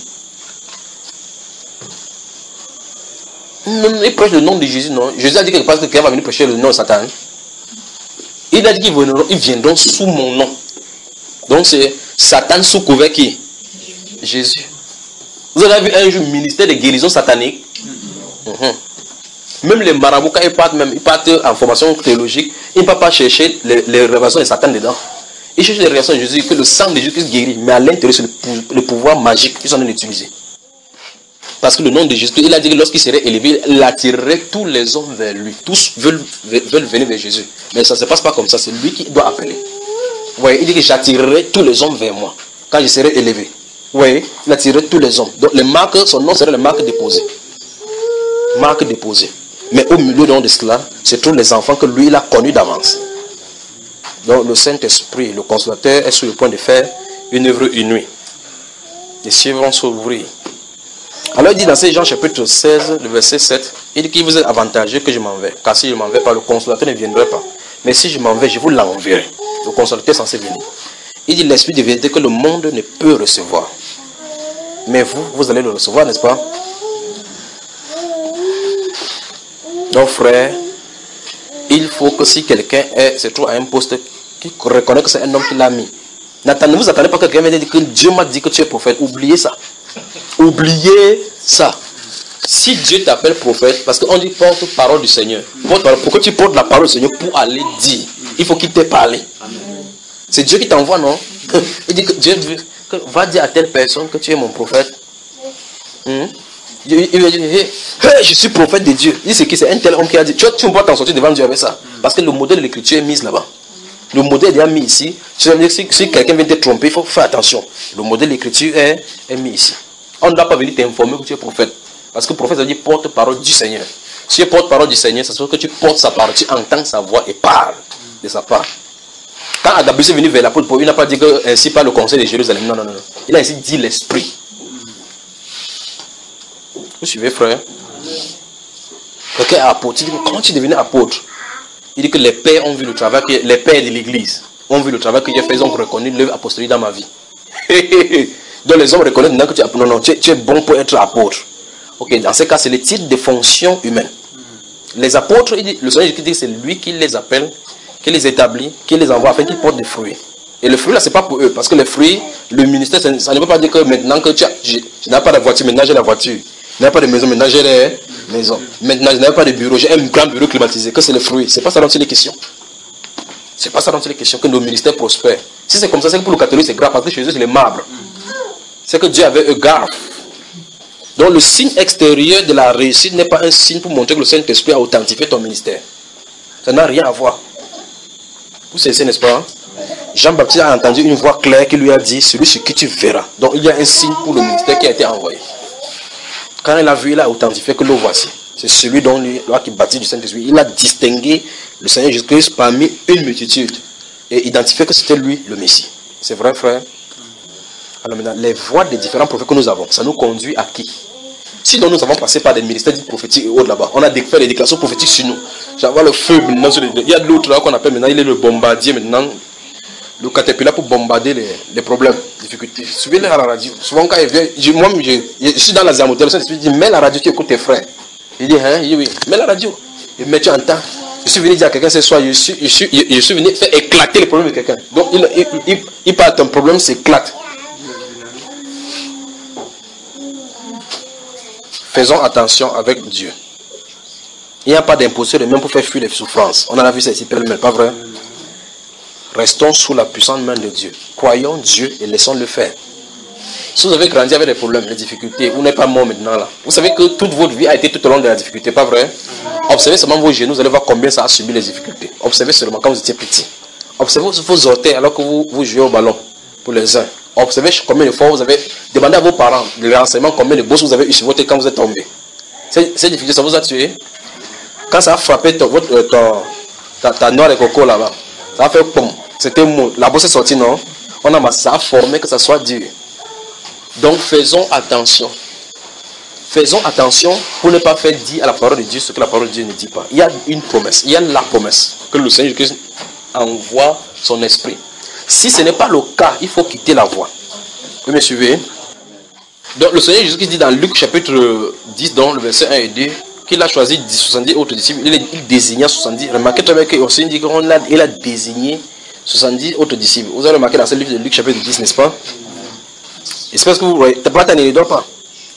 Il prêche le nom de Jésus, non? Jésus a dit quelque part que quelqu'un va venir prêcher le nom de Satan. Il a dit qu'ils viendront, ils viendront sous mon nom. Donc c'est Satan sous couvert qui? Jésus. Vous avez vu un jour ministère de guérison satanique? Mm-hmm. Même les marabouts, quand ils partent, même, ils partent en formation théologique, ils ne peuvent pas chercher les, les révélations de Satan dedans. Ils cherchent les révélations de Jésus, que le sang de Jésus guérit, mais à l'intérieur, c'est le, le pouvoir magique qu'ils sont en train d'utiliser. Parce que le nom de Jésus, il a dit que lorsqu'il serait élevé, il attirerait tous les hommes vers lui. Tous veulent, veulent venir vers Jésus. Mais ça ne se passe pas comme ça, c'est lui qui doit appeler. Vous voyez, il dit que j'attirerai tous les hommes vers moi, quand je serai élevé. Vous voyez, il attirerait tous les hommes. Donc les marques, son nom serait les marques déposées. Marques déposées. Mais au milieu de cela, c'est tous les enfants que lui, il a connus d'avance. Donc le Saint-Esprit, le Consolateur, est sur le point de faire une œuvre inouïe. Les cieux vont s'ouvrir. Alors il dit dans Jean chapitre seize, le verset sept, il dit qu'il vous est avantageux que je m'en vais. Car si je m'en vais pas, le Consolateur ne viendrait pas. Mais si je m'en vais, je vous l'enverrai. Le Consolateur est censé venir. Il dit l'Esprit de vérité que le monde ne peut recevoir. Mais vous, vous allez le recevoir, n'est-ce pas? Donc frère, il faut que si quelqu'un se trouve à un poste, qui reconnaît que c'est un homme qui l'a mis. Ne vous attendez pas que quelqu'un vienne dire que Dieu m'a dit que tu es prophète. Oubliez ça. Oubliez ça. Si Dieu t'appelle prophète, parce qu'on dit porte-parole du Seigneur. Porte-parole. Pourquoi tu portes la parole du Seigneur pour aller dire? Il faut qu'il t'ait parlé. C'est Dieu qui t'envoie, non? Il dit que Dieu que, va dire à telle personne que tu es mon prophète. Hmm? Il va dire, hey, hey, je suis prophète de Dieu. Il dit, c'est qui? C'est un tel homme qui a dit, tu, tu ne peux pas t'en sortir devant Dieu avec ça. Parce que le modèle de l'écriture est mis là-bas. Le modèle est déjà mis ici. Si, si quelqu'un vient te tromper, il faut faire attention. Le modèle de l'écriture est, est mis ici. On ne doit pas venir t'informer que tu es prophète. Parce que prophète, ça veut dire porte-parole du Seigneur. Si tu es porte-parole du Seigneur, ça veut dire que tu portes sa parole, tu entends sa voix et parles de sa part. Quand Agabus est venu vers l'apôtre Paul, il n'a pas dit que ainsi par le conseil de Jérusalem. Non, non, non. Il a ainsi dit l'esprit. Vous suivez, frère? Quelqu'un est apôtre. Il dit, comment tu es devenu apôtre? Il dit que les pères ont vu le travail, que les pères de l'église ont vu le travail que j'ai fait, ils ont reconnu l'œuvre apostolique dans ma vie. Donc les hommes reconnaissent maintenant que tu es, non, non, tu es, tu es bon pour être apôtre. Ok, dans ce cas, c'est le titre de fonction humaine. Les apôtres, il dit, le Seigneur dit que c'est lui qui les appelle, qui les établit, qui les envoie afin qu'ils portent des fruits. Et le fruit là, c'est pas pour eux, parce que les fruits, le ministère, ça, ça ne veut pas dire que maintenant que tu as, je, je n'ai pas de voiture, maintenant j'ai la voiture. Je n'ai pas de maison, maintenant j'ai les maisons. Maintenant je n'ai pas de bureau, j'ai un grand bureau climatisé, que c'est le fruit. C'est pas ça dont il est question. C'est pas ça dont il est question, que nos ministères prospèrent. Si c'est comme ça, c'est que pour le catholique c'est grave, parce que chez eux c'est les marbres. C'est que Dieu avait égard. Donc le signe extérieur de la réussite n'est pas un signe pour montrer que le Saint-Esprit a authentifié ton ministère. Ça n'a rien à voir. Vous savez, n'est-ce pas? Jean-Baptiste a entendu une voix claire qui lui a dit, celui sur qui tu verras. Donc il y a un signe pour le ministère qui a été envoyé. Quand il a vu, il a authentifié que le voici. C'est celui dont lui, qui baptise du Saint-Esprit. Il a distingué le Seigneur Jésus-Christ parmi une multitude et identifié que c'était lui le Messie. C'est vrai, frère? Alors maintenant, les voies des différents prophètes que nous avons, ça nous conduit à qui? Si donc nous avons passé par des ministères prophétiques et autres là-bas, on a fait des déclarations prophétiques sur nous. J'envoie le feu maintenant sur les... Il y a l'autre là qu'on appelle maintenant, il est le bombardier maintenant. Le caterpillar pour bombarder les, les problèmes, les difficultés. Suivez-les à la radio. Souvent quand il vient, je, moi je, je suis dans la Zamotel, je dis, mets la radio qui écoute tes frères. Il dit, hein, il dit oui, mets la radio. Et mais tu entends. Je suis venu dire à quelqu'un ce soir, je suis, je, suis, je, je suis venu faire éclater les problèmes de quelqu'un. Donc il, il, il, il parle, ton problème s'éclate. Faisons attention avec Dieu. Il n'y a pas d'imposition de main pour faire fuir les souffrances. On en a vu ça ici, pêle-mêle, pas vrai? Restons sous la puissante main de Dieu. Croyons Dieu et laissons-le faire. Si vous avez grandi avec des problèmes, des difficultés, vous n'êtes pas mort maintenant là. Vous savez que toute votre vie a été tout au long de la difficulté, pas vrai? Observez seulement vos genoux, vous allez voir combien ça a subi les difficultés. Observez seulement quand vous étiez petit. Observez vos orteils alors que vous, vous jouez au ballon pour les uns. Observez combien de fois vous avez demandé à vos parents les renseignements, combien de bosses vous avez eu sur votre tête quand vous êtes tombé. Cette difficulté, ça vous a tué. Quand ça a frappé ton, votre, euh, ton, ta, ta noix de coco là-bas, ça a fait pom. C'était mou. La bosse est sortie, non? On a, ça a formé que ça soit dur. Donc faisons attention. Faisons attention pour ne pas faire dire à la parole de Dieu ce que la parole de Dieu ne dit pas. Il y a une promesse. Il y a la promesse que le Seigneur Jésus envoie son esprit. Si ce n'est pas le cas, il faut quitter la voie. Vous me suivez? Donc le Seigneur Jésus dit dans Luc chapitre dix, dans le verset un et deux, qu'il a choisi soixante-dix autres disciples. Il, il désigna soixante-dix. Remarquez très bien qu'il dit qu'il a désigné soixante-dix autres disciples. Vous avez remarqué dans ce livre de Luc chapitre dix, n'est-ce pas? J'espère que vous voyez. T'as ne dort pas.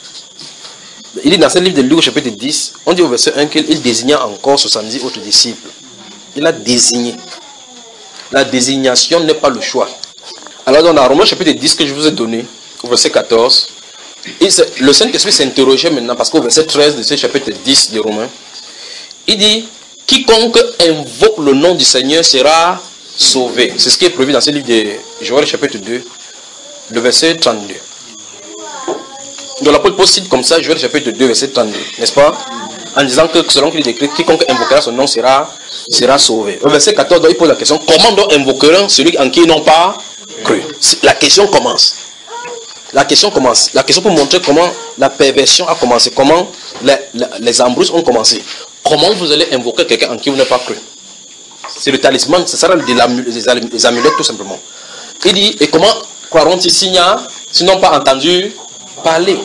Il dit dans ce livre de Luc chapitre dix, on dit au verset un qu'il désigna encore soixante-dix autres disciples. Il a désigné. La désignation n'est pas le choix. Alors dans Romains chapitre dix que je vous ai donné, au verset quatorze, et le Saint-Esprit s'interrogeait maintenant parce qu'au verset treize de ce chapitre dix de Romains, il dit, quiconque invoque le nom du Seigneur sera sauvé. C'est ce qui est prévu dans ce livre de Joël chapitre deux, le verset trente-deux. Donc l'apôtre Paul cite comme ça Joël chapitre deux, verset trente-deux, n'est-ce pas? En disant que selon qu'il est écrit, quiconque invoquera son nom sera, sera sauvé. Au verset quatorze, donc, il pose la question, comment donc invoqueront celui en qui ils n'ont pas cru? La question commence. La question commence. La question pour montrer comment la perversion a commencé, comment les, les, les embrouilles ont commencé. Comment vous allez invoquer quelqu'un en qui vous n'avez pas cru? C'est le talisman, ce sera les amulettes tout simplement. Il dit, et comment croiront-ils s'ils n'ont pas entendu parler?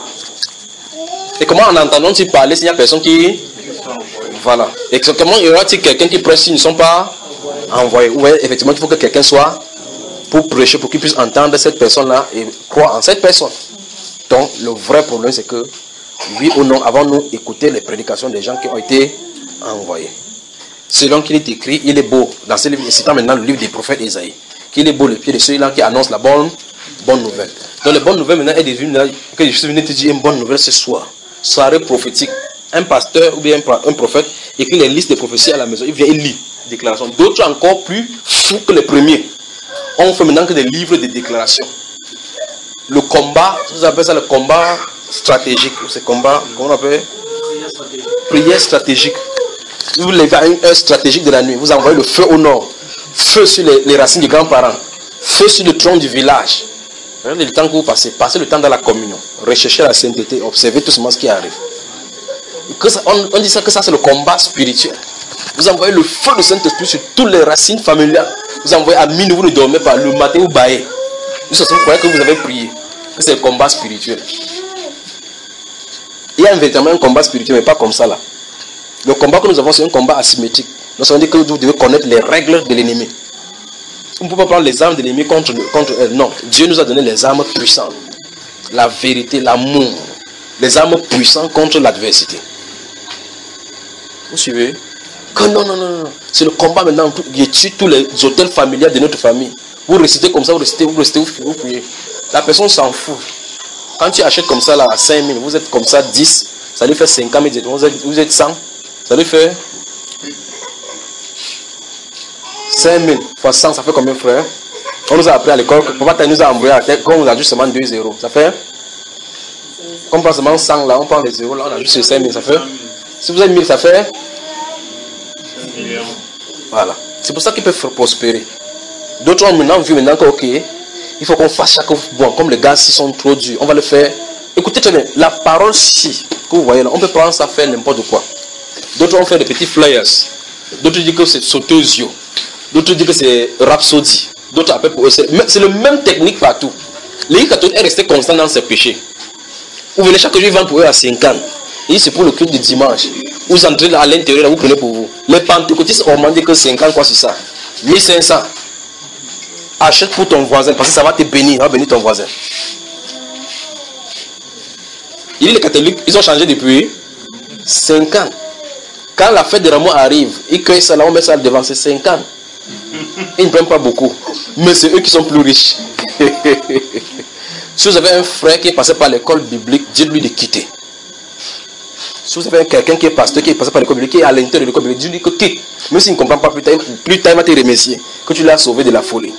Et comment en entendant-ils parler s'il n'y a personne qui... Voilà. Et comment y aura-t-il quelqu'un qui prêche s'ils ne sont pas envoyés? Oui, effectivement, il faut que quelqu'un soit pour prêcher, pour qu'il puisse entendre cette personne-là et croire en cette personne. Donc, le vrai problème, c'est que, oui ou non, avons-nous écouté les prédications des gens qui ont été envoyés? Selon qu'il est écrit, il est beau, dans ce livre, citant maintenant le livre des prophètes Isaïe, qu'il est beau le pied de ceux-là qui annoncent la bonne, bonne nouvelle. Donc, la bonne nouvelle maintenant est devenue, que je suis venu te dire une bonne nouvelle ce soir. Soirée prophétique. Un pasteur ou bien un prophète écrit les listes de prophéties à la maison. Il vient, il lit des déclarations. D'autres encore plus fous que les premiers. On fait maintenant que des livres de déclarations. Le combat, vous appelez ça le combat stratégique. C'est combat, comment on appelle? Prière stratégique. Vous levez à une heure stratégique de la nuit. Vous envoyez le feu au nord. Feu sur les, les racines des grands-parents. Feu sur le tronc du village. Regardez le temps que vous passez. Passez le temps dans la communion. Recherchez la sainteté. Observez tout ce qui arrive. Que ça, on, on dit ça que ça c'est le combat spirituel. Vous envoyez le feu du Saint-Esprit sur toutes les racines familiales. Vous envoyez à minuit, vous ne dormez pas. Le matin, vous baillez. Vous croyez que vous avez prié. Que c'est le combat spirituel. Il y a véritablement un combat spirituel, mais pas comme ça là. Le combat que nous avons, c'est un combat asymétrique. Nous avons dit que vous devez connaître les règles de l'ennemi. On ne peut pas prendre les armes de l'ennemi contre, contre elle. Non. Dieu nous a donné les armes puissantes. La vérité, l'amour. Les armes puissantes contre l'adversité. Vous suivez? Que non, non, non, non. C'est le combat maintenant qui tue tous les hôtels familiaux de notre famille. Vous récitez comme ça, vous récitez, vous récitez, vous priez. La personne s'en fout. Quand tu achètes comme ça là, à cinq mille, vous êtes comme ça dix, ça lui fait cinquante mille, vous êtes, vous êtes cent, ça lui fait cinq mille fois cent, ça fait combien, frère? On nous a appris à l'école, papa nous a embrouillé à la tête, quand on ajoute seulement deux zéros, ça fait? On prend seulement cent là, on prend les zéros là, on ajoute sur cinq mille, ça fait Si vous avez mille, ça fait voilà. C'est pour ça qu'ils peuvent prospérer. D'autres ont maintenant vu maintenant que, ok, il faut qu'on fasse chaque bon, comme les gars, s'ils sont trop durs, on va le faire. Écoutez très bien, la parole si, que vous voyez là, on peut prendre ça, faire n'importe quoi. D'autres ont fait des petits flyers. D'autres disent que c'est Sotosio. D'autres disent que c'est Rhapsody. D'autres appellent pour eux. C'est le même technique partout. L'Église catholique est restée constante dans ses péchés. Vous venez chaque jour, ils vendent pour eux à cinq ans. Et c'est pour le culte du dimanche. Vous entrez à l'intérieur, vous prenez pour vous. Les pentecôtistes ont demandé que cinq ans, quoi, c'est ça. mille cinq cents. Achète pour ton voisin, parce que ça va te bénir, ça va bénir ton voisin. Il dit les catholiques, ils ont changé depuis cinq ans. Quand la fête de Rameau arrive, ils cueillent ça là, on met ça devant, c'est cinq ans. Ils ne prennent pas beaucoup. Mais c'est eux qui sont plus riches. Si vous avez un frère qui est passé par l'école biblique, dites-lui de quitter. Si vous avez quelqu'un qui est pasteur, qui est passé par l'école biblique, qui est à l'intérieur de l'école biblique, dites-lui que quitte. Même s'il ne comprend pas plus tard, plus tard il va te remercier que tu l'as sauvé de la folie.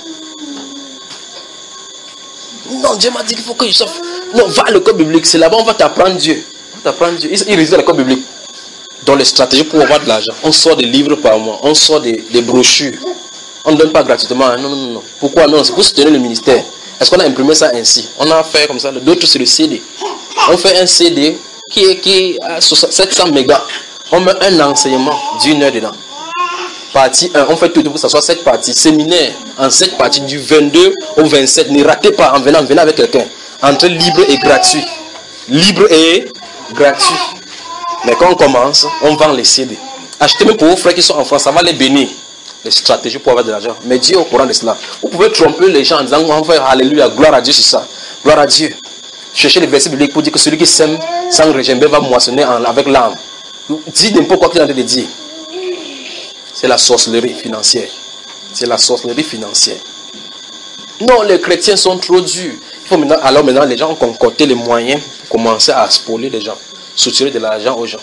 Non, Dieu m'a dit qu'il faut que je sauve. Non, va à l'école biblique, c'est là-bas on va t'apprendre Dieu. On va t'apprendre Dieu. Il, il réside à l'école biblique. Dans les stratégies pour avoir de l'argent, on sort des livres par mois, on sort des, des brochures. On ne donne pas gratuitement. Non, non, non. Pourquoi? Non, c'est pour soutenir le ministère. Est-ce qu'on a imprimé ça ainsi? On a fait comme ça. D'autres, c'est le C D. On fait un C D qui est, qui est à sept cents mégas. On met un enseignement d'une heure dedans. Partie un, on fait tout pour que ça soit sept parties. Séminaire en sept parties du vingt-deux au vingt-sept. Ne ratez pas en venant, venez avec quelqu'un. Entre libre et gratuit. Libre et gratuit. Mais quand on commence, on vend les C D. Achetez même pour vos frères qui sont en France, ça va les bénir. Les stratégies pour avoir de l'argent. Mais Dieu est au courant de cela. Vous pouvez tromper les gens en disant, on va faire alléluia, gloire à Dieu sur ça. Gloire à Dieu. Cherchez les versets bibliques pour dire que celui qui sème sans régimber va moissonner avec l'âme. Dites n'importe quoi qu'il est en train de dire. C'est la sorcellerie financière. C'est la sorcellerie financière. Non, les chrétiens sont trop durs. Il faut maintenant, alors maintenant, les gens ont concocté les moyens pour commencer à spoiler les gens. Soutirer de l'argent aux gens.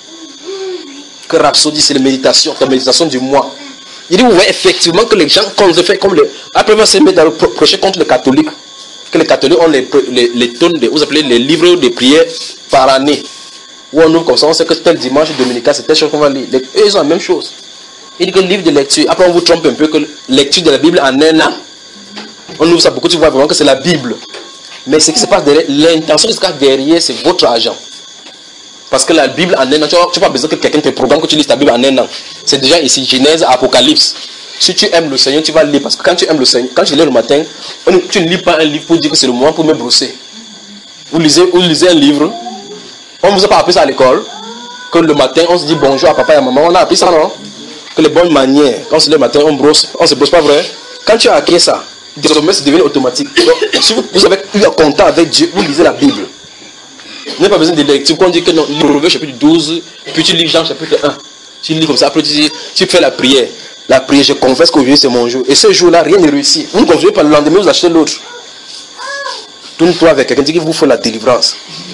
Que Rhapsody, c'est la méditation, la méditation du mois. Il dit, vous voyez effectivement que les gens, quand on se fait comme les. Après, on va se mettre à prêcher contre les catholiques. Que les catholiques ont les, les, les tonnes de. Vous appelez les livres de prière par année. Où on ouvre comme ça, on sait que tel dimanche dominical, c'est telle chose qu'on va lire. Les, eux, ils ont la même chose. Il dit que le livre de lecture. Après, on vous trompe un peu que lecture de la Bible en un an. On ouvre ça beaucoup, tu vois vraiment que c'est la Bible. Mais ce qui se passe derrière, l'intention de ce qu'il y a derrière, c'est votre argent. Parce que la Bible en un an, tu n'as pas besoin que quelqu'un te programme que tu lises ta Bible en un an. C'est déjà ici, Genèse, Apocalypse. Si tu aimes le Seigneur, tu vas lire. Parce que quand tu aimes le Seigneur, quand je lis le matin, tu ne lis pas un livre pour dire que c'est le moment pour me brosser. Vous lisez, vous lisez un livre, on ne vous a pas appris ça à l'école, que le matin, on se dit bonjour à papa et à maman. On a appris ça, non? Que les bonnes manières, quand c'est le matin, on brosse. On ne se brosse pas vrai? Quand tu as acquis ça, désormais, c'est devenu automatique. Donc, si vous, vous avez eu un contact avec Dieu, vous lisez la Bible. Vous n'avez pas besoin de lecture. Quand on dit que non, Proverbe chapitre douze, puis tu lis Jean chapitre un. Tu lis comme ça, après tu, dis, tu fais la prière. La prière, je confesse qu'aujourd'hui c'est mon jour. Et ce jour-là, rien n'est réussi. Vous ne confessez pas le lendemain, vous achetez l'autre. Tourne-toi avec quelqu'un qui dit qu'il vous faut la délivrance.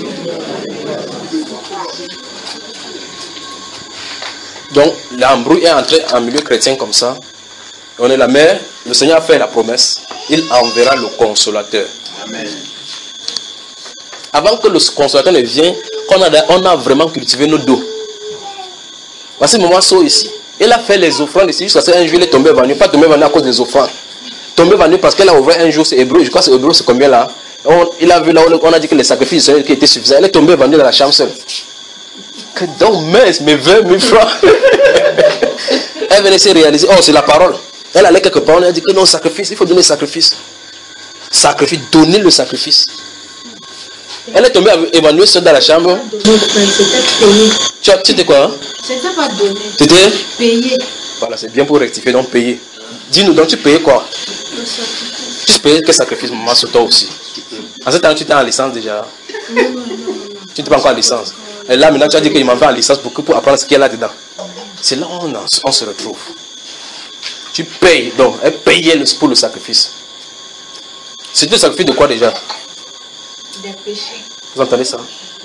Donc, l'embrouille est entré en milieu chrétien comme ça. On est la mère, le Seigneur a fait la promesse. Il enverra le consolateur. Amen. Avant que le consolateur ne vienne, on a, on a vraiment cultivé nos dos. Voici le moment saut ici. Il a fait les offrandes ici jusqu'à ce qu'un jour il est tombé venu. Pas tombé venu à cause des offrandes. Tombé venu parce qu'elle a ouvert un jour, c'est hébreu. Je crois que c'est hébreu, c'est combien là? On, il a vu là, on a dit que les sacrifices du Seigneur qui étaient suffisants. Elle est tombée venu dans la chambre seule. Que donc, mince, mais vingt mille francs. Elle venait se réaliser. Oh, c'est la parole. Elle allait quelque part, on a dit que non, sacrifice, il faut donner le sacrifice. Sacrifice, donner le sacrifice. Elle est tombée évanouie seule dans la chambre. C'était payé. Tu as, tu étais quoi? Hein? C'était pas donné. C'était payé. Voilà, c'est bien pour rectifier, donc payer. Dis-nous, donc tu payais quoi? Le sacrifice. Tu payais quel sacrifice, maman, sur toi aussi? En ce temps, tu étais en licence déjà? Non, non, non. Tu n'étais pas encore en licence. Et là, maintenant, tu as dit qu'il m'en va en licence pour, pour apprendre ce qu'il y a là-dedans. C'est là où on, on se retrouve. Tu payes, donc, elle payait pour le sacrifice. C'était le sacrifice de quoi déjà? Des péchés. Vous entendez ça?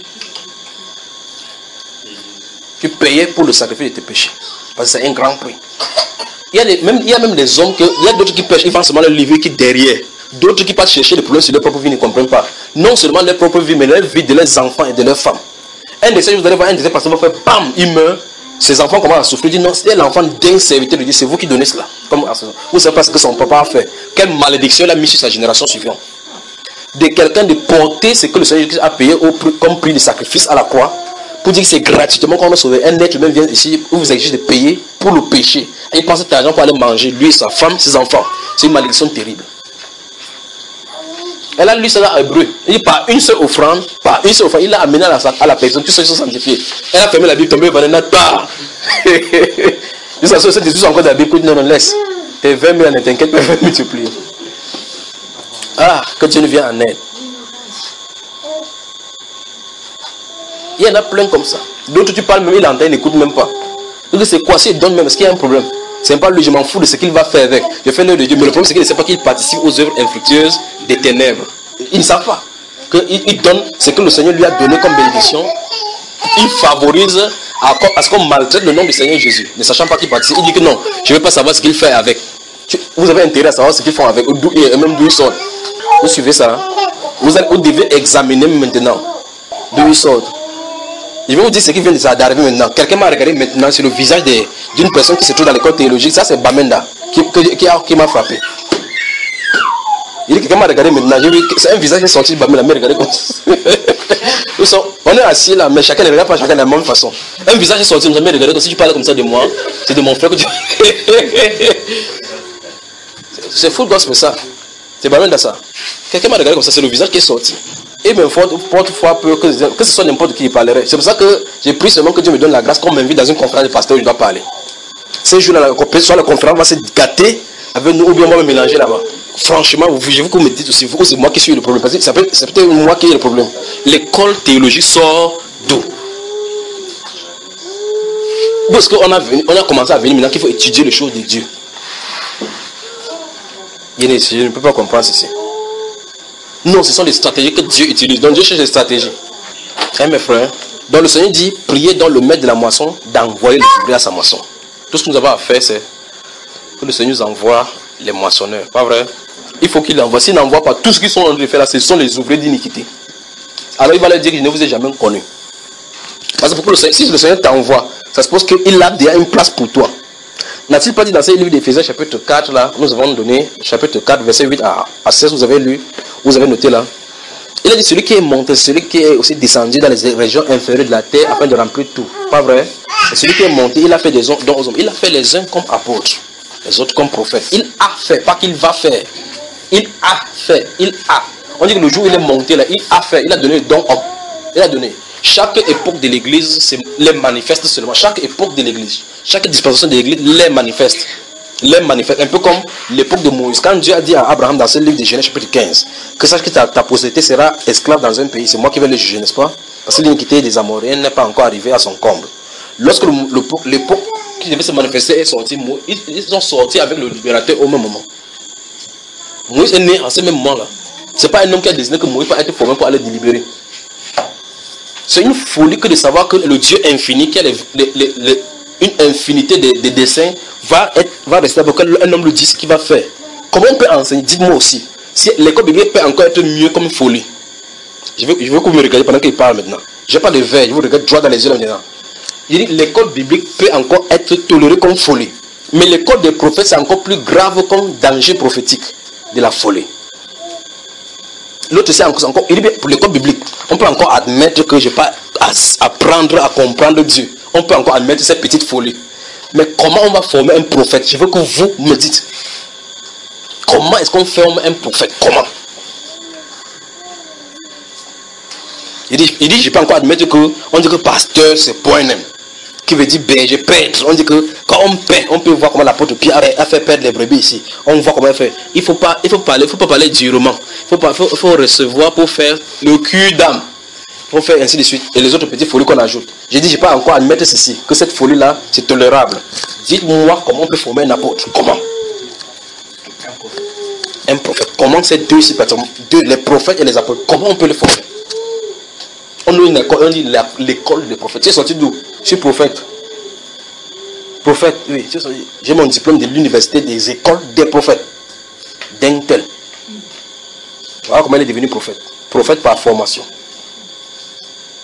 Tu payais pour le sacrifice de tes péchés. Parce que c'est un grand prix. Il y a, des, même, il y a même des hommes, que, il y a d'autres qui pêchent, ils font seulement le livre qui est derrière. D'autres qui partent chercher les problèmes sur leur propre vie ne comprennent pas. Non seulement leur propre vie, mais leur vie de leurs enfants et de leurs femmes. Un décès, vous allez voir un décès parce que votre frère, bam, il meurt. Ses enfants commencent à souffrir. Ils disent non, c'était l'enfant d'un serviteur de Dieu, c'est vous qui donnez cela. Comme, vous savez pas ce que son papa a fait. Quelle malédiction il a mis sur sa génération suivante. De quelqu'un de porter ce que le Seigneur a payé au, comme prix de sacrifice à la croix, pour dire que c'est gratuitement qu'on a sauvé. Un être humain vient ici, où vous exige de payer pour le péché. Et il pense que cet argent pour aller manger, lui, sa femme, ses enfants. C'est une malédiction terrible. Elle a lu ça dans Hébreu. Il dit par une seule offrande, par une seule offrande, il a amené à la, à la personne, tous ceux qui sont sanctifiés. Elle a fermé la Bible, tombée par un pas. Jusqu'à ce que Jésus encore dans la Bible, non, non, laisse. Tes vingt mille, ne t'inquiète pas, vingt multiplier. Ah, que Dieu nous vient en aide. Il y en a plein comme ça. D'autres, tu parles même, il entend, il n'écoute même pas. Donc c'est quoi, s'il donne même, est-ce qu'il y a un problème? C'est pas lui, je m'en fous de ce qu'il va faire avec. Je fais l'œuvre de Dieu, mais le problème c'est qu'il ne sait pas qu'il participe aux œuvres infructueuses des ténèbres. Il ne savent pas qu'il il donne ce que le Seigneur lui a donné comme bénédiction. Il favorise à, à ce qu'on maltraite le nom du Seigneur Jésus, ne sachant pas qu'il participe. Il dit que non, je ne veux pas savoir ce qu'il fait avec. Vous avez intérêt à savoir ce qu'ils font avec, et même d'où ils sortent. Vous suivez ça, hein? vous, allez, vous devez examiner maintenant d'où ils sortent. Je vais vous dire ce qui vient d'arriver maintenant. Quelqu'un m'a regardé maintenant sur le visage d'une personne qui se trouve dans l'école théologique. Ça, c'est Bamenda qui, qui, qui, qui m'a frappé. Il dit quelqu'un m'a regardé maintenant. C'est un visage qui est sorti de Bamenda. Mais regardez comme ça. On est assis là, mais chacun ne regarde pas chacun de la même façon. Un visage est sorti, mais regardez comme si tu parles comme ça de moi. C'est de mon frère que tu. C'est full gospel ça. C'est Bamenda ça. Quelqu'un m'a regardé comme ça, c'est le visage qui est sorti. Et me porte fois peur que, que ce soit n'importe qui qui parlerait. C'est pour ça que j'ai pris seulement que Dieu me donne la grâce qu'on m'invite dans une conférence de pasteur où je dois parler. Ces jours-là, soit la conférence va se gâter avec nous ou bien on va me mélanger là-bas. Franchement, je veux que vous me dites aussi, vous, c'est moi qui suis le problème. Parce que c'est peut-être moi qui ai le problème. L'école théologique sort d'où? Parce qu'on a, on a commencé à venir maintenant qu'il faut étudier les choses de Dieu. Je ne peux pas comprendre ceci. Non, ce sont des stratégies que Dieu utilise. Donc Dieu cherche des stratégies. Hein, mes frères? Donc le Seigneur dit, priez dans le maître de la moisson d'envoyer les ouvriers à sa moisson. Tout ce que nous avons à faire, c'est que le Seigneur nous envoie les moissonneurs. Pas vrai? Il faut qu'il envoie. S'il n'envoie pas, tout ce qu'ils sont en train de faire là, ce sont les ouvriers d'iniquité. Alors il va leur dire que je ne vous ai jamais connu. Parce que pour le Seigneur, si le Seigneur t'envoie, ça suppose qu'il a déjà une place pour toi. N'a-t-il pas dit dans ce livre d'Éphésiens chapitre quatre, là, nous avons donné, chapitre quatre, verset huit à seize, vous avez lu, vous avez noté là. Il a dit celui qui est monté, celui qui est aussi descendu dans les régions inférieures de la terre afin de remplir tout. Pas vrai? Et celui qui est monté, il a fait des hommes, dons aux hommes. Il a fait les uns comme apôtres, les autres comme prophètes. Il a fait, pas qu'il va faire. Il a fait, il a. On dit que le jour où il est monté là, il a fait, il a donné le don homme. Il a donné. Chaque époque de l'église les manifeste seulement. Chaque époque de l'église, chaque dispensation de l'église les manifeste. Les manifeste. Un peu comme l'époque de Moïse. Quand Dieu a dit à Abraham dans ce livre de Genèse chapitre quinze que sache que ta, ta postérité sera esclave dans un pays, c'est moi qui vais le juger, n'est-ce pas? Parce que l'iniquité des Amoréens n'est pas encore arrivée à son comble. Lorsque l'époque qui devait se manifester est sortie, ils, ils sont sortis avec le libérateur au même moment. Moïse est né en ce même moment-là. Ce n'est pas un homme qui a désigné que Moïse va être formé pour aller délibérer. C'est une folie que de savoir que le Dieu infini, qui a les, les, les, les, une infinité de, de desseins, va, être, va rester avec un homme le dit ce qu'il va faire. Comment on peut enseigner? Dites-moi aussi. Si l'école biblique peut encore être mieux comme une folie. Je veux, je veux que vous me regardiez pendant qu'il parle maintenant. Je n'ai pas de verre, je vous regarde droit dans les yeux maintenant. Il dit l'école biblique peut encore être tolérée comme folie. Mais l'école des prophètes, c'est encore plus grave comme danger prophétique de la folie. L'autre, c'est encore, encore, il dit pour l'école biblique, on peut encore admettre que je n'ai pas à apprendre à comprendre Dieu. On peut encore admettre cette petite folie. Mais comment on va former un prophète? Je veux que vous me dites. Comment est-ce qu'on forme un prophète? Comment? Il dit, il dit je peux encore admettre que on dit que pasteur c'est point même. Qui veut dire berger, prêtre. On dit que quand on paie, on peut voir comment l'apôtre Pierre a fait perdre les brebis ici. On voit comment il fait. Il faut pas, il faut parler, il faut pas parler durement. Il faut pas, faut, faut recevoir pour faire le cul d'âme. Pour faire ainsi de suite. Et les autres petites folies qu'on ajoute. J'ai dit, je peux encore admettre ceci, que cette folie-là, c'est tolérable. Dites-moi comment on peut former un apôtre. Comment? Un prophète. Un prophète. Comment ces deux ici, deux, les prophètes et les apôtres, comment on peut les former? On a une école, on dit l'école des prophètes. Tu es sorti d'où? Je suis prophète. Prophète, oui. J'ai mon diplôme de l'université des écoles des prophètes. D'un tel. Voilà comment il est devenu prophète. Prophète par formation.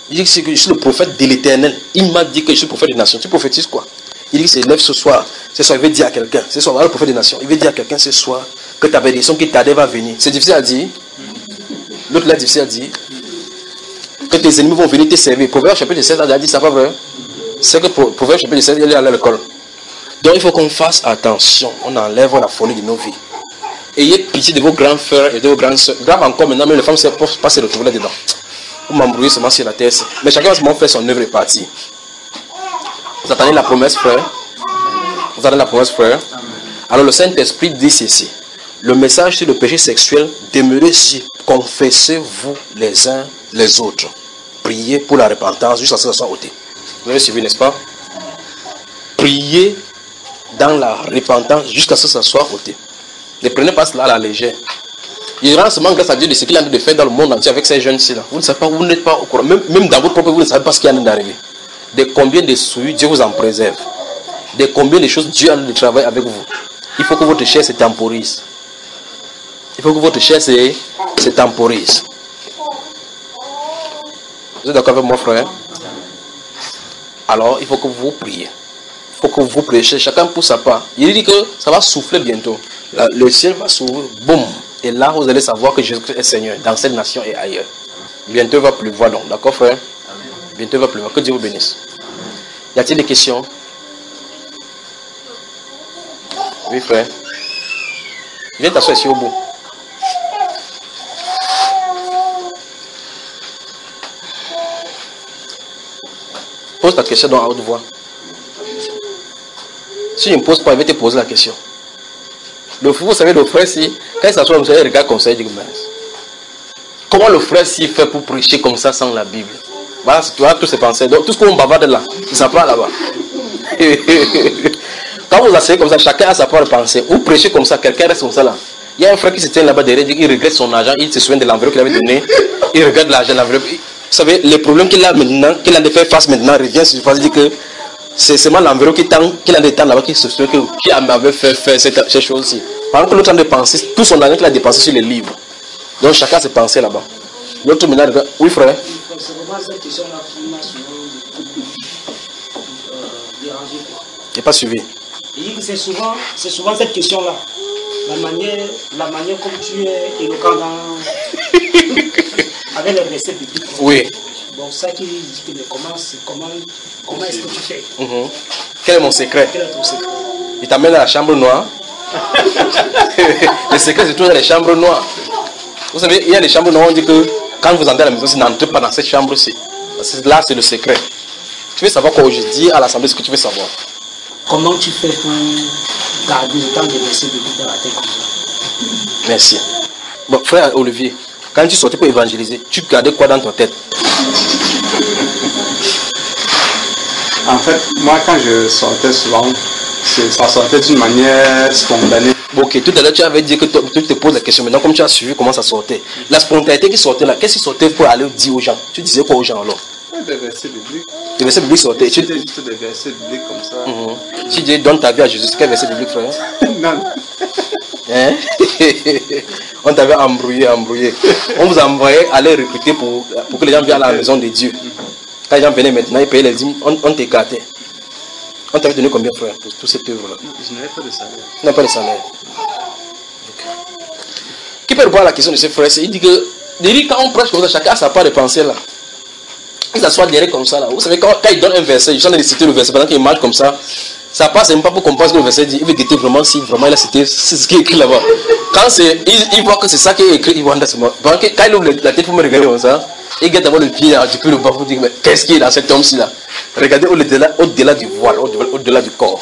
Il dit que je suis le prophète de l'Éternel. Il m'a dit que je suis le prophète des nations. Tu prophétises quoi? Il dit que c'est lève ce soir. Ce soir, il veut dire à quelqu'un. Ce soir, le prophète des nations. Il veut dire à quelqu'un ce soir que ta bénédiction qui t'a va venir. C'est difficile à dire. L'autre là, difficile à dire. Que tes ennemis vont venir te servir. Proverbe chapitre seize a dit ça, pas vrai? C'est que Proverbe chapitre seize, il est allé à l'école. Donc il faut qu'on fasse attention. On enlève la folie de nos vies. Ayez pitié de vos grands frères et de vos grandes soeurs. Grave encore maintenant, mais les femmes ne peuvent pas se retrouver là-dedans. Vous m'embrouillez seulement sur la terre. Mais chacun va seulement faire son œuvre et partir. Vous attendez la promesse, frère? Vous attendez la promesse, frère? Alors le Saint-Esprit dit ceci. Le message sur le péché sexuel, demeurez ici. Confessez-vous les uns les autres. Priez pour la repentance jusqu'à ce que ça soit ôté. Vous avez suivi, n'est-ce pas? Priez dans la repentance jusqu'à ce que ça soit ôté. Ne prenez pas cela à la légère. Il rend seulement grâce à Dieu de ce qu'il est en train de faire dans le monde entier avec ces jeunes-ci là. Vous ne savez pas, vous n'êtes pas au courant. Même, même dans votre propre, vous ne savez pas ce qui est en train d'arriver. De combien de souillures Dieu vous en préserve. De combien de choses Dieu a de travailler avec vous. Il faut que votre chair se temporise. Il faut que votre chair se, se temporise. Vous êtes d'accord avec moi, frère? Alors, il faut que vous priez. Il faut que vous prêchez. Chacun pour sa part. Il dit que ça va souffler bientôt. Le ciel va s'ouvrir. Boum. Et là, vous allez savoir que Jésus-Christ est Seigneur dans cette nation et ailleurs. Bientôt, il va pleuvoir donc. D'accord, frère? Amen. Bientôt, il va pleuvoir. Que Dieu vous bénisse. Y a-t-il des questions? Oui, frère. Viens t'asseoir ici au bout. Pose ta question dans la haute voix. Si je ne pose pas, il va te poser la question. Le fou, vous savez, le frère, si, quand il s'assoit comme ça, il regarde comme ça, il dit, comment le frère s'y fait pour prêcher comme ça sans la Bible? Voilà, tu vois, tous ces pensées. Donc, tout ce qu'on bavarde là, ça part là-bas. Quand vous asseyez comme ça, chacun a sa part de pensée. Vous prêchez comme ça, quelqu'un reste comme ça là. Il y a un frère qui se tient là-bas derrière, il regrette son argent, il se souvient de l'enveloppe qu'il avait donné, il regarde l'argent de l'enveloppe. Vous savez, les problèmes qu'il a maintenant, qu'il a de faire face maintenant, revient sur face, il dit que c'est seulement l'enveloppe qu'il a de temps là-bas qui se souvient qui avait fait faire cette, cette chose-ci. Par exemple, l'autre a dépensé tout son argent qu'il a dépensé sur les livres. Donc chacun s'est pensé là-bas. L'autre maintenant regarde. Oui, frère. C'est vraiment cette question-là qui m'a souvent dérangé. Je n'ai pas suivi. C'est souvent, c'est souvent cette question-là. La manière, la manière comme tu es éloquent dans... avec les versets bibliques. Oui. Bon, ça qui dit que mais comment, comment, comment est-ce que tu fais? Mm-hmm. Quel est mon secret? Quel est ton secret? Il t'amène à la chambre noire. Le secret, c'est toujours dans les chambres noires. Vous savez, il y a des chambres noires, on dit que quand vous entrez à la maison, vous n'entrez pas dans cette chambre-ci. Là, c'est le secret. Tu veux savoir quoi aujourd'hui à l'assemblée, ce que tu veux savoir? Comment tu fais pour garder le temps de laisser de dans la tête comme ça? Merci. Bon, frère Olivier, quand tu sortais pour évangéliser, tu gardais quoi dans ta tête? En fait, moi, quand je sortais souvent, ça sortait d'une manière spontanée. Ok, tout à l'heure, tu avais dit que tu te poses la question. Maintenant, comme tu as suivi comment ça sortait, la spontanéité qui sortait là, qu'est-ce qui sortait pour aller dire aux gens? Tu disais quoi aux gens alors? Des versets bibliques. Des versets bibliques sortaient. C'était juste des versets bibliques comme ça. Mm-hmm. Tu dis, donne ta vie à Jésus. Quel verset biblique, frère? Non. Hein? On t'avait embrouillé, embrouillé. On vous envoyait aller recruter pour, pour que les gens viennent à la maison de Dieu. Quand les gens venaient maintenant, ils payaient les dîmes, on, on t'écartait. On t'avait donné combien, frère, pour toute cette œuvre-là? Je n'avais pas de salaire. Tu n'as pas de salaire. Okay. Qui peut répondre à la question de ce frère? Il dit que, il dit quand on prêche comme ça, chacun a sa part de pensée là. Il s'assoit derrière comme ça là. Vous savez, quand, quand il donne un verset, il chante de citer le verset, pendant qu'il marche comme ça, ça passe même pas pour comprendre ce que le verset dit. Il veut guetter vraiment si vraiment il a cité ce qui est écrit là-bas. Quand c'est, il, il voit que c'est ça qui est écrit, il voit c'est moi. Quand il ouvre la tête pour me regarder comme ça, il guette d'abord le pied, depuis le bas pour dire, mais qu'est-ce qu'il y a dans cet homme-ci là? Regardez au-delà, au-delà du voile, au-delà, au-delà du corps.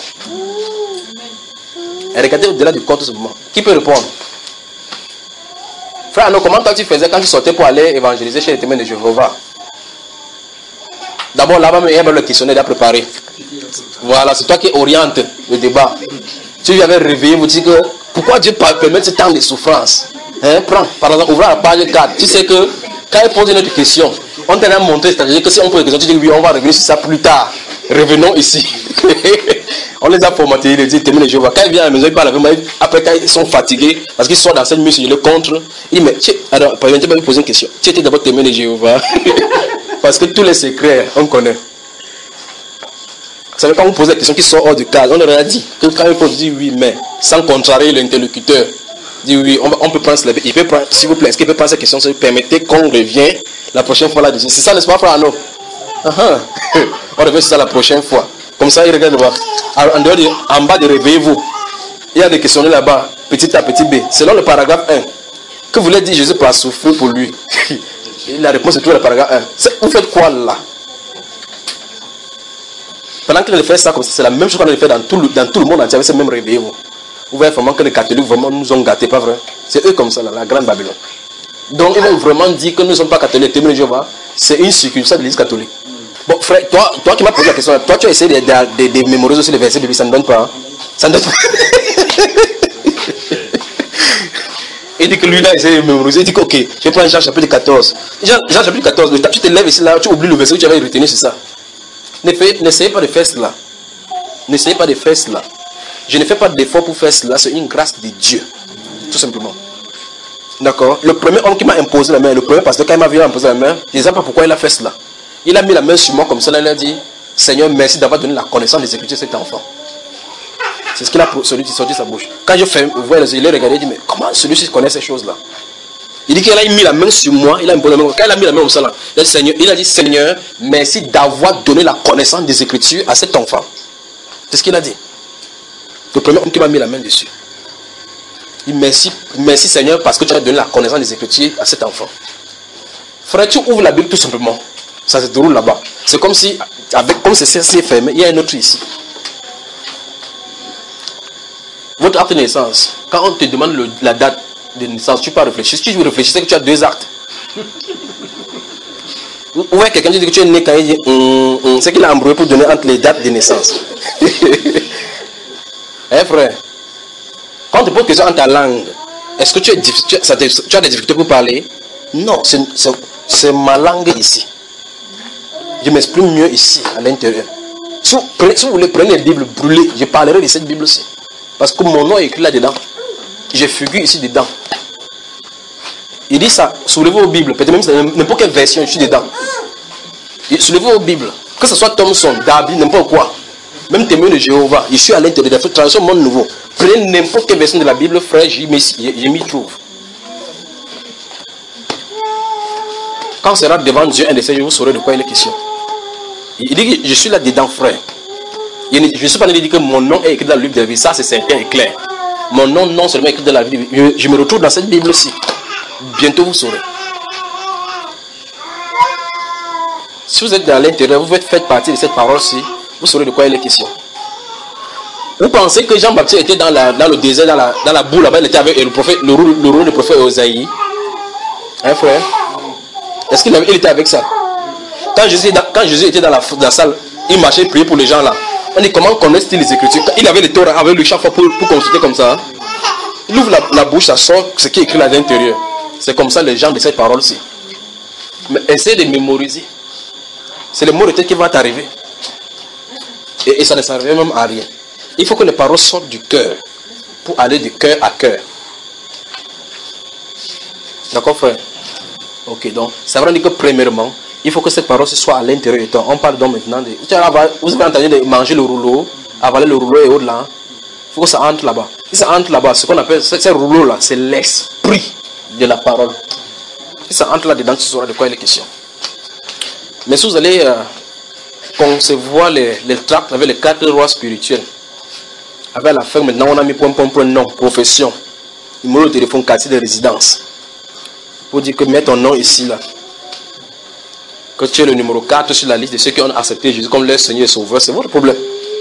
Et regardez au-delà du corps tout simplement. Qui peut répondre? Frère, non, comment toi tu faisais quand tu sortais pour aller évangéliser chez les témoins de Jéhovah? D'abord là-bas, il y avait le questionnaire à préparer. Voilà, c'est toi qui oriente le débat. Tu lui avais réveillé, vous dites que pourquoi Dieu permet ce temps de souffrance? Hein? Prends, par exemple, ouvre la page quatre. Tu sais que quand il pose une autre question, on t'a montré stratégie que si on pose une question, tu dis oui, on va revenir sur ça plus tard. Revenons ici. On les a formatés, ils disent témoins de Jéhovah. Quand ils viennent à la maison, ils parlent avec moi. Après, quand ils sont fatigués, parce qu'ils sortent dans cette musique, ils le contre. Ils disent, mais, alors, par exemple, tu vas me poser une question. Tu étais d'abord témoin de Jéhovah. Parce que tous les secrets, on connaît. Vous savez, quand vous posez des questions qui sont hors du cadre, on leur a dit que quand il faut dire oui, mais sans contrarier l'interlocuteur, dit oui, on, on peut prendre, il peut prendre, s'il vous plaît, est-ce qu'il peut prendre cette question, permettez qu'on revienne la prochaine fois là-dessus. C'est ça, n'est-ce pas, frère Arnaud? uh-huh. On revient sur ça la prochaine fois. Comme ça, il regarde là-bas. En, dehors de, en bas de réveillez-vous, il y a des questionnaires là-bas, petit A, petit B. Selon le paragraphe un, que voulait dire Jésus pour souffrir pour lui? La réponse est toujours le paragraphe un. Vous faites quoi là? Pendant qu'il fait ça comme ça, c'est la même chose qu'on a fait dans tout le, dans tout le monde entier avec ce même réveillez-vous. Vous voyez vraiment que les catholiques vraiment nous ont gâtés, pas vrai? C'est eux comme ça, là, la grande Babylone. Donc ils vont vraiment dire que nous ne sommes pas catholiques, témoins de Jéhovah, c'est une circonstance de l'église catholique. Bon frère, toi, toi qui m'as posé la question, toi tu as essayé de, de, de, de mémoriser aussi les versets bibliques, ça ne donne pas. Hein? Ça ne donne pas. Il dit que lui là, il essaie de mémoriser, il dit que ok, je vais prendre Jean chapitre quatorze. Jean, Jean chapitre quatorze, tu te lèves ici là, tu oublies le verset que tu avais retenu, c'est ça. N'essayez pas de faire cela. N'essayez pas de faire cela. Je ne fais pas d'effort pour faire cela, c'est une grâce de Dieu. Tout simplement. D'accord? Le premier homme qui m'a imposé la main, le premier pasteur, quand il m'a vu imposer la main, je ne sais pas pourquoi il a fait cela. Il a mis la main sur moi comme ça, là, il a dit, Seigneur, merci d'avoir donné la connaissance des Écritures à cet enfant. C'est ce qu'il a celui qui sortit de sa bouche. Quand je fais, vous voyez, il a regardé, il dit, mais comment celui-ci connaît ces choses-là? Il dit qu'il a mis la main sur moi, il a imposé la main. Quand il a mis la main comme ça, là, il a dit, Seigneur, il a dit, Seigneur, merci d'avoir donné la connaissance des Écritures à cet enfant. C'est ce qu'il a dit. Le premier homme qui m'a mis la main dessus. Il dit, merci, merci Seigneur, parce que tu as donné la connaissance des Écritures à cet enfant. Frère, tu ouvres la Bible tout simplement. Ça se déroule là-bas. C'est comme si, avec, comme c'est ceci est fermé, il y a un autre ici. Votre acte de naissance, quand on te demande le, la date de naissance, tu peux réfléchir. Si tu veux réfléchir, c'est que tu as deux actes. Vous voyez quelqu'un qui dit que tu es né quand il dit hum, hum, c'est qu'il a embrouillé pour donner entre les dates de naissance. Eh frère, quand on te pose question en ta langue, est-ce que tu, es, tu, as, tu as des difficultés pour parler? Non, c'est ma langue ici. Je m'exprime mieux ici, à l'intérieur. Si, si vous voulez prendre une Bible brûlée, je parlerai de cette Bible-ci. Parce que mon nom est écrit là-dedans. Je figure ici dedans. Il dit ça, soulevez vos Bibles, peut-être même n'importe quelle version, je suis dedans. Soulevez vos Bibles, que ce soit Thomson, Darby, n'importe quoi. Même témoin de Jéhovah, je suis à l'intérieur de la tradition monde nouveau. Prenez n'importe quelle version de la Bible, frère, j'y m'y trouve. Quand on sera devant Dieu un de ces jours, vous saurez de quoi il est question. Il dit que je suis là dedans, frère. Je ne suis pas allé dire que mon nom est écrit dans le livre de la vie, ça c'est certain et clair. Mon nom non seulement écrit dans la Bible, je me retrouve dans cette Bible-ci. Bientôt vous saurez. Si vous êtes dans l'intérieur, vous faites partie de cette parole-ci, vous saurez de quoi il est question. Vous pensez que Jean-Baptiste était dans, la, dans le désert, dans la, dans la boue là-bas, il était avec le prophète, le rôle, le rôle du prophète Osaïe. Hein frère? Est-ce qu'il il était avec ça? Quand Jésus, quand Jésus était dans la, dans la salle, il marchait, il priait pour les gens là. On dit comment connaissent-ils les Écritures? Il avait les Torah avec lui chaque fois pour, pour consulter comme ça. Il ouvre la, la bouche, ça sort ce qui est écrit là à l'intérieur. C'est comme ça les gens de cette parole-ci. Mais essaye de mémoriser. C'est le mot de tête qui va t'arriver. Et, et ça ne servirait même à rien. Il faut que les paroles sortent du cœur pour aller de cœur à cœur. D'accord, frère? Ok, donc ça veut dire que premièrement, il faut que cette parole soit à l'intérieur de toi. On parle donc maintenant de... Vous avez entendu de manger le rouleau, avaler le rouleau et autres là. Il faut que ça entre là-bas. Si ça entre là-bas, ce qu'on appelle ce rouleau là, c'est l'esprit de la parole. Si ça entre là-dedans, tu sauras de quoi il est question. Mais si vous allez euh, concevoir les, les tracts avec les quatre rois spirituels, avec la fin maintenant, on a mis point, point, point, nom, profession, numéro de téléphone, quartier de résidence. Pour dire que mets ton nom ici là. Que tu es le numéro quatre sur la liste de ceux qui ont accepté Jésus comme leur Seigneur et Sauveur, c'est votre problème.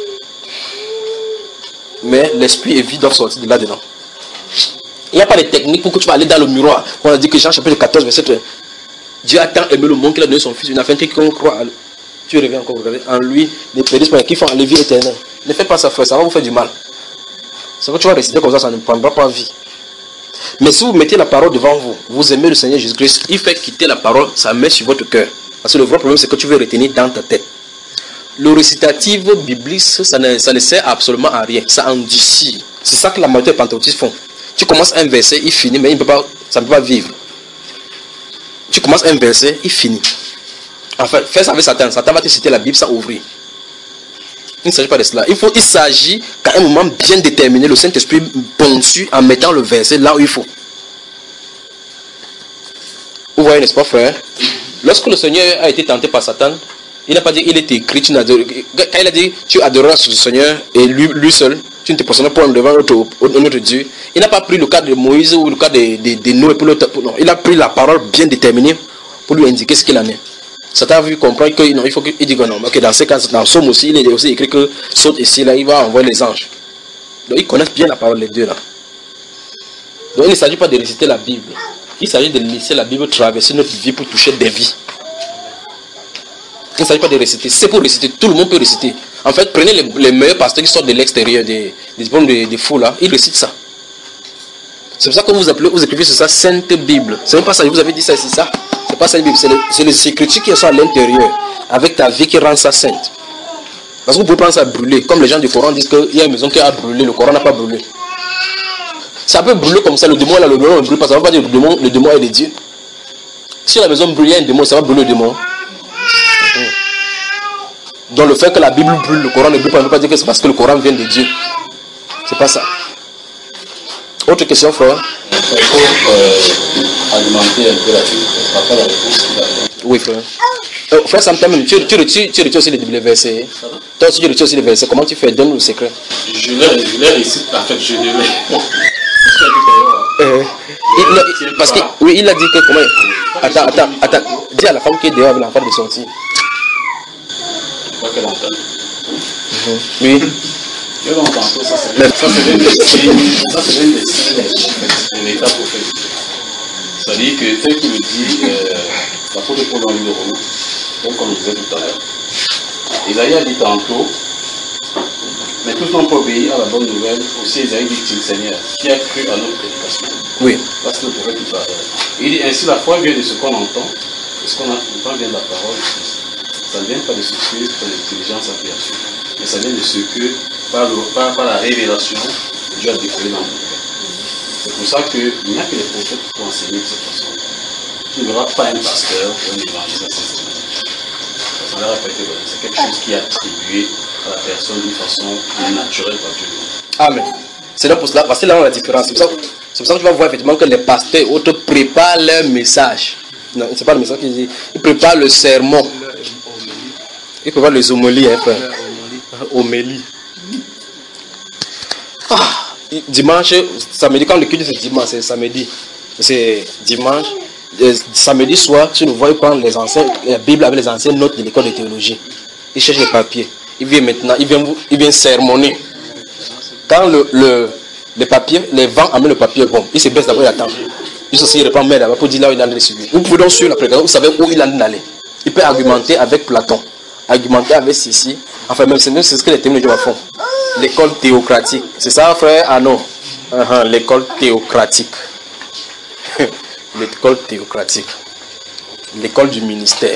Mais l'esprit et vie doivent sortir de là-dedans. Il n'y a pas de technique pour que tu vas aller dans le miroir. On a dit que Jean chapitre quatorze, verset treize. Dieu a tant aimé le monde qu'il a donné son fils. Il n'a fait que quiconque croit à lui. Tu reviens encore regarder. En lui, les périsses qui font la vie éternelle. Ne faites pas ça, frère, ça va vous faire du mal. C'est que tu vas réciter comme ça, ça ne prendra pas vie. Mais si vous mettez la parole devant vous, vous aimez le Seigneur Jésus-Christ, il fait quitter la parole, ça met sur votre cœur. Parce que le vrai problème, c'est que tu veux retenir dans ta tête. Le récitatif biblique, ça ne, ça ne sert absolument à rien. Ça endurcit. C'est ça que la majorité des pentecôtistes font. Tu commences un verset, il finit, mais il ne peut pas, ça ne peut pas vivre. Tu commences un verset, il finit. Enfin, fais ça avec Satan. Satan va te citer la Bible sans ouvrir. Il ne s'agit pas de cela. Il faut, il s'agit qu'à un moment bien déterminé, le Saint-Esprit ponçue en mettant le verset là où il faut. Vous voyez, n'est-ce pas, frère? Lorsque le Seigneur a été tenté par Satan, il n'a pas dit, il est écrit, tu n'adores, quand il a dit, tu adoreras le Seigneur et lui, lui seul, tu ne te poseras pas devant notre, notre Dieu. Il n'a pas pris le cas de Moïse ou le cas de, de, de Noé pour l'autre. Non, il a pris la parole bien déterminée pour lui indiquer ce qu'il en est. Satan a vu comprendre qu'il il faut qu'il dise que non. Okay, dans ce cas, dans Somme aussi, il est aussi écrit que saute ici, là, il va envoyer les anges. Donc ils connaissent bien la parole, les deux là. Donc il ne s'agit pas de réciter la Bible. Il s'agit de laisser la Bible traverser notre vie pour toucher des vies. Il ne s'agit pas de réciter. C'est pour réciter. Tout le monde peut réciter. En fait, prenez les, les meilleurs pasteurs qui sortent de l'extérieur, des, des diplômes de, de fous là, ils récitent ça. C'est pour ça que vous appelez, vous écrivez sur ça Sainte Bible. C'est même pas ça, je vous avais dit ça, c'est ça. C'est pas Sainte Bible, c'est les écritures qui sont à l'intérieur, avec ta vie qui rend ça sainte. Parce que vous pouvez prendre ça à brûler. Comme les gens du Coran disent qu'il y a une maison qui a brûlé, le Coran n'a pas brûlé. Ça peut brûler comme ça, le démon là, le démon ne brûle pas, ça ne va pas dire que le démon, le démon est de Dieu. Si la maison brûle, il y a un démon, ça va brûler le démon. Donc le fait que la Bible brûle, le Coran ne brûle pas, ne veut pas dire que c'est parce que le Coran vient de Dieu. C'est pas ça. Autre question, frère? Il faut euh, alimenter un peu la Bible. Après la réponse. Oui, frère. Euh, frère Sam, tu, tu, tu, tu, tu retires aussi les versets. Toi aussi, tu retires aussi les versets. Comment tu fais? Donne-nous le secret. Je les récite. En fait, je les mets. Euh, il, il, parce que oui, il a dit que comment. Attends, attends, attends. Dis à la femme qui est dehors avec l'enfant de sortir. Je crois qu'elle entend. Mm-hmm. Oui. Je l'entends. Ça, c'est un des signes. Ça, c'est un des signes de l'état prophétique. C'est-à-dire que tel qu'il le dit, euh, l'apôtre Paul dans le livre de Romains, donc comme je disais tout à l'heure, Isaïe a dit tantôt, mais tous n'ont pas obéi à la bonne nouvelle. Aussi Isaïe dit-il, Seigneur, qui a cru à notre prédication? Oui. Là, c'est le prophète qui parle. Il dit ainsi, la foi vient de ce qu'on entend, et ce qu'on entend vient de la parole de Christ. Ça ne vient pas de ce que ton intelligence a perçu, mais ça vient de ce que, par, le, par, par la révélation, Dieu a découvert dans notre cœur. C'est pour ça qu'il n'y a que les prophètes qui peuvent enseigner de cette façon. Tu ne verras pas un pasteur ou un évangéliste à cette manière. Ça va répéter, c'est quelque chose qui est attribué à la personne d'une façon naturelle par Dieu. Amen. C'est là pour cela, parce que là on a la différence. C'est pour, pour ça que tu vas voir effectivement que les pasteurs autres préparent leur message. Non, c'est pas le message qu'ils disent. Ils préparent le sermon. Ils préparent les homélies, hein, frère. Homélie. Ah, dimanche, samedi, quand le culte c'est dimanche, c'est samedi. C'est dimanche. Samedi soir, tu nous vois prendre les anciens, la Bible avec les anciennes notes de l'école de théologie. Il cherche les papiers. Il vient maintenant, il vient, il vient sermonner. Quand le, le, les papiers, les vents amènent le papier, bon, il se baisse d'abord, il attend. Juste aussi, il reprend main là-bas pour dire là où il en est suivi. Vous pouvez donc suivre la prédication, vous savez où il en est allé. Il peut argumenter avec Platon, argumenter avec Sissi. Enfin, même c'est ce que les théologiens font. L'école théocratique. C'est ça, frère? Ah non. Uh-huh, l'école théocratique. L'école théocratique. L'école du ministère.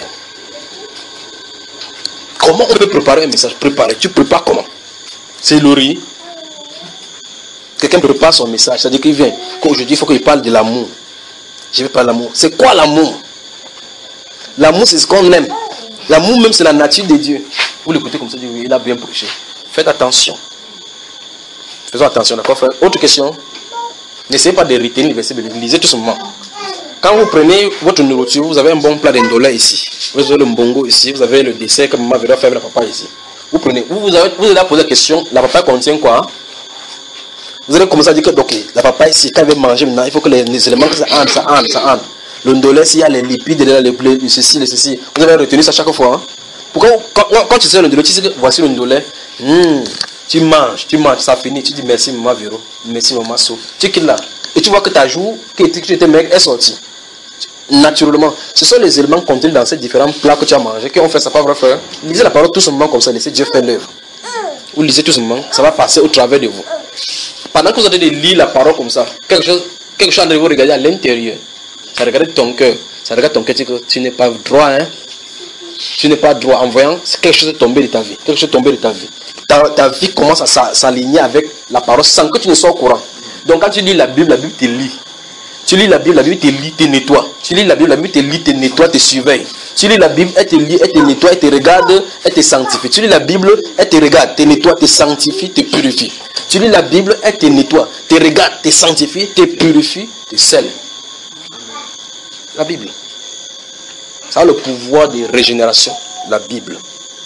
Comment on peut préparer un message? Préparer. Tu prépares comment? C'est Laurie. Quelqu'un prépare son message. C'est-à-dire qu'il vient. Qu'aujourd'hui, il faut qu'il parle de l'amour. Je vais parler de l'amour. C'est quoi l'amour? L'amour, c'est ce qu'on aime. L'amour même, c'est la nature de Dieu. Vous l'écoutez comme ça, oui, il a bien prêché. Faites attention. Faisons attention, d'accord, frère? Autre question. N'essayez pas de retenir les versets de l'Église. Lisez tout simplement. Quand vous prenez votre nourriture, vous avez un bon plat d'indolé ici. Vous avez le mbongo ici. Vous avez le dessert que maman verra faire avec la papa ici. Vous prenez. Vous, vous, avez, vous allez poser la question. La papa contient quoi? Vous allez commencer à dire que donc, la papa ici, quand elle veut manger maintenant, il faut que les, les éléments, que ça entre, ça entre, ça entre. Le ndolé, s'il y a les lipides, les, les, les ceci, les ceci. Vous avez retenu ça chaque fois. Hein? Pourquoi, quand, quand tu sais le ndolé, tu sais que voici le ndolé. Mmh, tu manges, tu manges, ça finit. Tu dis merci maman Véro, merci maman So. Tu quittes là. Et tu vois que ta joue, que tu étais mec, est sortie. Naturellement. Ce sont les éléments contenus dans ces différents plats que tu as mangés, qui ont fait ça, pas vrai, frère? Lisez la parole tout simplement comme ça, laissez Dieu faire l'œuvre. Vous lisez tout simplement, ça va passer au travers de vous. Pendant que vous allez lire la parole comme ça, quelque chose, quelque chose de vous regarder à l'intérieur. Ça regarde ton cœur. Ça regarde ton cœur, tu, tu n'es pas droit, hein? Tu n'es pas droit en voyant quelque chose tomber de ta vie. Quelque chose tomber de ta vie. Ta, ta vie commence à s'aligner avec la parole sans que tu ne sois au courant. Donc quand tu lis la Bible, la Bible te lit. Tu lis la Bible, la Bible te lit, te nettoie. Tu lis la Bible, la Bible te lit, te nettoie, te surveille. Tu lis la Bible, elle te lit, elle te nettoie, elle te regarde, elle te sanctifie. Tu lis la Bible, elle te regarde, te nettoie, te sanctifie, te purifie. Tu lis la Bible, elle te nettoie, te regarde, te sanctifie, te purifie, te scelle. La Bible. Ça a le pouvoir de régénération. La Bible.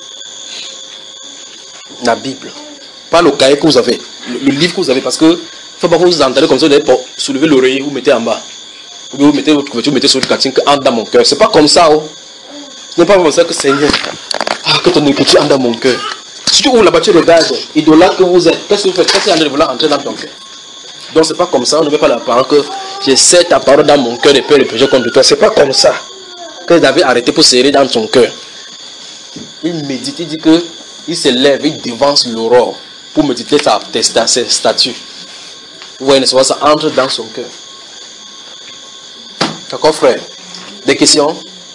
La Bible. Pas le cahier que vous avez. Le, le livre que vous avez. Parce que, il ne faut pas que vous entendez comme ça, vous allez soulever l'oreiller, vous mettez en bas. Vous mettez votre couverture, vous mettez sur le quartier, qui entre dans mon cœur. Ce n'est pas comme ça. Oh. Ce n'est pas comme ça que Seigneur. Ah, que ton écriture entre dans mon cœur. Si tu ouvres la voiture, regarde, idolâtre que vous êtes, qu'est-ce que vous faites? Qu'est-ce que vous voulez entrer dans ton cœur? Donc, ce n'est pas comme ça. On ne met pas la parole que j'ai sais ta parole dans mon cœur et peur le péché contre toi. Ce n'est pas comme ça que David a arrêté pour serrer dans son cœur. Il médite, il dit que il se lève, il devance l'aurore pour méditer sa, sa, ses statuts. Vous voyez, ça entre dans son cœur. D'accord, frère? Des questions?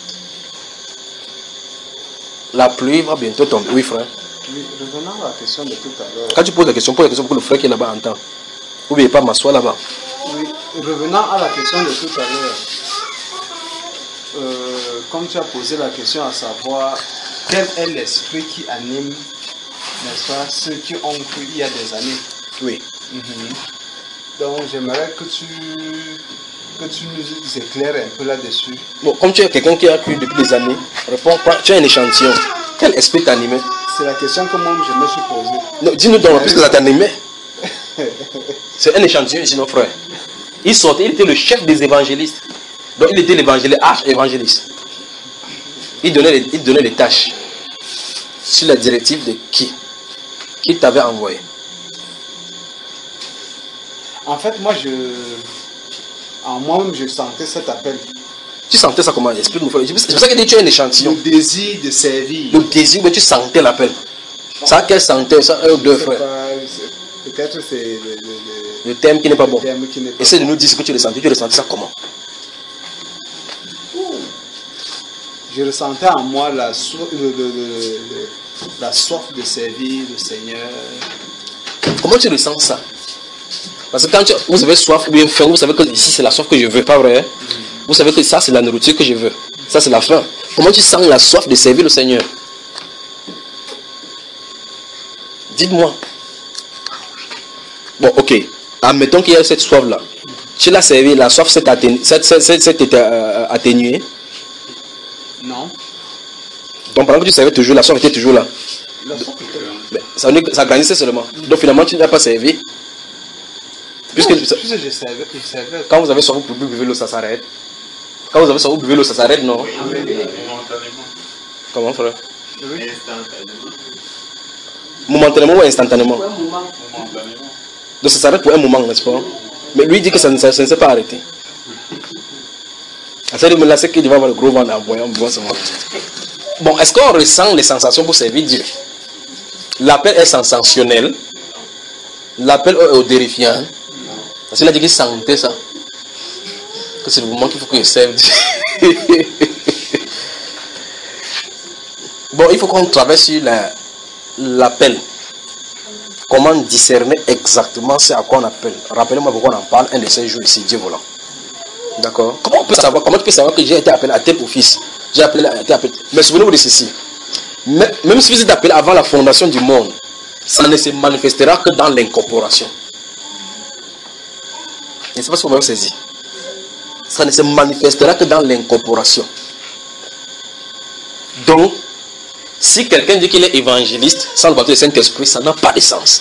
La pluie va bientôt tomber. Oui, frère. Oui, revenons à la question de tout à l'heure. Quand tu poses la question, pose la question pour que le frère qui est là-bas entend. Vous ne pouvez pas m'asseoir là-bas. Oui, revenant à la question de tout à l'heure. Euh, comme tu as posé la question à savoir quel est l'esprit qui anime, n'est-ce pas, ceux qui ont cru il y a des années. Oui. Mm-hmm. Donc j'aimerais que tu, que tu nous éclaires un peu là-dessus. Bon, comme tu es quelqu'un qui a cru depuis des années, réponds pas, tu as un échantillon. Quel esprit t'animait? C'est la question que moi je me suis posée. Non, dis-nous donc, puisque ça t'animait. C'est un échantillon ici, nos frères. Il sortait, il était le chef des évangélistes. Donc il était l'évangéliste, arch-évangéliste. Il donnait, les, il donnait les tâches. Sur la directive de qui? Qui t'avait envoyé? En fait, moi, je... En moi-même, je sentais cet appel. Tu sentais ça comment? Explique-nous. C'est pour ça que tu as un échantillon. Le désir de servir. Le désir, mais tu sentais l'appel. Ça, qu'elle sentait, ça, un ou deux frères. Peut-être c'est le, le, le, le thème qui n'est pas bon. Pas Essaie bon. de nous dire ce que tu ressentais. Tu ressentais ça comment? Je ressentais en moi la, so le, le, le, la soif de servir le Seigneur. Comment tu ressens ça? Parce que quand tu, vous avez soif ou bien faim, vous savez que ici c'est la soif que je veux, pas vrai? Mm-hmm. Vous savez que ça c'est la nourriture que je veux. Ça c'est la faim. Comment tu sens la soif de servir le Seigneur? Dites-moi. Bon, ok. Admettons qu'il y a cette soif-là. Tu l'as servi, la soif s'est atténuée. Non. Donc pendant que tu servais toujours, la soif était toujours là. La soif était là. Mais ça, ça grandissait seulement. Mm-hmm. Donc finalement, tu n'as pas servi. Puisque, non, puisque je servais, je servais. Quand vous avez soif, vous buvez l'eau, ça s'arrête. Quand vous avez soif, vous buvez l'eau, ça s'arrête, non? Oui, oui, oui. Momentanément. Comment, frère? Oui. Instantanément. Momentanément ou instantanément? Pour un moment. Momentanément. Donc ça s'arrête pour un moment, n'est-ce pas? Mais lui dit que ça ne, ça, ça ne s'est pas arrêté. Ça veut dire là, c'est qu'il va avoir le gros vent en voyant ce moment. Bon, est-ce qu'on ressent les sensations pour servir Dieu? L'appel est sensationnel. L'appel est odorifiant. Parce qu'il a dit qu'il sentait ça. Que c'est le moment qu'il faut que je serve Dieu. Bon, il faut qu'on travaille sur l'appel. La, Comment discerner exactement ce à quoi on appelle. Rappelez-moi pourquoi on en parle un de ces jours ici, Dieu volant. D'accord? Comment on peut savoir? Comment tu peux savoir que j'ai été appelé à tel office? J'ai appelé à tel appel. Mais souvenez-vous de ceci. Même si vous êtes appelé avant la fondation du monde, ça ne se manifestera que dans l'incorporation. Je ne sais pas si vous m'avez saisi. Ça ne se manifestera que dans l'incorporation. Donc, si quelqu'un dit qu'il est évangéliste sans le baptême du Saint-Esprit, ça n'a pas de sens.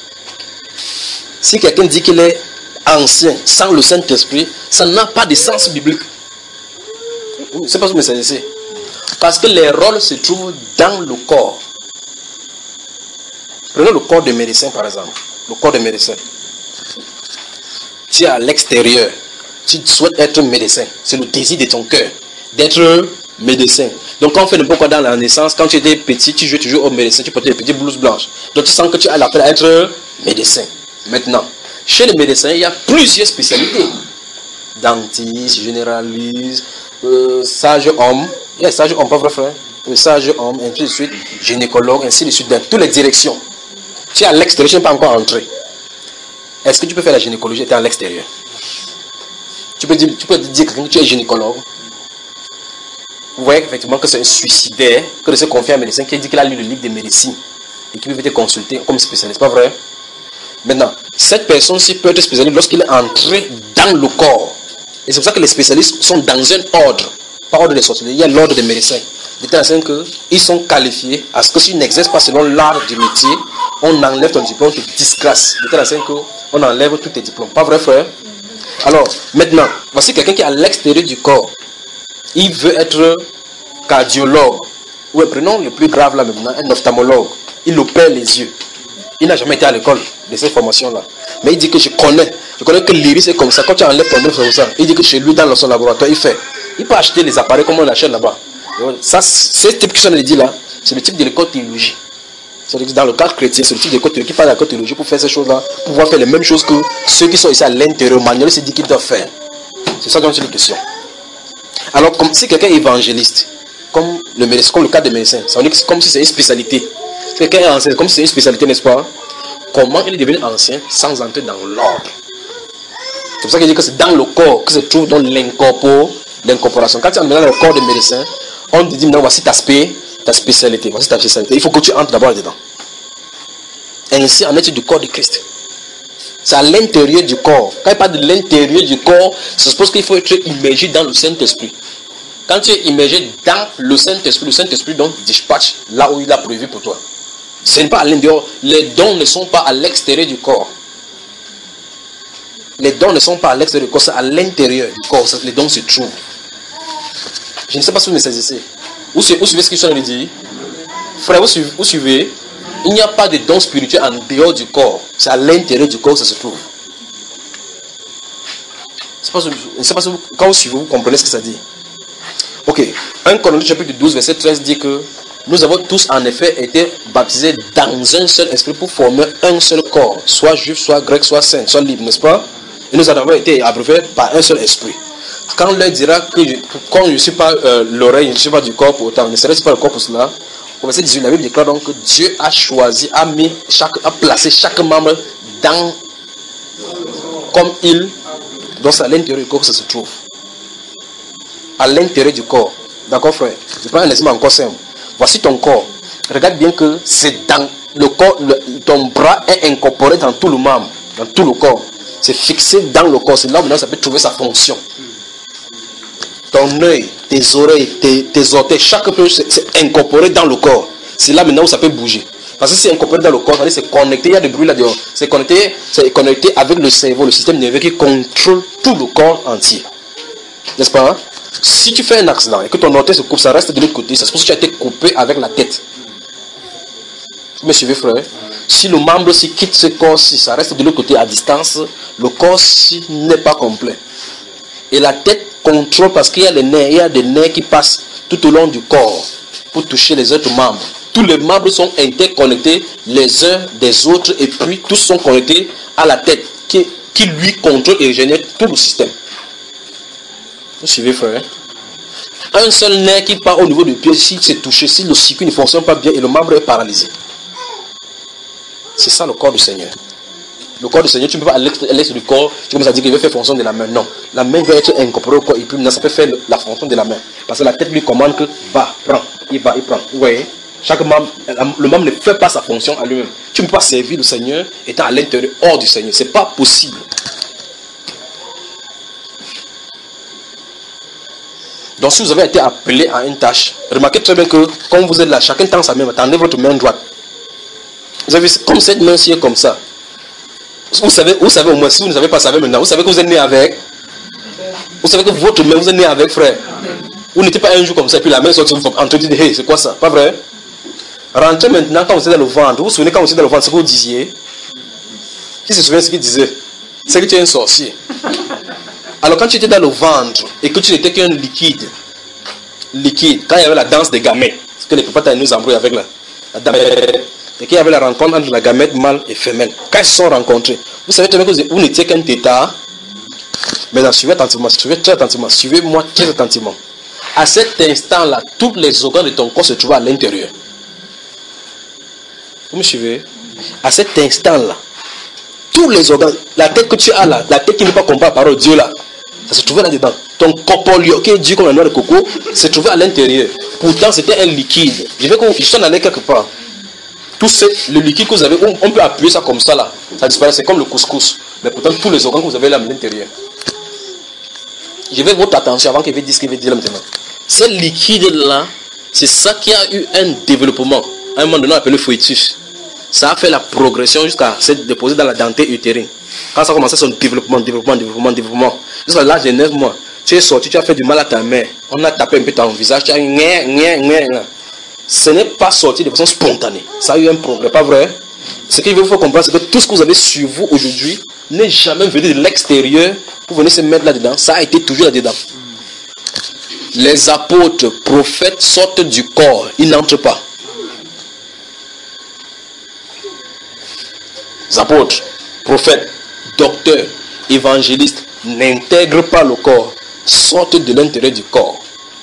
Si quelqu'un dit qu'il est ancien sans le Saint-Esprit, ça n'a pas de sens biblique. Je ne sais pas si vous me saisissez. Parce que les rôles se trouvent dans le corps. Prenez le corps de médecin par exemple. Le corps de médecin. Tu es à l'extérieur. Tu souhaites être médecin. C'est le désir de ton cœur d'être médecin. Donc quand on fait n'importe quoi dans la naissance, quand tu étais petit, tu jouais toujours au médecin, tu portais des petites blouses blanches. Donc tu sens que tu as l'appel à être médecin. Maintenant, chez les médecins, il y a plusieurs spécialités. Dentiste, généraliste, euh, sage homme. Il y a sage homme, pas vrai frère? Le sage homme, ainsi de suite, gynécologue, ainsi de suite, dans toutes les directions. Tu es à l'extérieur, tu n'es pas encore entré. Est-ce que tu peux faire la gynécologie et tu es à l'extérieur? Tu peux dire, tu peux dire que tu es gynécologue. vous voyez effectivement que c'est un suicidaire, que de se confier à un médecin qui dit qu'il a lu le livre de médecine et qui peut être consulté comme spécialiste, pas vrai? Maintenant, cette personne-ci peut être spécialiste lorsqu'il est entré dans le corps. Et c'est pour ça que les spécialistes sont dans un ordre, pas ordre des sorciers, il y a l'ordre des médecins. De telle sorte qu'ils sont qualifiés à ce que s'ils n'exercent pas selon l'art du métier, on enlève ton diplôme, tu te disgrâces. De telle sorte qu'on enlève tous tes diplômes. Pas vrai, frère? Alors, maintenant, voici quelqu'un qui est à l'extérieur du corps. Il veut être cardiologue. Ouais, prenons le plus grave là maintenant, un ophtalmologue. Il opère les yeux. Il n'a jamais été à l'école de cette formation-là. Mais il dit que je connais. Je connais que l'iris est comme ça. Quand tu enlèves ton œuf, c'est comme ça. Il dit que chez lui, dans son laboratoire, il fait. Il peut acheter les appareils comme on l'achète là-bas. Ça, ce type que je ai dit là, c'est le type de l'école théologie. C'est dans le cadre chrétien, c'est le type de l'école qui parle de l'école théologie pour faire ces choses-là, pour pouvoir faire les mêmes choses que ceux qui sont ici à l'intérieur. Manuel s'est dit qu'ils doivent faire. C'est ça dont c'est une question. Alors, comme si quelqu'un est évangéliste, comme le médecin, comme le cas des médecins, ça veut dire que c'est comme si c'est une spécialité. Si quelqu'un est ancien, comme si c'est une spécialité, n'est-ce pas? Comment il est devenu ancien sans entrer dans l'ordre? C'est pour ça qu'il dit que c'est dans le corps que se trouve dans l'incorporation. Quand tu entres dans le corps des médecins, on te dit maintenant voici ta, spé, ta spécialité, voici ta spécialité. Il faut que tu entres d'abord dedans. Ainsi en est du corps de Christ. C'est à l'intérieur du corps. Quand il parle de l'intérieur du corps, je suppose qu'il faut être immergé dans le Saint-Esprit. Quand tu es immergé dans le Saint-Esprit, le Saint-Esprit donc dispatche là où il a prévu pour toi. Ce n'est pas à l'intérieur. Les dons ne sont pas à l'extérieur du corps. Les dons ne sont pas à l'extérieur du corps, c'est à l'intérieur du corps. Les dons se trouvent. Je ne sais pas si vous me saisissez. Vous suivez ce que je suis en train de dire? Frère, vous suivez, vous suivez? Il n'y a pas de dons spirituels en dehors du corps. C'est à l'intérieur du corps que ça se trouve. Je ne sais pas si vous, quand vous suivez, vous comprenez ce que ça dit. Ok. un Corinthiens chapitre douze, verset treize dit que nous avons tous en effet été baptisés dans un seul esprit pour former un seul corps. Soit juif, soit grec, soit saint, soit libre, n'est-ce pas? Et nous avons été abreuvés par un seul esprit. Quand on leur dira que je, quand je ne suis pas euh, l'oreille, je ne suis pas du corps pour autant, ne serait-ce pas le corps pour cela? Au verset dix-huit, la Bible déclare donc que Dieu a choisi, a mis chaque, a placé chaque membre dans, comme il, dans à l'intérieur du corps que ça se trouve. À l'intérieur du corps. D'accord, frère? Je prends un exemple encore simple. Voici ton corps. Regarde bien que c'est dans le corps, le, ton bras est incorporé dans tout le membre, dans tout le corps. C'est fixé dans le corps. C'est là où maintenant ça peut trouver sa fonction. Ton œil, tes oreilles, tes, tes orteils, chaque chose c'est incorporé dans le corps. C'est là maintenant où ça peut bouger. Parce que c'est incorporé dans le corps, c'est connecté, il y a des bruits là-dedans. C'est connecté, c'est connecté avec le cerveau, le système nerveux qui contrôle tout le corps entier. N'est-ce pas? Hein? Si tu fais un accident et que ton orteil se coupe, ça reste de l'autre côté. C'est parce que tu as été coupé avec la tête. Vous me suivez, frère? Si le membre si quitte ce corps, si ça reste de l'autre côté à distance, le corps n'est pas complet. Et la tête contrôle parce qu'il y a les nerfs, il y a des nerfs qui passent tout au long du corps pour toucher les autres membres. Tous les membres sont interconnectés les uns des autres et puis tous sont connectés à la tête qui, qui lui contrôle et génère tout le système. Vous suivez, frère? Un seul nerf qui part au niveau du pied, s'il s'est touché, si le circuit ne fonctionne pas bien et le membre est paralysé. C'est ça le corps du Seigneur. Le corps du Seigneur, tu ne peux pas à l'extérieur du corps, tu commences à dire qu'il veut faire fonction de la main. Non. La main va être incorporée au corps et puis maintenant ça peut faire la fonction de la main. Parce que la tête lui commande que va, prends, il va, il prend. Vous voyez? Chaque membre, le membre ne fait pas sa fonction à lui-même. Tu ne peux pas servir le Seigneur étant à l'intérieur, hors du Seigneur. Ce n'est pas possible. Donc si vous avez été appelé à une tâche, remarquez très bien que quand vous êtes là, chacun tend sa main, tendez votre main droite. Vous avez vu, comme cette main-ci est comme ça. Vous savez, vous savez au moins, si vous ne savez pas savoir maintenant, vous savez que vous êtes né avec. Vous savez que votre main, vous êtes né avec, frère. Vous n'étiez pas un jour comme ça, et puis la main sortit, vous entendez dire, hey, c'est quoi ça? Pas vrai? Rentrez maintenant quand vous êtes dans le ventre. Vous vous souvenez quand vous êtes dans le ventre, ce que vous disiez? Qui se souvient de ce qu'il disait? C'est que tu es un sorcier. Alors quand tu étais dans le ventre et que tu n'étais qu'un liquide, liquide, quand il y avait la danse des gamètes, ce que les papas nous embrouillent avec là, la danse, et qu'il y avait la rencontre entre la gamète mâle et femelle, quand ils se sont rencontrés, vous savez très bien que vous n'étiez qu'un tétard. Maintenant, suivez attentivement, suivez très attentivement, suivez-moi très attentivement. À cet instant-là, tous les organes de ton corps se trouvent à l'intérieur. Vous me suivez? À cet instant-là, tous les organes, la tête que tu as là, la tête qui n'est pas comparée à la parole de Dieu là, Ça se trouvait là-dedans. Ton copolio, qui est dit comme la noix de coco, se trouvait à l'intérieur. Pourtant, c'était un liquide. Je vais que je suis allé quelque part. Tout ce, le liquide que vous avez, on, on peut appuyer ça comme ça là. Ça disparaît, c'est comme le couscous. Mais pourtant, tous les organes que vous avez là à l'intérieur. Je vais votre attention avant qu'il veut dire ce qu'il veut dire maintenant. Ce liquide-là, c'est ça qui a eu un développement. À un moment donné, on appelle le foetus. Ça a fait la progression jusqu'à se déposer dans la dentée utérine. Quand ça a commencé son développement, développement, développement, développement, jusqu'à l'âge de neuf mois, tu es sorti, tu as fait du mal à ta mère. On a tapé un peu ton visage, tu as gné, gné, gné. Ce n'est pas sorti de façon spontanée. Ça a eu un progrès, pas vrai? Ce qu'il faut comprendre, c'est que tout ce que vous avez sur vous aujourd'hui n'est jamais venu de l'extérieur pour venir se mettre là-dedans. Ça a été toujours là-dedans. Les apôtres, prophètes sortent du corps, ils n'entrent pas. Les apôtres, prophètes, docteurs, évangélistes n'intègrent pas le corps, sortent de l'intérieur du corps.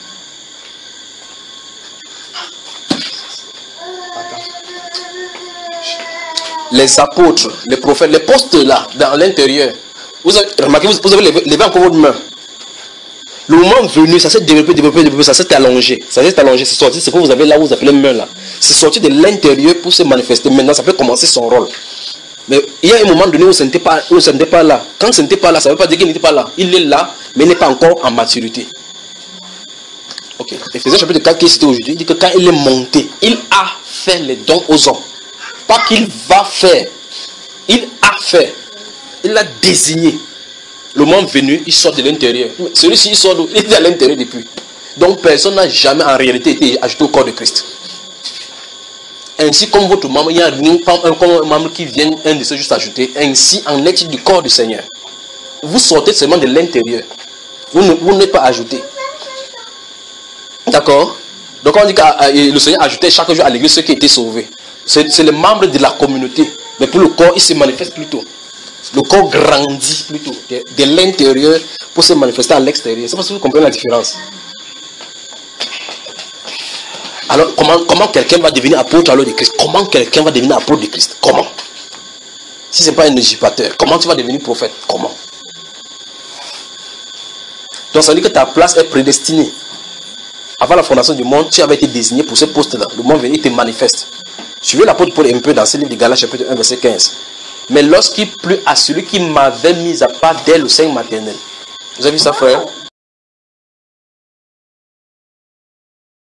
Les apôtres, les prophètes, les postes là, dans l'intérieur, vous avez remarqué, vous avez levé, levé encore votre main. Le moment venu, ça s'est développé, développé, développé, ça s'est allongé. Ça s'est allongé, c'est sorti, c'est ce que vous avez là, vous appelez main là. C'est sorti de l'intérieur pour se manifester. Maintenant, ça peut commencer son rôle. Mais il y a un moment donné où ce n'était pas, où ce n'était pas là. Quand ce n'était pas là, ça ne veut pas dire qu'il n'était pas là. Il est là, mais il n'est pas encore en maturité. Ok. Éphésiens chapitre quatre qui est cité aujourd'hui, il dit que quand il est monté, il a fait les dons aux hommes. Pas qu'il va faire. Il a fait. Il a désigné. Le moment venu, il sort de l'intérieur. Celui-ci, il sort, il est à l'intérieur depuis. Donc personne n'a jamais en réalité été ajouté au corps de Christ. Ainsi comme votre membre, il n'y a rien, pas un, comme un membre qui vient, un de ceux juste ajouté. Ainsi en est-il du corps du Seigneur. Vous sortez seulement de l'intérieur. Vous, ne, vous n'êtes pas ajouté. D'accord? Donc on dit que le Seigneur ajoutait chaque jour à l'église ceux qui étaient sauvés. C'est, c'est les membres de la communauté. Mais pour le corps, il se manifeste plutôt. Le corps grandit plutôt de, de l'intérieur pour se manifester à l'extérieur. C'est parce que vous comprenez la différence. Alors, comment, comment quelqu'un va devenir apôtre alors de Christ? Comment quelqu'un va devenir apôtre de Christ? Comment? Si ce n'est pas un usurpateur, comment tu vas devenir prophète? Comment? Donc, ça veut dire que ta place est prédestinée. Avant la fondation du monde, tu avais été désigné pour ce poste-là. Le monde venait, il te manifeste. Suivez l'apôtre Paul un peu dans ce livre de Galates, chapitre un, verset quinze. Mais lorsqu'il plut à celui qui m'avait mis à part dès le sein maternel. Vous avez vu ça, frère?